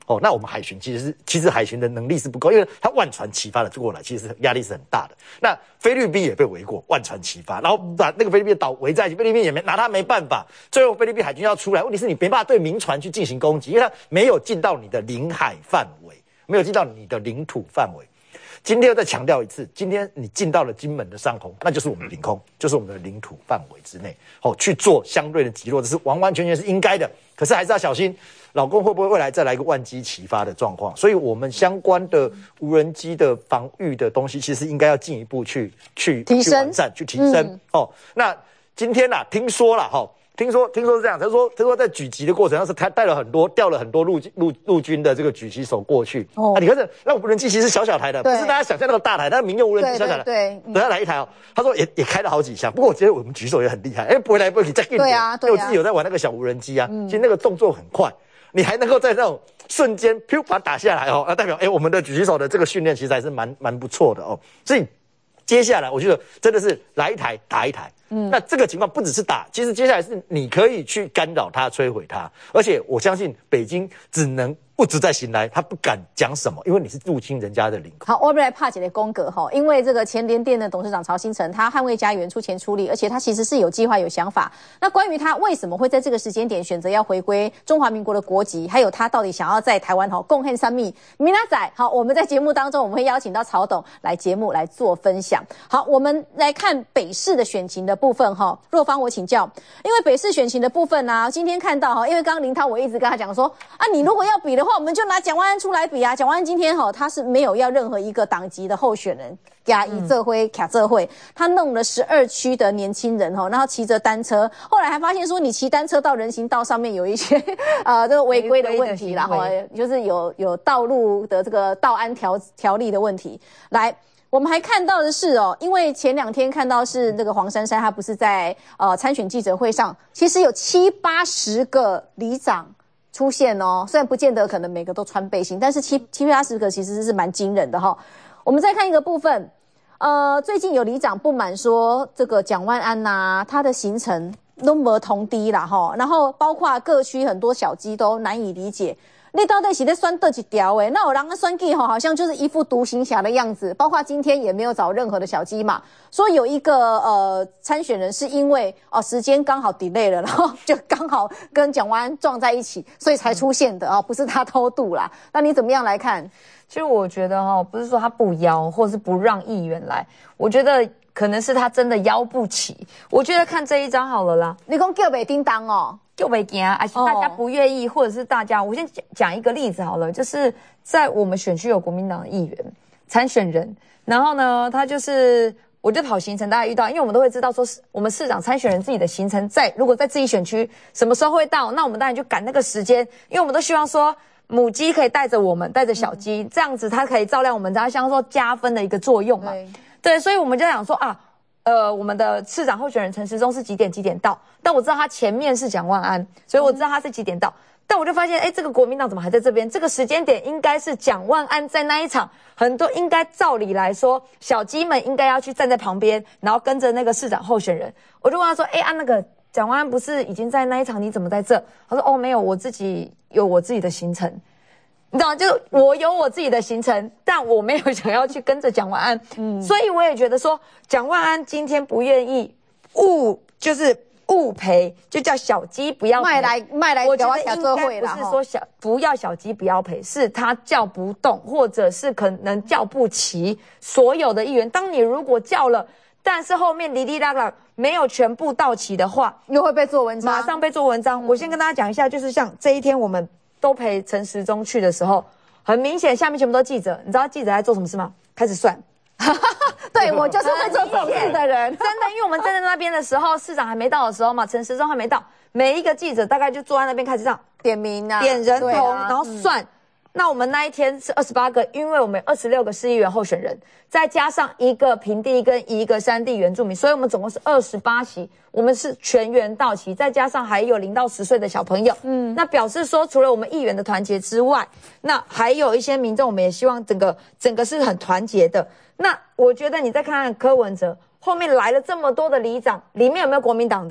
哦，那我们海巡其实是其实海巡的能力是不够，因为它万船齐发的过来，其实压力是很大的。那菲律宾也被围过，万船齐发，然后把那个菲律宾岛围在一起，菲律宾也没拿他没办法。最后菲律宾海军要出来，问题是你没办法对民船去进行攻击，因为它没有进到你的领海范围，没有进到你的领土范围。今天又再强调一次，今天你进到了金门的上空，那就是我们的领空，就是我们的领土范围之内，哦，去做相对的击落，这是完完全全是应该的。可是还是要小心，老共会不会未来再来一个万机齐发的状况？所以我们相关的无人机的防御的东西，其实应该要进一步去去提升、 去完善、去提升、嗯、哦。那今天啊，听说了哈。哦听说，听说是这样。他说，他说在举旗的过程，当时他带了很多，调了很多陆陆陆军的这个举旗手过去。哦，啊、你看这那无人机其实是小小台的，不是大家想象那个大台，但民用无人机小小的。对，等下来一台哦。他说也也开了好几箱，不过我觉得我们举手也很厉害，哎，不回来不回去再给你。对啊，对啊。因为我自己有在玩那个小无人机啊，嗯、其实那个动作很快，你还能够在那种瞬间噗把它打下来哦，那代表哎我们的举旗手的这个训练其实还是蛮蛮不错的哦。所以接下来我觉得真的是来一台打一台。嗯，那这个情况不只是打，其实接下来是你可以去干扰它、摧毁它，而且我相信北京只能不知在醒来，他不敢讲什么，因为你是入侵人家的领空。 好，我们来帕姐的宫格哈，因为这个前联电的董事长曹兴诚，他捍卫家园出钱出力，而且他其实是有计划、有想法。那关于他为什么会在这个时间点选择要回归中华民国的国籍，还有他到底想要在台湾哈贡献三密米拉仔，好，我们在节目当中我们会邀请到曹董来节目来做分享。好，我们来看北市的选情的部分哈，若芳我请教，因为北市选情的部分呢、啊，今天看到哈，因为刚刚林涛我一直跟他讲说啊，你如果要比的话，我们就拿蒋万安出来比啊。蒋万安今天哈，他是没有要任何一个党籍的候选人加以这会卡这会，他弄了十二区的年轻人哈，然后骑着单车，后来还发现说你骑单车到人行道上面有一些呃这个违规的问题啦哈，就是有有道路的这个道安条条例的问题。来，我们还看到的是哦，因为前两天看到是那个黄珊珊，她不是在呃参选记者会上，其实有七八十个里长出现哦，虽然不见得可能每个都穿背心，但是七七八十个其实是蛮惊人的哈、哦。我们再看一个部分，呃，最近有里长不满说这个蒋万安呐、啊，他的行程都没同低啦哈，然后包括各区很多小鸡都难以理解。你到底是在选哪一条诶？那有人的选举吼，好像就是一副独行侠的样子。包括今天也没有找任何的小鸡嘛，说有一个呃参选人是因为哦、呃、时间刚好 delay 了，然后就刚好跟蒋万安撞在一起，所以才出现的啊、哦，不是他偷渡啦。那你怎么样来看？ 其实我觉得哈、哦，不是说他不邀，或是不让议员来，我觉得可能是他真的邀不起。我觉得看这一张好了啦， 你讲叫袂叮当哦。 就没行，而且大家不愿意，或者是大家，我先讲一个例子好了，就是在我们选区有国民党的议员参选人，然后呢，他就是我就跑行程，大家遇到，因为我们都会知道说，我们市长参选人自己的行程在，如果在自己选区什么时候会到，那我们当然就赶那个时间，因为我们都希望说母鸡可以带着我们，带着小鸡，这样子它可以照亮我们家乡，说加分的一个作用嘛，对，对，所以我们就想说啊。呃，我们的市长候选人陈时中是几点几点到？但我知道他前面是蒋万安，所以我知道他是几点到。但我就发现，哎，这个国民党怎么还在这边？这个时间点应该是蒋万安在那一场，很多应该照理来说，小鸡们应该要去站在旁边，然后跟着那个市长候选人。我就问他说，哎，啊那个蒋万安不是已经在那一场，你怎么在这？他说，哦，没有，我自己有我自己的行程。你知道吗？就是我有我自己的行程，但我没有想要去跟着蒋万安，嗯，所以我也觉得说，蒋万安今天不愿意误，就是误赔，就叫小鸡不要赔卖来卖来， 我觉得应该不是说小不要小鸡不要赔，是他叫不动，或者是可能叫不齐所有的议员。当你如果叫了，但是后面哩哩啦啦没有全部到齐的话， 又会被做文章， 马上被做文章。嗯、我先跟大家讲一下，就是像这一天我们。都陪陈时中去的时候，很明显下面全部都记者，你知道记者在做什么事吗？开始算。 对，我就是会做这种事的人， 真的，因为我们站在那边的时候，市长还没到的时候嘛，陈时中还没到，每一个记者大概就坐在那边开始这样点名啊， 点人头， 啊、 然后算。嗯那我们那一天是二十八个，因为我们有二十六个市议员候选人，再加上一个平地跟一个山地原住民，所以我们总共是二十八席，我们是全员到齐，再加上还有零到十岁的小朋友，嗯，那表示说除了我们议员的团结之外，那还有一些民众，我们也希望整个整个是很团结的。那我觉得你再看看柯文哲后面来了这么多的里长，里面有没有国民党的？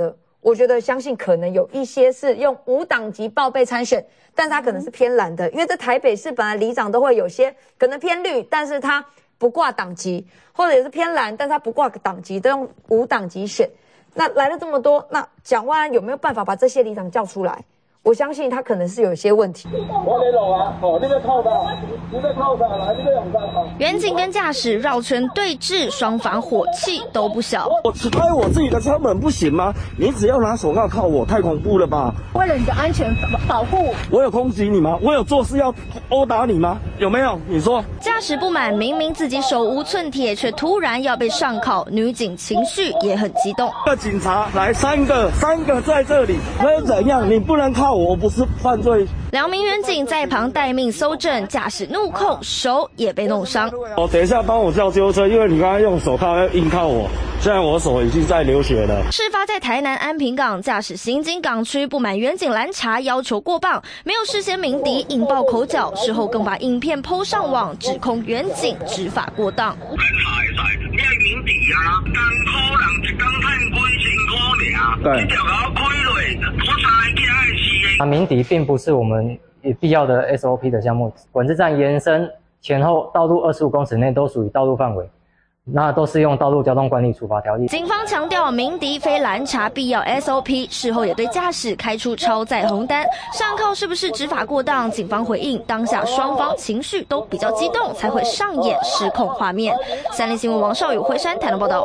我觉得相信可能有一些是用无党籍报备参选，但是他可能是偏蓝的，因为在台北市本来里长都会有些可能偏绿，但是他不挂党籍，或者也是偏蓝，但是他不挂党籍，都用无党籍选。那来了这么多，那蒋万安有没有办法把这些里长叫出来？我相信他可能是有一些问题。 远景跟驾驶绕圈对峙，双方火气都不小。 我开我自己的车门不行吗？你只要拿手铐铐我，太恐怖了吧？ 为了你的安全保护， 我有攻击你吗？我有做事要殴打你吗？有没有？你说。 驾驶不满，明明自己手无寸铁，却突然要被上铐，女警情绪也很激动。 这警察来三个，三个在这里，那又怎样？你不能铐我，我不是犯罪。 两名远警在旁待命搜证，驾驶怒控，手也被弄伤。 我等一下帮我叫救护车，因为你刚刚用手铐要硬铐我，现在我手已经在流血了。 事发在台南安平港，驾驶行经港区，不满远警拦查，要求过磅，没有事先鸣笛，引爆口角，事后更把影片 po 上网，指控远警执法过当。 对，啊，鸣笛并不是我们必要的 S O P 的项目，管制站延伸前后道路二十五公尺内都属于道路范围。那都是用道路交通管理处罚条例。 警方强调鸣笛非拦查必要 S O P， 事后也对驾驶开出超载红单。上铐是不是执法过当？警方回应，当下双方情绪都比较激动，才会上演失控画面。三立新闻王少宇、惠山台南报道。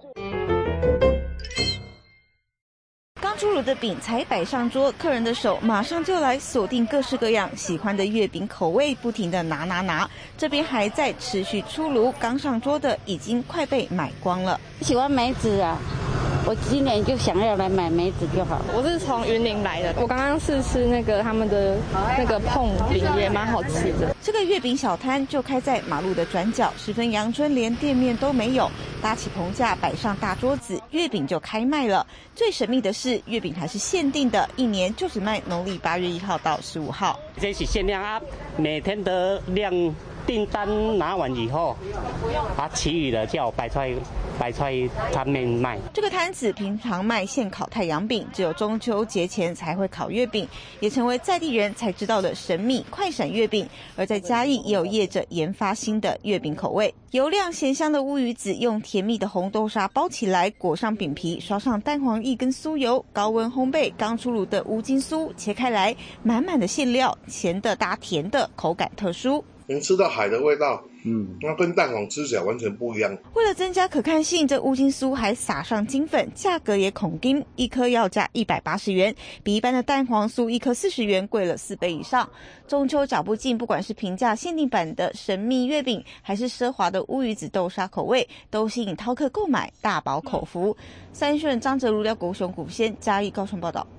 刚出炉的饼才摆上桌，客人的手马上就来锁定各式各样喜欢的月饼口味，不停的拿拿拿。这边还在持续出炉，刚上桌的已经快被买光了。 喜欢梅子啊，我今年就想要来买梅子就好。 我是从云林来的，我刚刚试吃那个他们的那个碰饼也蛮好吃的。 这个月饼小摊就开在马路的转角，十分阳春，连店面都没有，搭起棚架摆上大桌子，月饼就开卖了。最神秘的是，月饼还是限定的，一年就只卖农历八月一号到十五号。 这是限量啊，每天的量订单拿完以后，把其余的叫摆出来，摆出来摊面卖。 这个摊子平常卖现烤太阳饼，只有中秋节前才会烤月饼，也成为在地人才知道的神秘快闪月饼。而在嘉义也有业者研发新的月饼口味，油亮咸香的乌鱼子用甜蜜的红豆沙包起来，裹上饼皮，刷上蛋黄液跟酥油，高温烘焙，刚出炉的乌金酥切开来，满满的馅料，咸的搭甜的，口感特殊。 能吃到海的味道，嗯，那跟蛋黄吃起来完全不一样。 为了增加可看性，这乌金酥还撒上金粉，价格也恐金，一颗要价一百八十元，比一般的蛋黄酥一颗四十元贵了四倍以上。中秋找不尽，不管是平价限定版的神秘月饼，还是奢华的乌鱼子豆沙口味，都吸引饕客购买，大饱口福。三顺张哲如、廖国雄、古先嘉义高雄报道。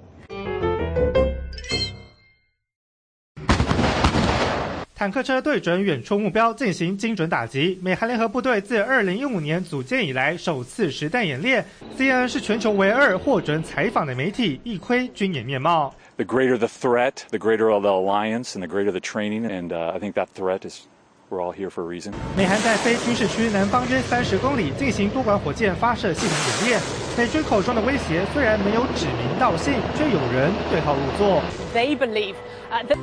坦克车对准远处目标进行精准打击，美韩联合部队自二零一五年组建以来首次实弹演练。C N N 是全球唯二获准采访的媒体，一窥军演面貌。 The greater the threat, the greater the alliance, and the greater the training, and uh, I think that threat is we're all here for a reason. 美韩在非军事区南方约三十公里进行多管火箭发射系统演练。美军口中的威胁虽然没有指名道姓，却有人对号入座。 They believe, uh, that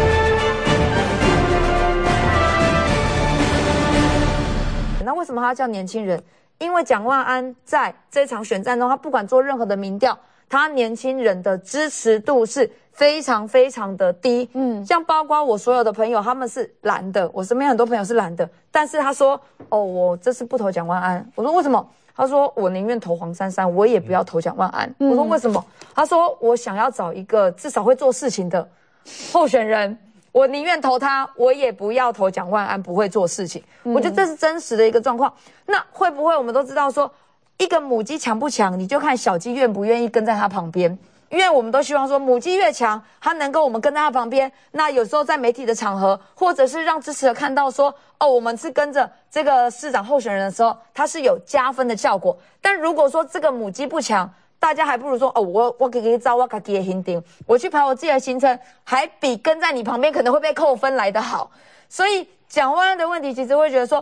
那为什么他叫年轻人？因为蒋万安在这场选战中，他不管做任何的民调，他年轻人的支持度是非常非常的低。嗯，像包括我所有的朋友，他们是蓝的，我身边很多朋友是蓝的，但是他说，哦，我这次不投蒋万安。我说为什么？他说我宁愿投黄珊珊，我也不要投蒋万安。嗯、我说为什么？他说我想要找一个至少会做事情的候选人。我宁愿投他，我也不要投蒋万安不会做事情。嗯、我觉得这是真实的一个状况。那会不会我们都知道说，一个母鸡强不强，你就看小鸡愿不愿意跟在它旁边。因为我们都希望说，母鸡越强，它能够我们跟在它旁边。那有时候在媒体的场合，或者是让支持者看到说，哦，我们是跟着这个市长候选人的时候，它是有加分的效果。但如果说这个母鸡不强，大家还不如说哦，我我给给招我自己的行程，我去排我自己的行程，还比跟在你旁边可能会被扣分来得好。所以蒋万安的问题，其实会觉得说，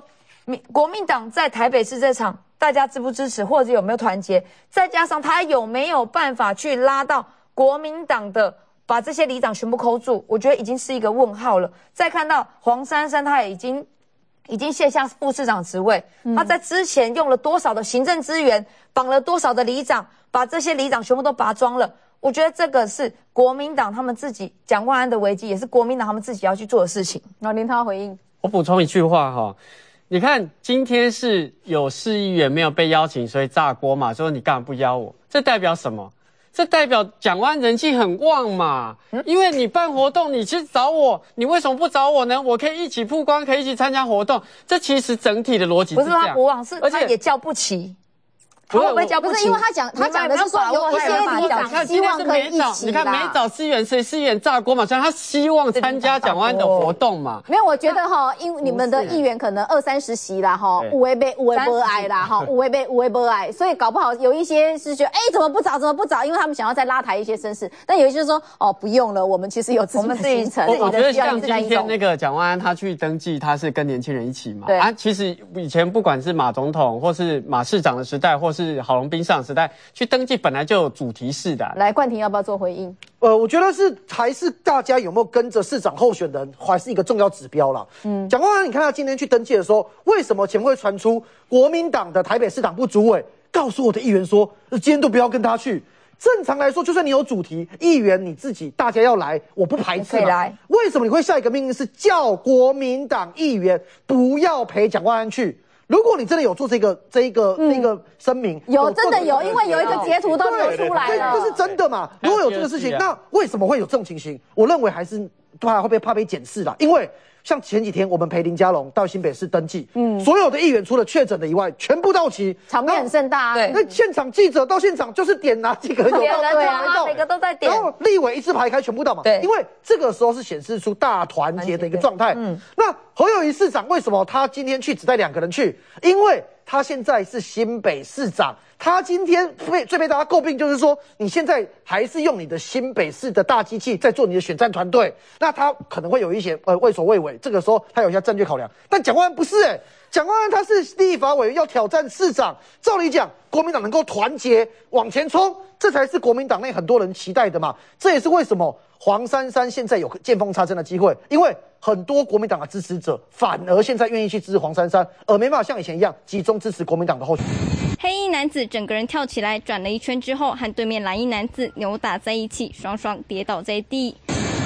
民国民党在台北市这场，大家支不支持，或者有没有团结？再加上他有没有办法去拉到国民党的，把这些里长全部扣住？我觉得已经是一个问号了。再看到黄珊珊，他也已经已经卸下副市长职位，嗯、他在之前用了多少的行政资源，绑了多少的里长，把这些里长全部都拔庄了。我觉得这个是国民党他们自己蒋万安的危机，也是国民党他们自己要去做的事情。 然后林涛回应， 我补充一句话哈。你看，今天是有市议员没有被邀请，所以炸锅嘛，说你干嘛不邀我？这代表什么？这代表蒋万安人气很旺嘛。嗯、因为你办活动，你去找我，你为什么不找我呢？我可以一起曝光，可以一起参加活动。这其实整体的逻辑是这样。 不是他不旺，是他也叫不齐。 他会不会叫不齐？因为他讲他讲的是说有一些里长希望可以一起。 你看没找市议员，谁市议员炸锅嘛？所以他希望参加蒋万安的活动嘛。 没有，我觉得哈，因为你们的议员可能二三十席啦，哈，五位被五位不爱啦，哈，五位被五位不爱，所以搞不好有一些是觉得，哎，怎么不找？怎么不找？因为他们想要再拉抬一些声势，但有一些说，哦，不用了，我们其实有自己的行程。 我觉得像今天那个蒋万安他去登记，他是跟年轻人一起嘛。对啊，其实以前不管是马总统，或是马市长的时代，或是郝龙斌上时代去登记，本来就有主题式的、啊。 来，冠廷要不要做回应？ 呃，我觉得是还是大家有没有跟着市长候选人，还是一个重要指标啦。嗯，蒋万安，你看他今天去登记的时候，为什么前会传出国民党的台北市党部主委告诉我的议员说，今天都不要跟他去？正常来说，就算你有主题，议员你自己大家要来，我不排斥嘛。为什么你会下一个命令是叫国民党议员不要陪蒋万安去？如果你真的有做这个这一个、嗯、这个声明， 有真的有，因为有一个截图都流出来了， 这是真的嘛？如果有这个事情，那为什么会有这种情形？我认为还是怕会被怕被检视啦，因为像前几天我们陪林佳龙到新北市登记，嗯，所有的议员除了确诊的以外，全部到齐， 场面很盛大、啊。 对，那现场记者到现场就是点哪几个人有到， 对啊，每个都在点， 然后立委一字排开，全部到嘛。对，因为这个时候是显示出大团结的一个状态。嗯，那侯友宜市长为什么他今天去只带两个人去？因为他现在是新北市长。他今天被最被大家诟病就是说，你现在还是用你的新北市的大机器在做你的选战团队，那他可能会有一些呃畏首畏尾，这个时候他有一些战略考量。但蒋万安不是哎、欸，蒋万安他是立法委员要挑战市长，照理讲国民党能够团结往前冲，这才是国民党内很多人期待的嘛。这也是为什么黄珊珊现在有见缝插针的机会，因为很多国民党的支持者反而现在愿意去支持黄珊珊，而没办法像以前一样集中支持国民党的候选人。 黑衣男子整个人跳起来，转了一圈之后，和对面蓝衣男子扭打在一起，双双跌倒在地。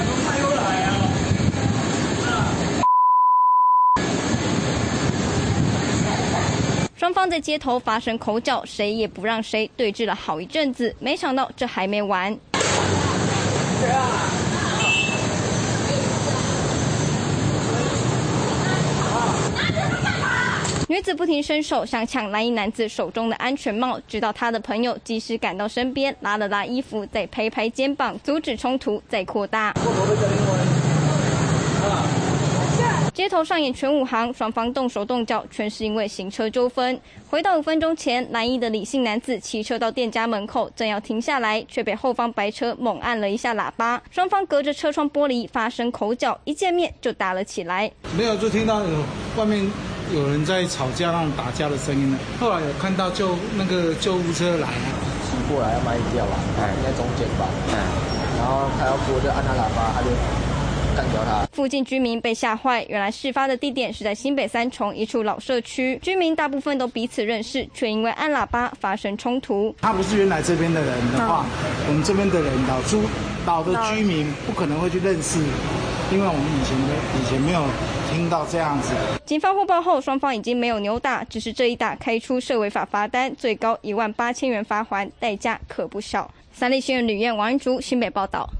双方在街头发生口角，谁也不让谁，对峙了好一阵子。没想到这还没完。女子不停伸手想抢蓝衣男子手中的安全帽，直到他的朋友及时赶到身边，拉了拉衣服，再拍拍肩膀，阻止冲突再扩大。街头上演全武行，双方动手动脚，全是因为行车纠纷。回到五分钟前，蓝衣的李姓男子骑车到店家门口，正要停下来，却被后方白车猛按了一下喇叭，双方隔着车窗玻璃发生口角，一见面就打了起来。 没有，就听到有外面有人在吵架，那种打架的声音了。后来有看到救那个救护车来了， 骑过来要卖掉吧，应该中间吧，嗯，然后他要过就按他喇叭，他就干掉他。 附近居民被吓坏，原来事发的地点是在新北三重一处老社区，居民大部分都彼此认识，却因为按喇叭发生冲突。 他不是原来这边的人的话，嗯、我们这边的人老住老的居民不可能会去认识，因为我们以前的以前没有听到这样子。 警方获报后，双方已经没有扭打，只是这一打开出涉违法罚单，最高一万八千元罚锾，代价可不小。三立新闻吕燕、王云竹新北报道。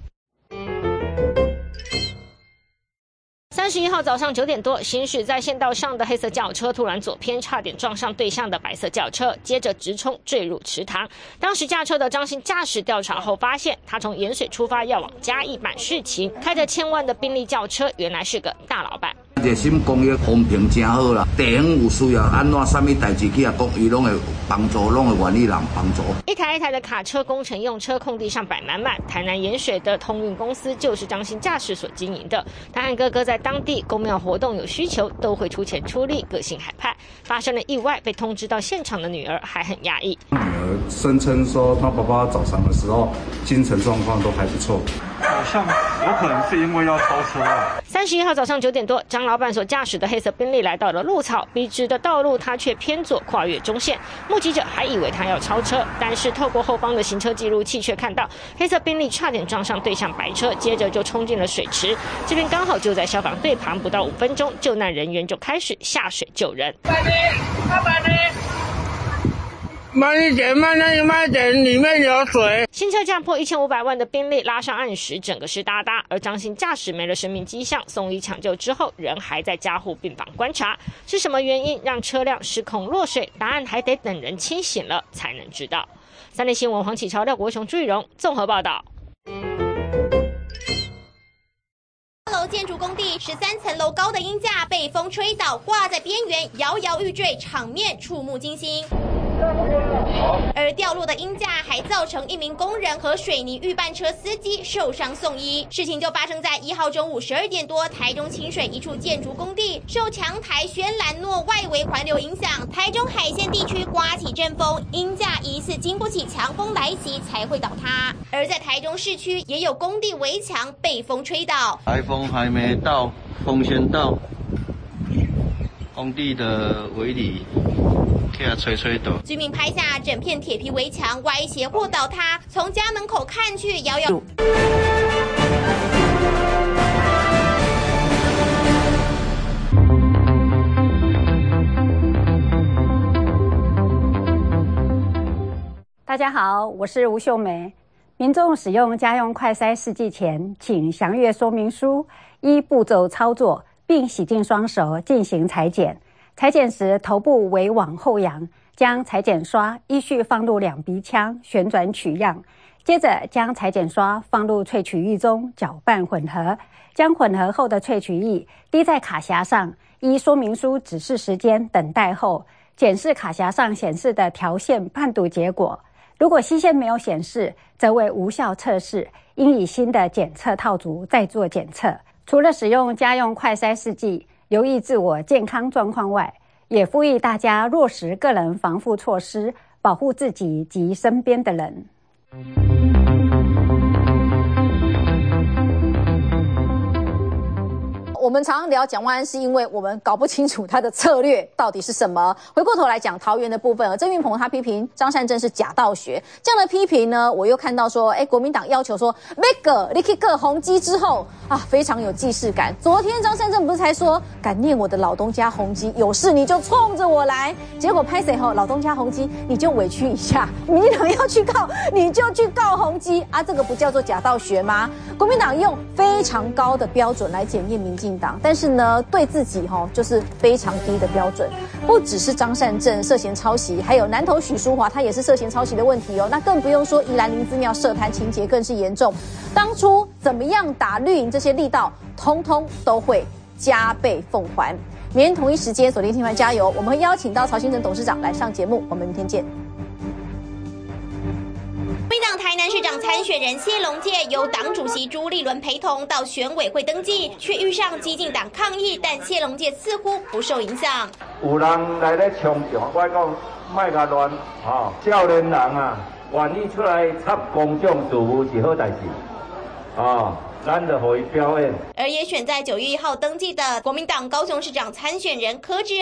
三十一号早上九点多，行驶在县道上的黑色轿车突然左偏，差点撞上对向的白色轿车，接着直冲坠入池塘。当时驾车的张姓驾驶调查后发现，他从盐水出发要往嘉义办事情，开着千万的宾利轿车，原来是个大老板。 热心公益风评真好啦，地方有需要安怎什么代志去啊讲，伊拢会帮助，拢会愿意人帮助。 一台一台的卡车工程用车，空地上摆满满。台南盐水的通运公司就是张姓驾驶所经营的。他和哥哥在当地公庙活动有需求，都会出钱出力，个性海派。发生了意外，被通知到现场的女儿还很压抑。 女儿声称说，她爸爸早上的时候精神状况都还不错。 好像有可能是因为要超车啊。 三十一号早上九点多，张老板所驾驶的黑色宾利来到了鹿草，笔直的道路，他却偏左跨越中线。目击者还以为他要超车，但是透过后方的行车记录器却看到黑色宾利差点撞上对向白车，接着就冲进了水池。这边刚好就在消防队旁，不到五分钟，救难人员就开始下水救人。 慢一点，慢一点，慢一点，里面有水。 新车价破一千五百万的宾利拉上岸时，整个湿哒哒，而张姓驾驶没了生命迹象，送医抢救之后，人还在加护病房观察。是什么原因让车辆失控落水？答案还得等人清醒了才能知道。三立新闻黄启超、廖国雄、朱玉荣综合报道。 楼建筑工地十三层楼高的鹰架被风吹倒，挂在边缘，摇摇欲坠，场面触目惊心。而掉落的鹰架还造成一名工人和水泥预拌车司机受伤送医。事情就发生在一号中午十二点多，台中清水一处建筑工地受强台轩兰诺外围环流影响，台中海线地区刮起阵风，鹰架疑似经不起强风来袭才会倒塌。而在台中市区也有工地围墙被风吹倒， 台风还没到，风先到，工地的围篱吹吹倒。 居民拍下整片铁皮围墙歪斜或倒塌，从家门口看去，摇摇。 大家好，我是吴秀梅。民众使用家用快筛试剂前，请详阅说明书，依步骤操作，并洗净双手进行采检。采检时，头部为往后仰，将采检刷依序放入两鼻腔，旋转取样。接着将采检刷放入萃取液中，搅拌混合。将混合后的萃取液滴在卡匣上，依说明书指示时间等待后，检视卡匣上显示的条线判读结果。如果西线没有显示，则为无效测试，应以新的检测套组再做检测。除了使用家用快筛试剂，留意自我健康状况外，也呼吁大家落实个人防护措施，保护自己及身边的人。 我们常常聊蒋万安，是因为我们搞不清楚他的策略到底是什么。回过头来讲桃园的部分，郑运鹏他批评张善政是假道学，这样的批评呢，我又看到说，哎，国民党要求说，那个你去个宏基之后啊，非常有既视感。昨天张善政不是才说，感念我的老东家宏基，有事你就冲着我来，结果拍谁后，老东家宏基你就委屈一下，民进党要去告你就去告宏基啊，这个不叫做假道学吗？国民党用非常高的标准来检验民进党，但是呢，对自己哈、哦、就是非常低的标准。不只是张善政涉嫌抄袭，还有南投许淑华他也是涉嫌抄袭的问题哦。那更不用说宜兰林姿庙涉贪情节更是严重。当初怎么样打绿营这些力道，通通都会加倍奉还。明天同一时间锁定听团加油，我们会邀请到曹兴诚董事长来上节目，我们明天见。 国民党台南市长参选人谢龙介由党主席朱立伦陪同到选委会登记，却遇上激进党抗议，但谢龙介似乎不受影响。 有人来咧冲撞，我讲卖甲乱，吼，少年人啊，愿意出来插公众事务是好代志，啊。咱就可以表演。 而也选在九月一号登记的国民党高雄市长参选人柯志